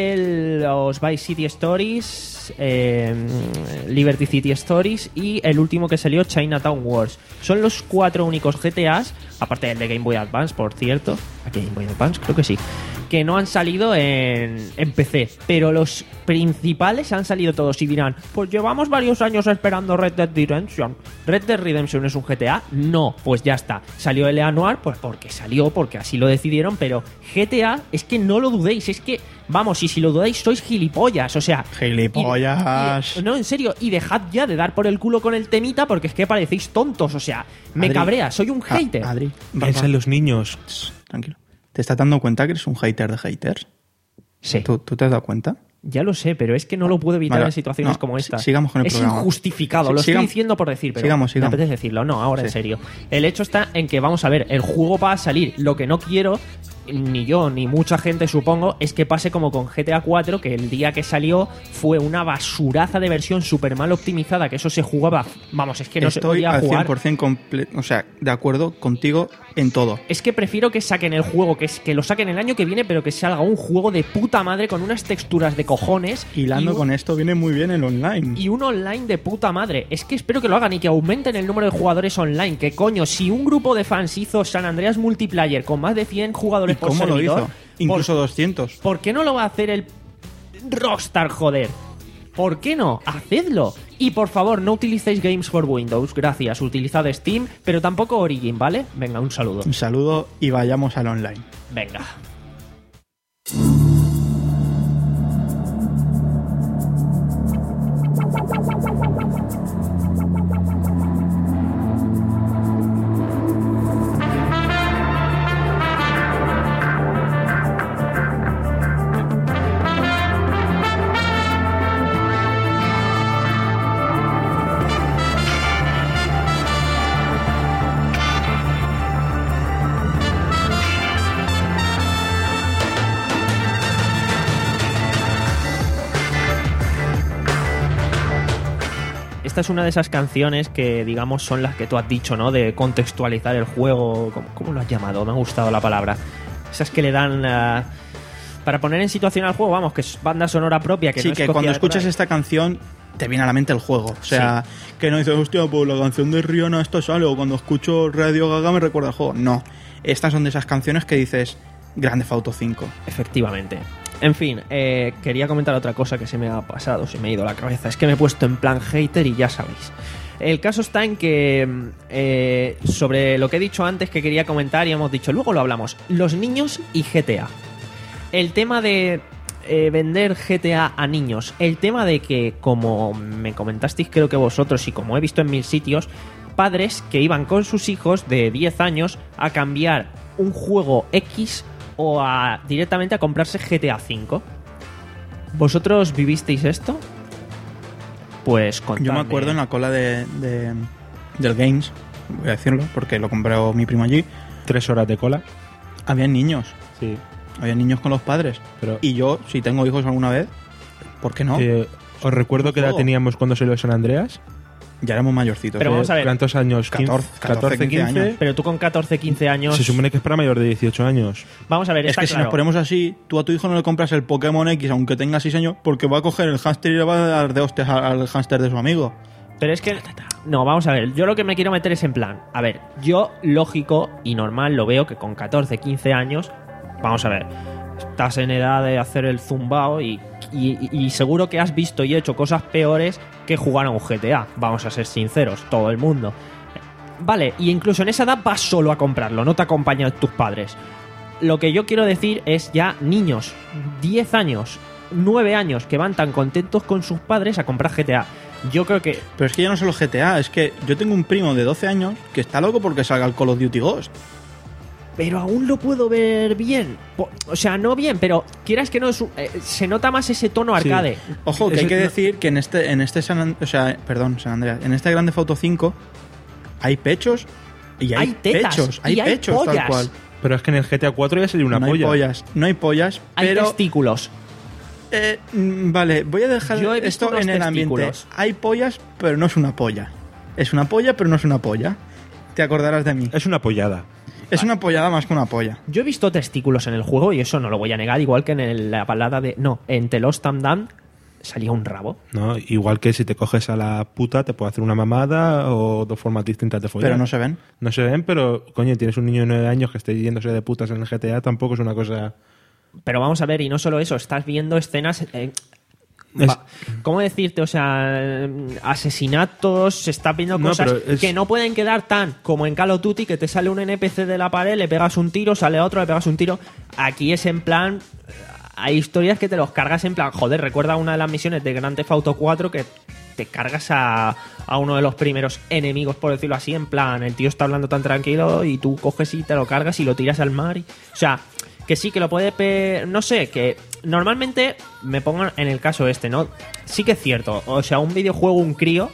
el, los Vice City Stories, eh, Liberty City Stories y el último que salió, Chinatown Wars. Son los cuatro únicos G T As, aparte del de Game Boy Advance, por cierto. ¿Aquí hay Game Boy Advance? Creo que sí. Que no han salido en, en P C, pero los principales han salido todos y dirán, pues llevamos varios años esperando Red Dead Redemption. ¿Red Dead Redemption es un G T A? No, pues ya está. ¿Salió L A Noire? Pues porque salió, porque así lo decidieron, pero G T A es que no lo dudéis, es que, vamos, y si lo dudáis sois gilipollas, o sea... Gilipollas. y- y- no, en serio, y dejad ya de dar por el culo con el temita porque es que parecéis tontos, o sea, me Adri. cabrea, soy un Ah, hater. Adri, Piensa papá, en los niños. tranquilo. ¿Te estás dando cuenta que eres un hater de haters? Sí. ¿Tú, tú te has dado cuenta? Ya lo sé, pero es que no lo puedo evitar Vale, en situaciones no, como si- esta. sigamos con el es programa. injustificado, Sí, lo sigamos- estoy diciendo por decir, pero sigamos, sigamos. me apetece decirlo. No, ahora en Sí. serio. El hecho está en que, vamos a ver, el juego va a salir. Lo que no quiero, ni yo, ni mucha gente supongo, es que pase como con G T A cuatro, que el día que salió fue una basuraza de versión súper mal optimizada, que eso se jugaba... Vamos, es que no se Estoy podía al jugar. cien por ciento comple- o sea, de acuerdo contigo en todo. Es que prefiero que saquen el juego, que, es, que lo saquen el año que viene, pero que salga un juego de puta madre con unas texturas de cojones. Hilando y un- con esto viene muy bien el online. Y un online de puta madre. Es que espero que lo hagan y que aumenten el número de jugadores online. Que coño, si un grupo de fans hizo San Andreas Multiplayer con más de cien jugadores ¿Y por cómo lo servidor, hizo? Incluso ¿por, doscientos. ¿por qué no lo va a hacer el Rockstar, joder? ¿Por qué no? Hacedlo. Y por favor, no utilicéis Games for Windows. Gracias. Utilizad Steam, pero tampoco Origin, ¿vale? Venga, un saludo. Un saludo y vayamos al online. Venga. Esta es una de esas canciones que, digamos, son las que tú has dicho, ¿no? De contextualizar el juego. ¿Cómo, cómo lo has llamado? Me ha gustado la palabra. Esas que le dan... uh, para poner en situación al juego, vamos, que es banda sonora propia. Que sí, no es que cogida cuando de por escuchas ahí. esta canción te viene a la mente el juego. O sea, que no dices, hostia, pues la canción de Rihanna esto sale, o cuando escucho Radio Gaga me recuerda el juego. No, estas son de esas canciones que dices Grand Theft Auto cinco. Efectivamente. En fin, eh, quería comentar otra cosa que se me ha pasado, se me ha ido la cabeza. Es que me he puesto en plan hater y ya sabéis. El caso está en que eh, sobre lo que he dicho antes que quería comentar y hemos dicho, luego lo hablamos, los niños y G T A. El tema de eh, vender G T A a niños, el tema de que, como me comentasteis creo que vosotros y como he visto en mil sitios, padres que iban con sus hijos de diez años a cambiar un juego X o a directamente a comprarse G T A cinco. ¿Vosotros vivisteis esto? Pues contadme. Yo me acuerdo en la cola de, de del Games, voy a decirlo, porque lo compró mi primo allí. Tres horas de cola. Había niños, Sí. había niños con los padres. Pero- Y yo, si tengo hijos alguna vez, ¿por qué no? Eh, os recuerdo qué edad juego. teníamos cuando salió San Andreas. Ya éramos mayorcitos. Pero ¿eh? vamos a ver. ¿Cuántos años? catorce, catorce, quince años. Pero tú con catorce, quince años... Se supone que es para mayor de dieciocho años. Vamos a ver, Es está que si claro. nos ponemos así, tú a tu hijo no le compras el Pokémon X aunque tenga seis años porque va a coger el hámster y le va a dar de hostias al, al hámster de su amigo. Pero es que... No, vamos a ver. Yo lo que me quiero meter es en plan... A ver, yo lógico y normal lo veo que con catorce, quince años... Vamos a ver. Estás en edad de hacer el zumbao y, y, y seguro que has visto y hecho cosas peores que jugar a un G T A. Vamos a ser sinceros, todo el mundo. Vale, y incluso en esa edad vas solo a comprarlo, no te acompañan tus padres. Lo que yo quiero decir es ya niños, diez años, nueve años, que van tan contentos con sus padres a comprar G T A. Yo creo que... Pero es que ya no solo G T A, es que yo tengo un primo de doce años que está loco porque salga el Call of Duty Ghost. Pero aún lo puedo ver bien. Po- O sea, no bien, pero quieras que no, es un- eh, se nota más ese tono Sí. arcade. Ojo, que Ese- hay que no- decir que en este, en este San An- o sea, perdón, San Andreas, en este Grande Auto cinco hay pechos y hay, Hay tetas, pechos, hay y hay pechos tal pollas. cual. Pero es que en el G T A cuatro ya sería una no polla. hay pollas, no hay pollas, Hay pero testículos. eh, mm, vale, voy a dejar Yo he visto esto unos en el ambiente. testículos. Hay pollas, pero no es una polla. Es una polla, pero no es una polla. Te acordarás de mí. Es una pollada. Es una pollada más que una polla. Yo he visto testículos en el juego y eso no lo voy a negar, igual que en el- la balada de... No, en The Lost and Damned salía un rabo. ¿No? Igual que si te coges a la puta, te puede hacer una mamada o dos formas distintas de follar. Pero no se ven. No se ven, pero, coño, tienes un niño de nueve años que esté yéndose de putas en el G T A, tampoco es una cosa... Pero vamos a ver, y no solo eso, estás viendo escenas... eh, Es- va- ¿Cómo decirte? O sea, eh, asesinatos, se está viendo No, cosas pero es- que no pueden quedar tan como en Call of Duty, que te sale un N P C de la pared, le pegas un tiro, sale otro, le pegas un tiro. Aquí es en plan... eh, Hay historias que te los cargas en plan... Joder, recuerda una de las misiones de Grand Theft Auto cuatro que te cargas a, a uno de los primeros enemigos, por decirlo así, en plan, el tío está hablando tan tranquilo y tú coges y te lo cargas y lo tiras al mar. Y, o sea, que sí, que lo puede... pe- No sé, que normalmente me pongo en el caso este, ¿no? Sí que es cierto. O sea, un videojuego, un crío...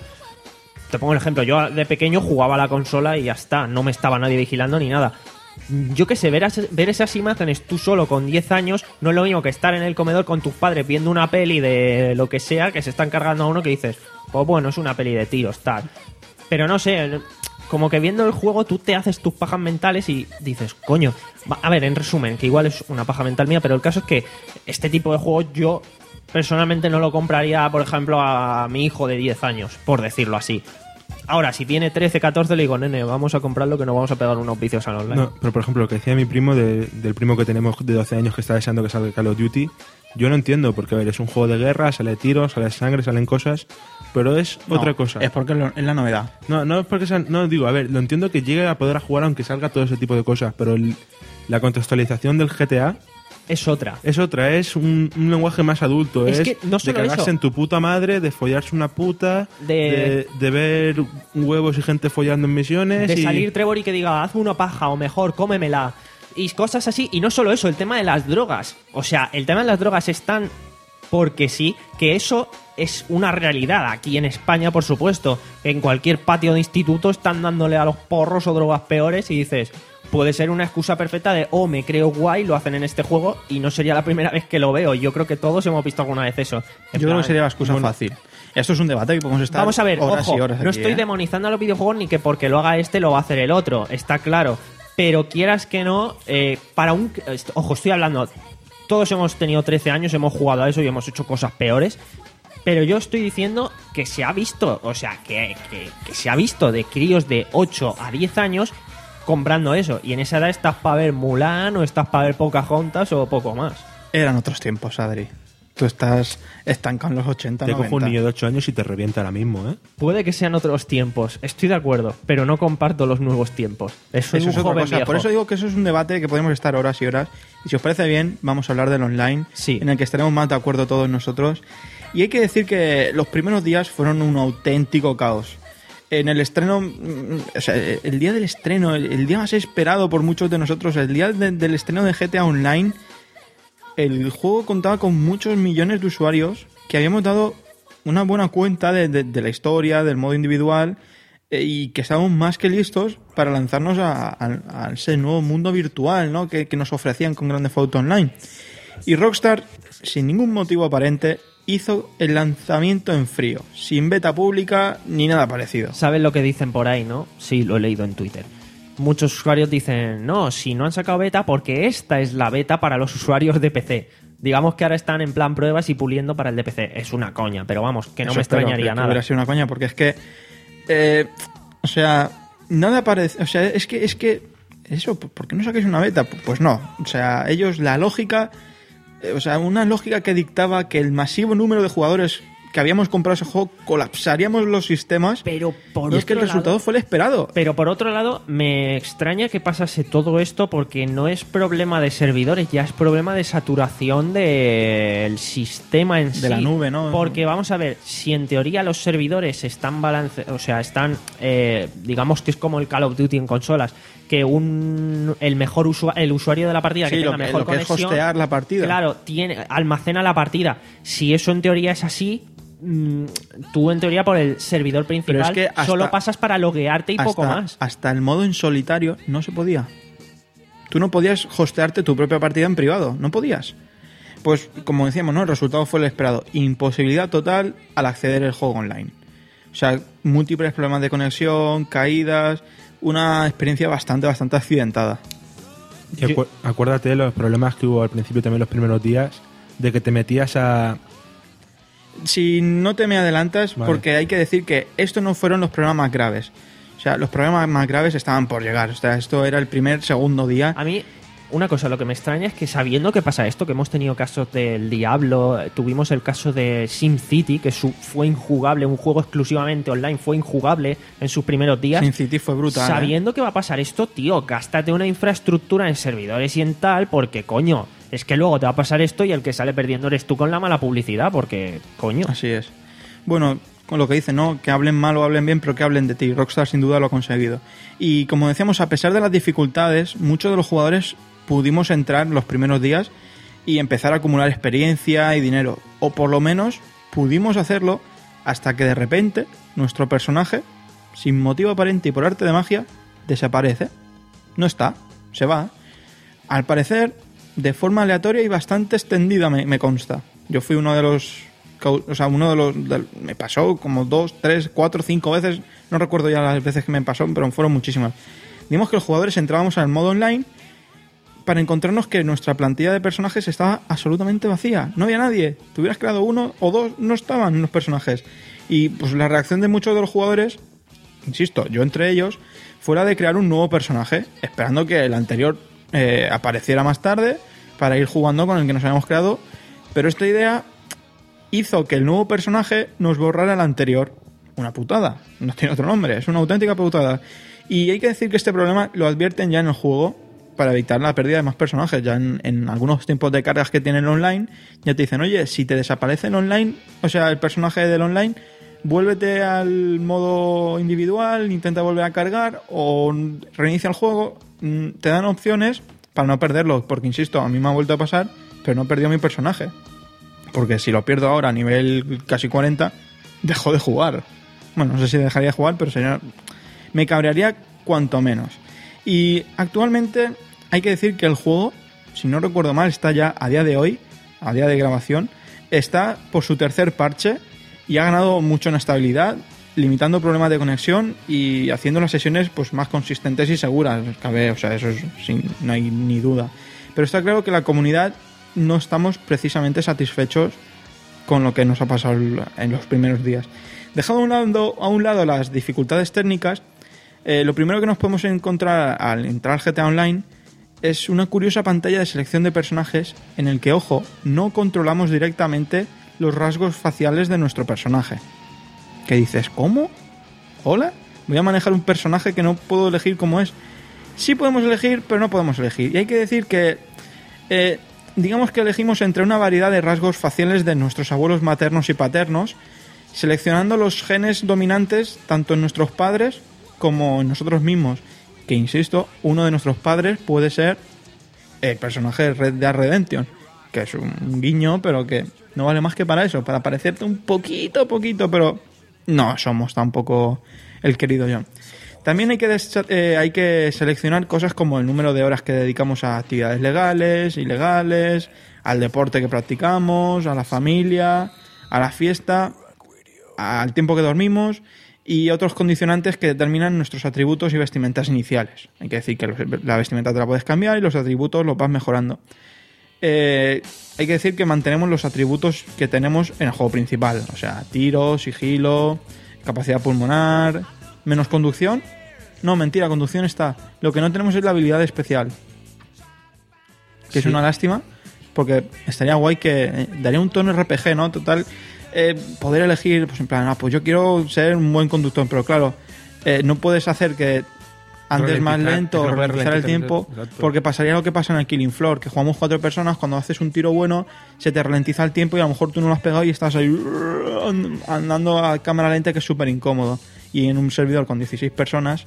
Te pongo el ejemplo, yo de pequeño jugaba a la consola y ya está, no me estaba nadie vigilando ni nada. Yo qué sé, ver, as- ver esas imágenes tú solo con diez años no es lo mismo que estar en el comedor con tus padres viendo una peli de lo que sea que se están cargando a uno que dices, pues bueno, es una peli de tiros, tal. Pero no sé, como que viendo el juego tú te haces tus pajas mentales y dices, coño, va- a ver, en resumen, que igual es una paja mental mía, pero el caso es que este tipo de juegos yo personalmente no lo compraría, por ejemplo, a mi hijo de diez años, por decirlo así. Ahora, si tiene trece, catorce, le digo, nene, vamos a comprarlo que nos vamos a pegar unos vicios al online. No, pero por ejemplo, lo que decía mi primo, de- del primo que tenemos de doce años que está deseando que salga Call of Duty, yo no entiendo, porque a ver, es un juego de guerra, sale tiros, sale sangre, salen cosas, pero es No, otra cosa. Es porque lo- es la novedad. No, no es porque sea, no digo, a ver, lo entiendo que llegue a poder a jugar aunque salga todo ese tipo de cosas, pero el- la contextualización del G T A Es otra. es otra, es un, un lenguaje más adulto, Es es, que no de solo cagarse eso. en tu puta madre, de follarse una puta, De- de, de ver huevos y gente follando en misiones De y- salir Trevor y que diga, hazme una paja o mejor, cómemela. Y cosas así. Y no solo eso, el tema de las drogas. O sea, el tema de las drogas es tan porque sí, que eso es una realidad. Aquí en España, por supuesto, en cualquier patio de instituto están dándole a los porros o drogas peores y dices, puede ser una excusa perfecta de, oh, me creo guay, lo hacen en este juego y no sería la primera vez que lo veo. Yo creo que todos hemos visto alguna vez eso. En Yo creo plan, que sería la excusa fácil. Esto es un debate que podemos estar Vamos a ver, horas ojo, y horas no aquí, estoy ¿eh? demonizando a los videojuegos ni que porque lo haga este lo va a hacer el otro, está claro. Pero quieras que no, eh, para un... est- Ojo, estoy hablando... Todos hemos tenido trece años, hemos jugado a eso y hemos hecho cosas peores. Pero yo estoy diciendo que se ha visto, o sea, que, que, que se ha visto de críos de ocho a diez años comprando eso. Y en esa edad estás para ver Mulan o estás para ver Pocahontas o poco más. Eran otros tiempos, Adri. Tú estás estancado en los ochenta, Te noventa. cojo un niño de ocho años y te revienta ahora mismo, ¿eh? Puede que sean otros tiempos, estoy de acuerdo, pero no comparto los nuevos tiempos. Soy Eso un es otra joven cosa. viejo. Por eso digo que eso es un debate que podemos estar horas y horas. Y si os parece bien, vamos a hablar del online, Sí. en el que estaremos más de acuerdo todos nosotros. Y hay que decir que los primeros días fueron un auténtico caos. En el estreno, mm, o sea, el día del estreno, el, el día más esperado por muchos de nosotros, el día de- del estreno de G T A Online, el juego contaba con muchos millones de usuarios que habíamos dado una buena cuenta de, de- de la historia, del modo individual, eh, y que estábamos más que listos para lanzarnos a, a- a ese nuevo mundo virtual, ¿no? que, que nos ofrecían con Grand Theft Auto Online. Y Rockstar, sin ningún motivo aparente, hizo el lanzamiento en frío, sin beta pública ni nada parecido. ¿Sabes lo que dicen por ahí, no? Sí, lo he leído en Twitter. Muchos usuarios dicen, no, si no han sacado beta, porque esta es la beta para los usuarios de P C. Digamos que ahora están en plan pruebas y puliendo para el de P C. Es una coña, pero vamos, que no Eso me espero, extrañaría que- que nada. hubiera sido una coña, porque es que, eh, o sea, nada parece, o sea, es que, es que, eso, ¿por qué no sacáis una beta? Pues no, o sea, ellos, la lógica, eh, o sea, una lógica que dictaba que el masivo número de jugadores que habíamos comprado ese juego colapsaríamos los sistemas. Pero por y es que el otro resultado lado- fue el esperado. Pero por otro lado, me extraña que pasase todo esto porque no es problema de servidores, ya es problema de saturación del sistema en sí. De la nube, ¿no? Porque vamos a ver, si en teoría los servidores están balance, o sea, están, eh, digamos que es como el Call of Duty en consolas, que un el mejor usua- el usuario de la partida Sí, que tenga lo que- mejor lo que es conexión, hostear la partida. Claro, tiene almacena la partida. Si eso en teoría es así, mm, tú en teoría por el servidor principal Pero es que hasta- solo pasas para loguearte y poco hasta, más. hasta el modo en solitario no se podía. Tú no podías hostearte tu propia partida en privado, no podías. Pues como decíamos, ¿no? El resultado fue el esperado. Imposibilidad total al acceder al juego online. O sea, múltiples problemas de conexión, caídas, una experiencia bastante, bastante accidentada. Y acu- acuérdate de los problemas que hubo al principio también los primeros días, de que te metías a... Si no te me adelantas, Vale. porque hay que decir que estos no fueron los problemas más graves. O sea, los problemas más graves estaban por llegar. O sea, esto era el primer, segundo día. A mí, una cosa, lo que me extraña es que sabiendo que pasa esto, que hemos tenido casos del Diablo, eh, tuvimos el caso de SimCity, que su- fue injugable, un juego exclusivamente online, fue injugable en sus primeros días. Sin City fue brutal. ¿eh? Sabiendo que va a pasar esto, tío, gástate una infraestructura en servidores y en tal, porque coño, es que luego te va a pasar esto y el que sale perdiendo eres tú con la mala publicidad, porque coño. Así es. Bueno, con lo que dicen, ¿no? Que hablen mal o hablen bien, pero que hablen de ti. Rockstar sin duda lo ha conseguido. Y como decíamos, a pesar de las dificultades, muchos de los jugadores pudimos entrar los primeros días y empezar a acumular experiencia y dinero. O por lo menos pudimos hacerlo hasta que de repente nuestro personaje, sin motivo aparente y por arte de magia, desaparece. No está, se va. Al parecer, de forma aleatoria y bastante extendida, me, me consta. Yo fui uno de los... cau- O sea, uno de los... del- me pasó como dos, tres, cuatro, cinco veces. No recuerdo ya las veces que me pasó, pero fueron muchísimas. Digamos que los jugadores entrábamos al modo online para encontrarnos que nuestra plantilla de personajes estaba absolutamente vacía. No había nadie. Tú hubieras creado uno o dos, no estaban los personajes. Y pues la reacción de muchos de los jugadores, insisto, yo entre ellos, fue la de crear un nuevo personaje, esperando que el anterior eh, apareciera más tarde para ir jugando con el que nos habíamos creado. Pero esta idea hizo que el nuevo personaje nos borrara el anterior. Una putada. No tiene otro nombre. Es una auténtica putada. Y hay que decir que este problema lo advierten ya en el juego para evitar la pérdida de más personajes. Ya en, en algunos tiempos de cargas que tienen online, ya te dicen, oye, si te desaparece el online, o sea, el personaje del online, vuélvete al modo individual, intenta volver a cargar o reinicia el juego. Mm, Te dan opciones para no perderlo, porque insisto, a mí me ha vuelto a pasar, pero no he perdido mi personaje. Porque si lo pierdo ahora a nivel casi cuarenta, dejo de jugar. Bueno, no sé si dejaría de jugar, pero sería... me cabrearía cuanto menos. Y actualmente hay que decir que el juego, si no recuerdo mal, está ya a día de hoy, a día de grabación, está por su tercer parche y ha ganado mucho en estabilidad, limitando problemas de conexión y haciendo las sesiones pues más consistentes y seguras. Cabe, o sea, eso es, sin, no hay ni duda. Pero está claro que la comunidad no estamos precisamente satisfechos con lo que nos ha pasado en los primeros días. Dejando a un lado, a un lado las dificultades técnicas, eh, lo primero que nos podemos encontrar al entrar al G T A Online es una curiosa pantalla de selección de personajes en el que, ojo, no controlamos directamente los rasgos faciales de nuestro personaje. ¿Qué dices? ¿Cómo? ¿Hola? Voy a manejar un personaje que no puedo elegir cómo es. Sí podemos elegir, pero no podemos elegir. Y hay que decir que, eh, digamos que elegimos entre una variedad de rasgos faciales de nuestros abuelos maternos y paternos, seleccionando los genes dominantes tanto en nuestros padres como en nosotros mismos. Que, insisto, uno de nuestros padres puede ser el personaje de Red Dead Redemption, que es un guiño, pero que no vale más que para eso, para parecerte un poquito, poquito, pero no somos tampoco el querido John. También hay que, des- eh, hay que seleccionar cosas como el número de horas que dedicamos a actividades legales, ilegales, al deporte que practicamos, a la familia, a la fiesta, al tiempo que dormimos y otros condicionantes que determinan nuestros atributos y vestimentas iniciales. Hay que decir que los- la vestimenta te la puedes cambiar y los atributos los vas mejorando. Eh, hay que decir que mantenemos los atributos que tenemos en el juego principal, o sea, tiro, sigilo, capacidad pulmonar, menos conducción. No, mentira, conducción está. Lo que no tenemos es la habilidad especial, que Sí. es una lástima, porque estaría guay que eh, daría un tono R P G, ¿no? Total, eh, poder elegir, pues en plan, ah, pues yo quiero ser un buen conductor, pero claro, eh, no puedes hacer que andes más Ralentizar, lento es que o no puedes ralentizar el ralentizar, tiempo, exacto. porque pasaría lo que pasa en el Killing Floor, que jugamos cuatro personas, cuando haces un tiro bueno, se te ralentiza el tiempo y a lo mejor tú no lo has pegado y estás ahí andando a cámara lenta, que es súper incómodo. Y en un servidor con dieciséis personas,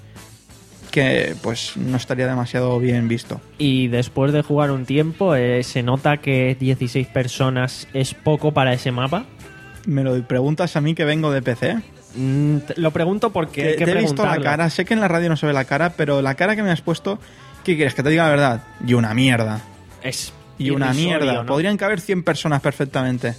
que pues no estaría demasiado bien visto. Y después de jugar un tiempo, eh, ¿se nota que dieciséis personas es poco para ese mapa? Me lo preguntas a mí, que vengo de P C. Mm, te- lo pregunto porque hay Te, que te he visto la preguntarlo. cara, sé que en la radio no se ve la cara, pero la cara que me has puesto, ¿qué quieres? Que te diga la verdad. Y una mierda. Es Y una irrisorio, mierda. ¿no? Podrían caber cien personas perfectamente.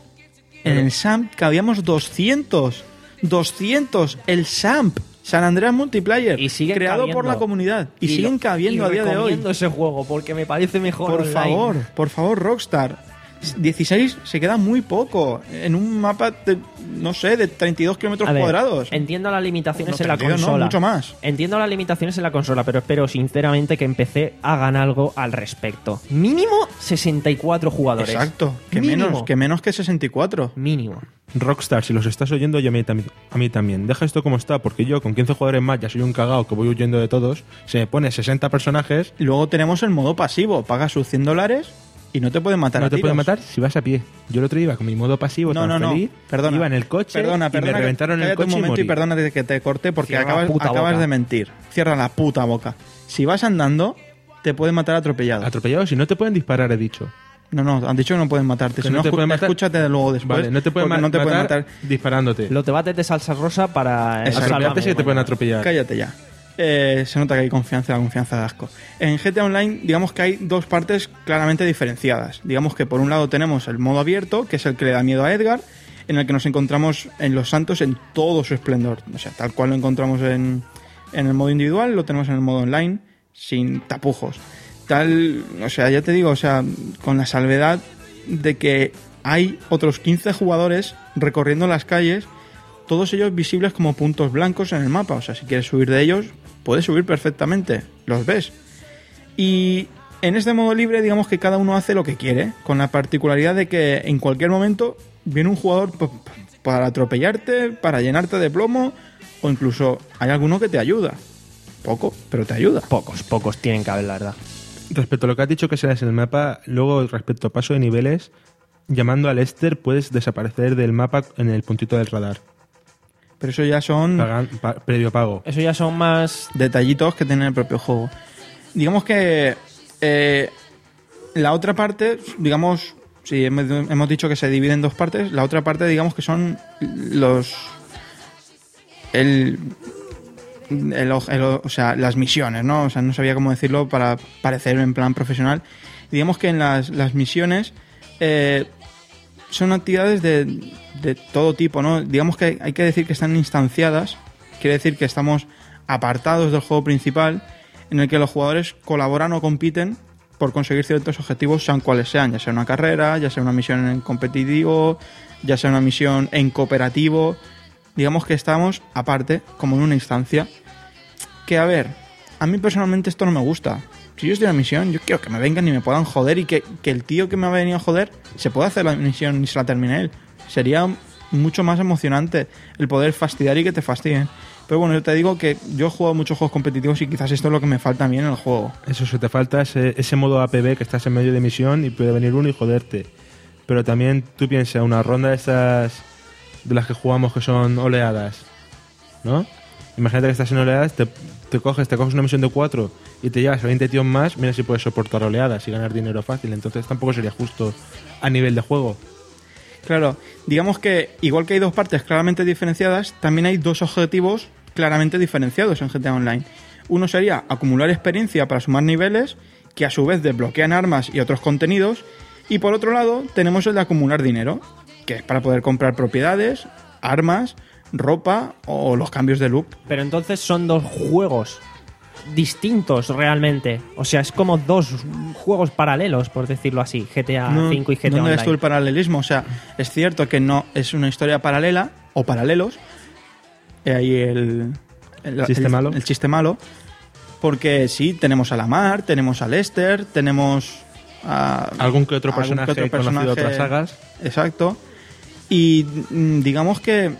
En el S A M P cabíamos doscientos. doscientos. El S A M P. San Andreas Multiplayer. Y siguen creado por cabiendo. la comunidad. Y, lo- siguen cabiendo y a día de hoy. recomiendo ese juego porque me parece mejor Por online. favor, por favor, Rockstar. dieciséis se queda muy poco. En un mapa, de, no sé, de treinta y dos kilómetros A ver, cuadrados. entiendo las limitaciones No, en la treinta y dos no, consola. mucho más. Entiendo las limitaciones en la consola, pero espero sinceramente que en P C hagan algo al respecto. Mínimo sesenta y cuatro jugadores. Exacto. Que Mínimo. menos, que menos que sesenta y cuatro. Mínimo. Rockstar, si los estás oyendo, yo a mí, tam- a mí también. Deja esto como está, porque yo con quince jugadores más ya soy un cagao que voy huyendo de todos. Se me pone sesenta personajes. Y luego tenemos el modo pasivo. Pagas sus cien dólares y no te pueden matar No a te tiros. pueden matar si vas a pie. Yo el otro iba con mi modo pasivo No, tan no, no. feliz. Perdona. Iba en el coche Perdona, y perdona. me reventaron el cállate coche un y momento y morí. perdona de que te corte porque Cierra la acabas, puta acabas boca. de mentir. Cierra la puta boca. Si vas andando, te pueden matar atropellado. Atropellado, si no te pueden disparar, he dicho. No, no, han dicho que no pueden matarte. Que Si no no, te escu- pueden matar. escúchate luego después. Vale, no te pueden, porque ma- no te pueden matar, matar. disparándote. Los debates de salsa rosa para... Exacto. Sálvame, Atropellarte sí que te pueden mañana. atropellar. Cállate ya. Eh, se nota que hay confianza, la confianza de asco. En G T A Online, digamos que hay dos partes claramente diferenciadas. Digamos que por un lado tenemos el modo abierto, que es el que le da miedo a Edgar, en el que nos encontramos en Los Santos en todo su esplendor. O sea, tal cual lo encontramos en, en el modo individual, lo tenemos en el modo online, sin tapujos. Tal, o sea, ya te digo, o sea, con la salvedad de que hay otros quince jugadores recorriendo las calles, todos ellos visibles como puntos blancos en el mapa. O sea, si quieres subir de ellos, puedes subir perfectamente, los ves. Y en este modo libre, digamos que cada uno hace lo que quiere, con la particularidad de que en cualquier momento viene un jugador p- p- para atropellarte, para llenarte de plomo, o incluso hay alguno que te ayuda. Poco, pero te ayuda. Pocos, pocos tienen que haber, la verdad. Respecto a lo que has dicho que serás en el mapa, luego respecto a paso de niveles, llamando a Lester puedes desaparecer del mapa en el puntito del radar. Pero eso ya son Pagan- pa- previo pago. Eso ya son más... detallitos que tiene el propio juego. Digamos que eh, la otra parte, digamos, si hemos hemos dicho que se divide en dos partes, la otra parte, digamos que son los el, el, el- o sea, las misiones, ¿no? O sea, no sabía cómo decirlo para parecer en plan profesional. Digamos que en las, las misiones eh, son actividades de, de todo tipo, ¿no? Digamos que hay que decir que están instanciadas, quiere decir que estamos apartados del juego principal, en el que los jugadores colaboran o compiten por conseguir ciertos objetivos, sean cuales sean, ya sea una carrera, ya sea una misión en competitivo, ya sea una misión en cooperativo. Digamos que estamos aparte, como en una instancia. Que, a ver, a mí personalmente esto no me gusta. Si yo estoy en la misión, yo quiero que me vengan y me puedan joder y que, que el tío que me ha venido a joder se pueda hacer la misión y se la termine él. Sería mucho más emocionante el poder fastidiar y que te fastidien. Pero bueno, yo te digo que yo he jugado muchos juegos competitivos y quizás esto es lo que me falta a mí en el juego. Eso, se te falta ese, ese modo A P B que estás en medio de misión y puede venir uno y joderte. Pero también tú piensas, una ronda de estas de las que jugamos que son oleadas, ¿no? Imagínate que estás en oleadas, te, te coges te coges una misión de cuatro y te llevas a veinte tíos más, mira si puedes soportar oleadas y ganar dinero fácil. Entonces tampoco sería justo a nivel de juego. Claro, digamos que igual que hay dos partes claramente diferenciadas, también hay dos objetivos claramente diferenciados en G T A Online. Uno sería acumular experiencia para sumar niveles, que a su vez desbloquean armas y otros contenidos. Y por otro lado, tenemos el de acumular dinero, que es para poder comprar propiedades, armas, ropa o los cambios de look. Pero entonces son dos juegos distintos realmente. O sea, es como dos juegos paralelos, por decirlo así, G T A No, cinco y G T A ¿dónde Online. ves tú el paralelismo? O sea, es cierto que no es una historia paralela o paralelos. Eh, Ahí el, el, Chiste el- malo. el chiste malo. Porque sí, tenemos a Lamar, tenemos a Lester, tenemos a Algún que otro algún personaje conocido de otras sagas. Exacto. Y mm, digamos que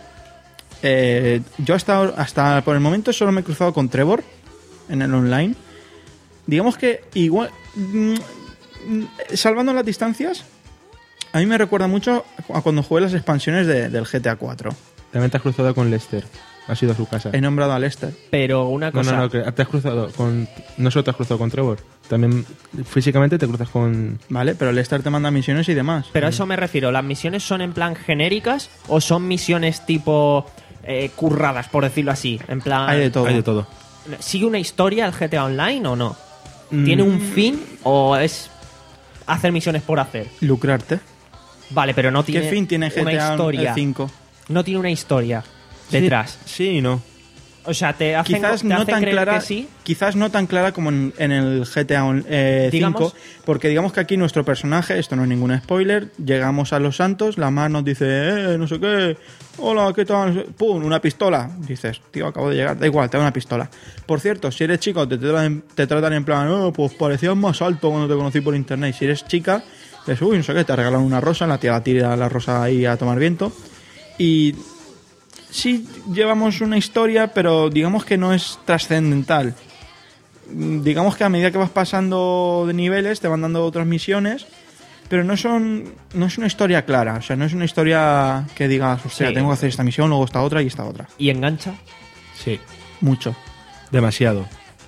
eh, yo hasta, hasta por el momento solo me he cruzado con Trevor en el online. Digamos que igual, mm, mm, salvando las distancias, a mí me recuerda mucho a cuando jugué las expansiones de- del G T A cuatro. También te has cruzado con Lester. Has ido a su casa. He nombrado a Lester. Pero una No, cosa... no, no, que te has cruzado con... No solo te has cruzado con Trevor, también físicamente te cruzas con... Vale, pero Lester te manda misiones y demás. Pero a eso me refiero. ¿Las misiones son en plan genéricas o son misiones tipo eh, curradas, por decirlo así? En plan... Hay de todo. Hay de todo. ¿Sigue una historia el G T A Online o no? Mm. ¿Tiene un fin o es hacer misiones por hacer? Lucrarte. Vale, pero no ¿Qué tiene fin tiene G una T A historia. cinco? No tiene una historia detrás. Sí, sí y no. O sea, te hacen, Quizás te no hacen tan creer clara, que sí. quizás no tan clara como en, en el G T A on- eh, Digamos- cinco, porque digamos que aquí nuestro personaje, esto no es ningún spoiler, llegamos a Los Santos, la mar nos dice, eh, no sé qué, hola, ¿qué tal? Pum, una pistola. Dices, tío, acabo de llegar, da igual, te da una pistola. Por cierto, si eres chico, te tratan, te tratan en plan, oh, pues parecías más alto cuando te conocí por internet. Si eres chica, dices, uy, no sé qué, te regalan una rosa, la tía la tira la rosa ahí a tomar viento. Y sí llevamos una historia, pero digamos que no es trascendental. Mm, Digamos que a medida que vas pasando de niveles te van dando otras misiones, pero no son no es una historia clara. O sea, no es una historia que digas, hostia, Sí. tengo que hacer esta misión, luego esta otra y esta otra. ¿Y engancha? Sí. Mucho. Demasiado.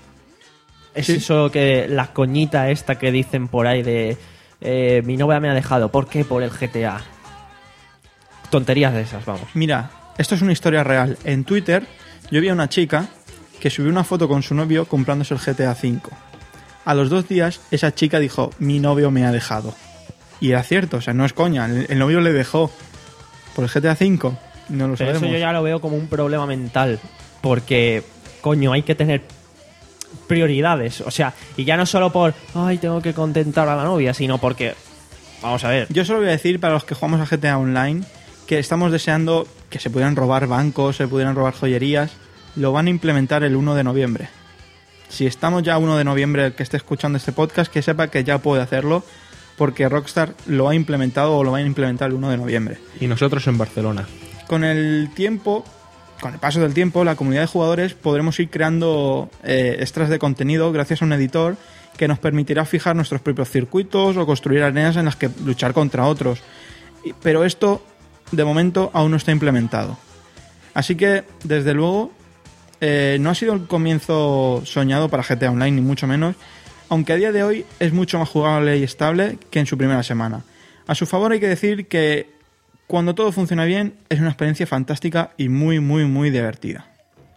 Es Sí. eso que la coñita esta que dicen por ahí de eh, mi novia me ha dejado. ¿Por qué? Por el G T A. Tonterías de esas, vamos. Mira, esto es una historia real. En Twitter yo vi a una chica que subió una foto con su novio comprándose el G T A cinco. A los dos días esa chica dijo, mi novio me ha dejado. Y era cierto, o sea, no es coña, el, el novio le dejó por el G T A cinco. No lo Pero sabemos. eso yo ya lo veo como un problema mental. Porque, coño, hay que tener prioridades. O sea, y ya no solo por, ay, tengo que contentar a la novia, sino porque, vamos a ver. Yo solo voy a decir para los que jugamos a G T A Online que estamos deseando que se pudieran robar bancos, se pudieran robar joyerías. Lo van a implementar el uno de noviembre. Si estamos ya uno de noviembre, el que esté escuchando este podcast, que sepa que ya puede hacerlo, porque Rockstar lo ha implementado o lo va a implementar el uno de noviembre. Y nosotros en Barcelona. Con el tiempo, con el paso del tiempo, la comunidad de jugadores podremos ir creando eh, extras de contenido gracias a un editor que nos permitirá fijar nuestros propios circuitos o construir arenas en las que luchar contra otros. Y- Pero esto, de momento, aún no está implementado. Así que, desde luego, eh, no ha sido el comienzo soñado para G T A Online, ni mucho menos, aunque a día de hoy es mucho más jugable y estable que en su primera semana. A su favor hay que decir que cuando todo funciona bien, es una experiencia fantástica y muy, muy, muy divertida.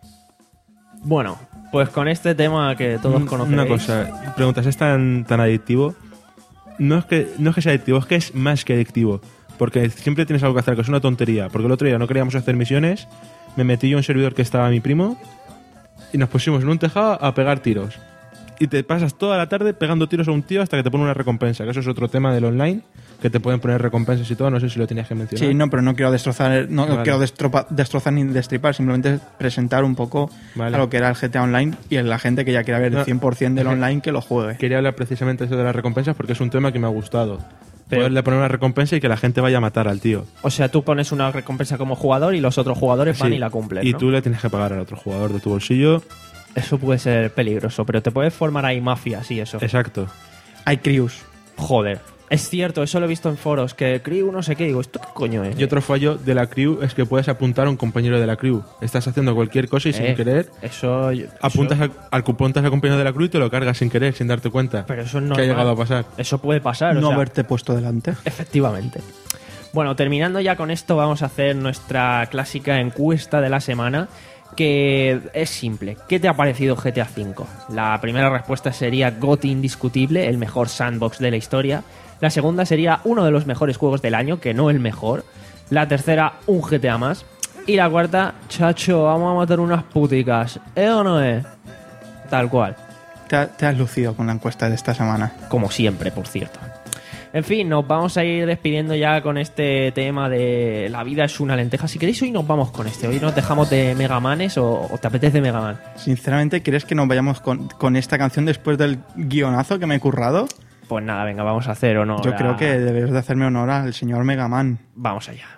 Bueno, pues con este tema que todos Un- conocéis. Una cosa, preguntas, ¿es tan, tan adictivo? No es, que, no es que sea adictivo, es que es más que adictivo. Porque siempre tienes algo que hacer, que es una tontería. Porque el otro día no queríamos hacer misiones, me metí yo en un servidor que estaba mi primo y nos pusimos en un tejado a pegar tiros. y te pasas toda la tarde pegando tiros a un tío hasta que te pone una recompensa, que eso es otro tema del online, que te pueden poner recompensas y todo, no sé si lo tenías que mencionar. Sí, no, pero no quiero destrozar, no Vale. quiero destropa- destrozar ni destripar, simplemente presentar un poco Vale. a lo que era el G T A Online y a la gente que ya quiera ver No, el cien por ciento del es que- online que lo juegue. Quería hablar precisamente de eso de las recompensas porque es un tema que me ha gustado. Pero- Poderle poner una recompensa y que la gente vaya a matar al tío. O sea, tú pones una recompensa como jugador y los otros jugadores van Sí. y la cumplen, Y ¿no? tú le tienes que pagar al otro jugador de tu bolsillo. Eso puede ser peligroso, pero te puedes formar ahí mafias y eso. Exacto. Hay crews. Joder. Es cierto, eso lo he visto en foros, que crew no sé qué, digo, ¿esto qué coño es? Y otro fallo de la crew es que puedes apuntar a un compañero de la crew. Estás haciendo cualquier cosa y sin Eh, querer Eso... eso- apuntas al, al apuntas al compañero de la crew y te lo cargas sin querer, sin darte cuenta. Pero eso es que normal. ha llegado a pasar. Eso puede pasar, o No sea, haberte puesto delante. efectivamente. Bueno, terminando ya con esto, vamos a hacer nuestra clásica encuesta de la semana, que es simple. ¿Qué te ha parecido G T A cinco? La primera respuesta sería G O T Y indiscutible, el mejor sandbox de la historia. La segunda sería uno de los mejores juegos del año, que no el mejor. La tercera, un G T A más. Y la cuarta, chacho, vamos a matar unas puticas. ¿Eh o no es? Tal cual. Te, ha- te has lucido con la encuesta de esta semana. Como siempre, por cierto. En fin, nos vamos a ir despidiendo ya con este tema de la vida es una lenteja. Si queréis, hoy nos vamos con este. Hoy nos dejamos de Megamanes o, o te apetece Megaman. Sinceramente, ¿crees que nos vayamos con, con esta canción después del guionazo que me he currado? Pues nada, venga, vamos a hacer honor. Yo a- creo que debes de hacerme honor al señor Megaman. Vamos allá.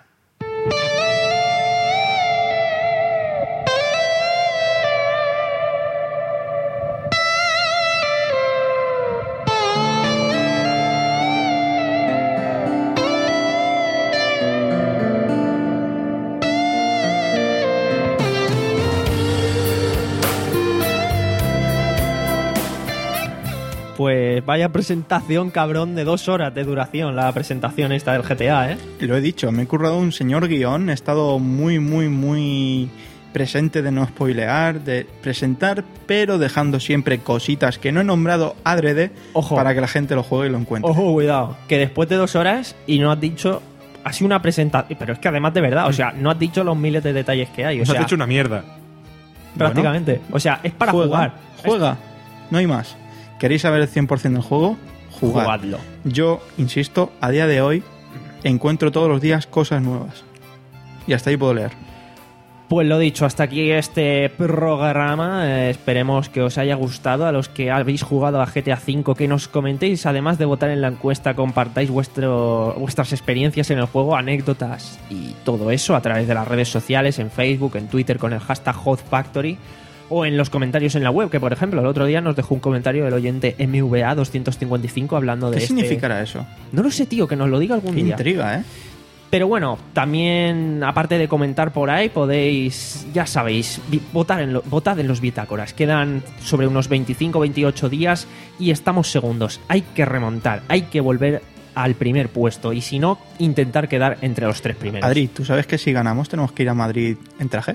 Pues vaya presentación, cabrón, de dos horas de duración, la presentación esta del G T A, ¿eh? Lo he dicho, me he currado un señor guión. He estado muy, muy, muy presente de no spoilear, de presentar, pero dejando siempre cositas que no he nombrado adrede Ojo. para que la gente lo juegue y lo encuentre. Ojo, cuidado, que después de dos horas y no has dicho... Ha sido una presentación, pero es que además de verdad, o sea, no has dicho los miles de detalles que hay, o Nos sea, has hecho una mierda. prácticamente. O sea, es para juega, jugar. Juega, no hay más. ¿Queréis saber el cien por ciento del juego? Jugad. Jugadlo. Yo, insisto, a día de hoy encuentro todos los días cosas nuevas. Y hasta ahí puedo leer. Pues lo dicho, hasta aquí este programa. Eh, esperemos que os haya gustado. A los que habéis jugado a G T A cinco, que nos comentéis, además de votar en la encuesta, compartáis vuestro, vuestras experiencias en el juego, anécdotas y todo eso a través de las redes sociales, en Facebook, en Twitter con el hashtag HotFactory o en los comentarios en la web, que por ejemplo el otro día nos dejó un comentario del oyente M V A doscientos cincuenta y cinco hablando de ¿Qué este- significará eso? No lo sé, tío, que nos lo diga algún Qué día. intriga, ¿eh? Pero bueno, también, aparte de comentar por ahí, podéis, ya sabéis, vi- votar en lo- votad en los bitácoras. Quedan sobre unos veinticinco veintiocho días y estamos segundos. Hay que remontar, hay que volver al primer puesto y si no, intentar quedar entre los tres primeros. Adri, ¿tú sabes que si ganamos tenemos que ir a Madrid en traje?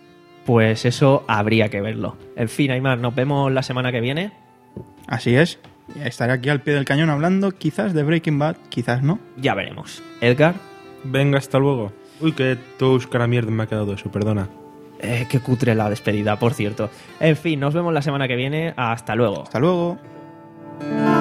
Pues eso habría que verlo. En fin, Aymar, nos vemos la semana que viene. Así es. Estaré aquí al pie del cañón hablando quizás de Breaking Bad, quizás no. Ya veremos. Edgar, Venga, hasta luego. Uy, que tosca mierda me ha quedado eso, perdona. eh, qué cutre la despedida, por cierto. En fin, nos vemos la semana que viene. Hasta luego. Hasta luego.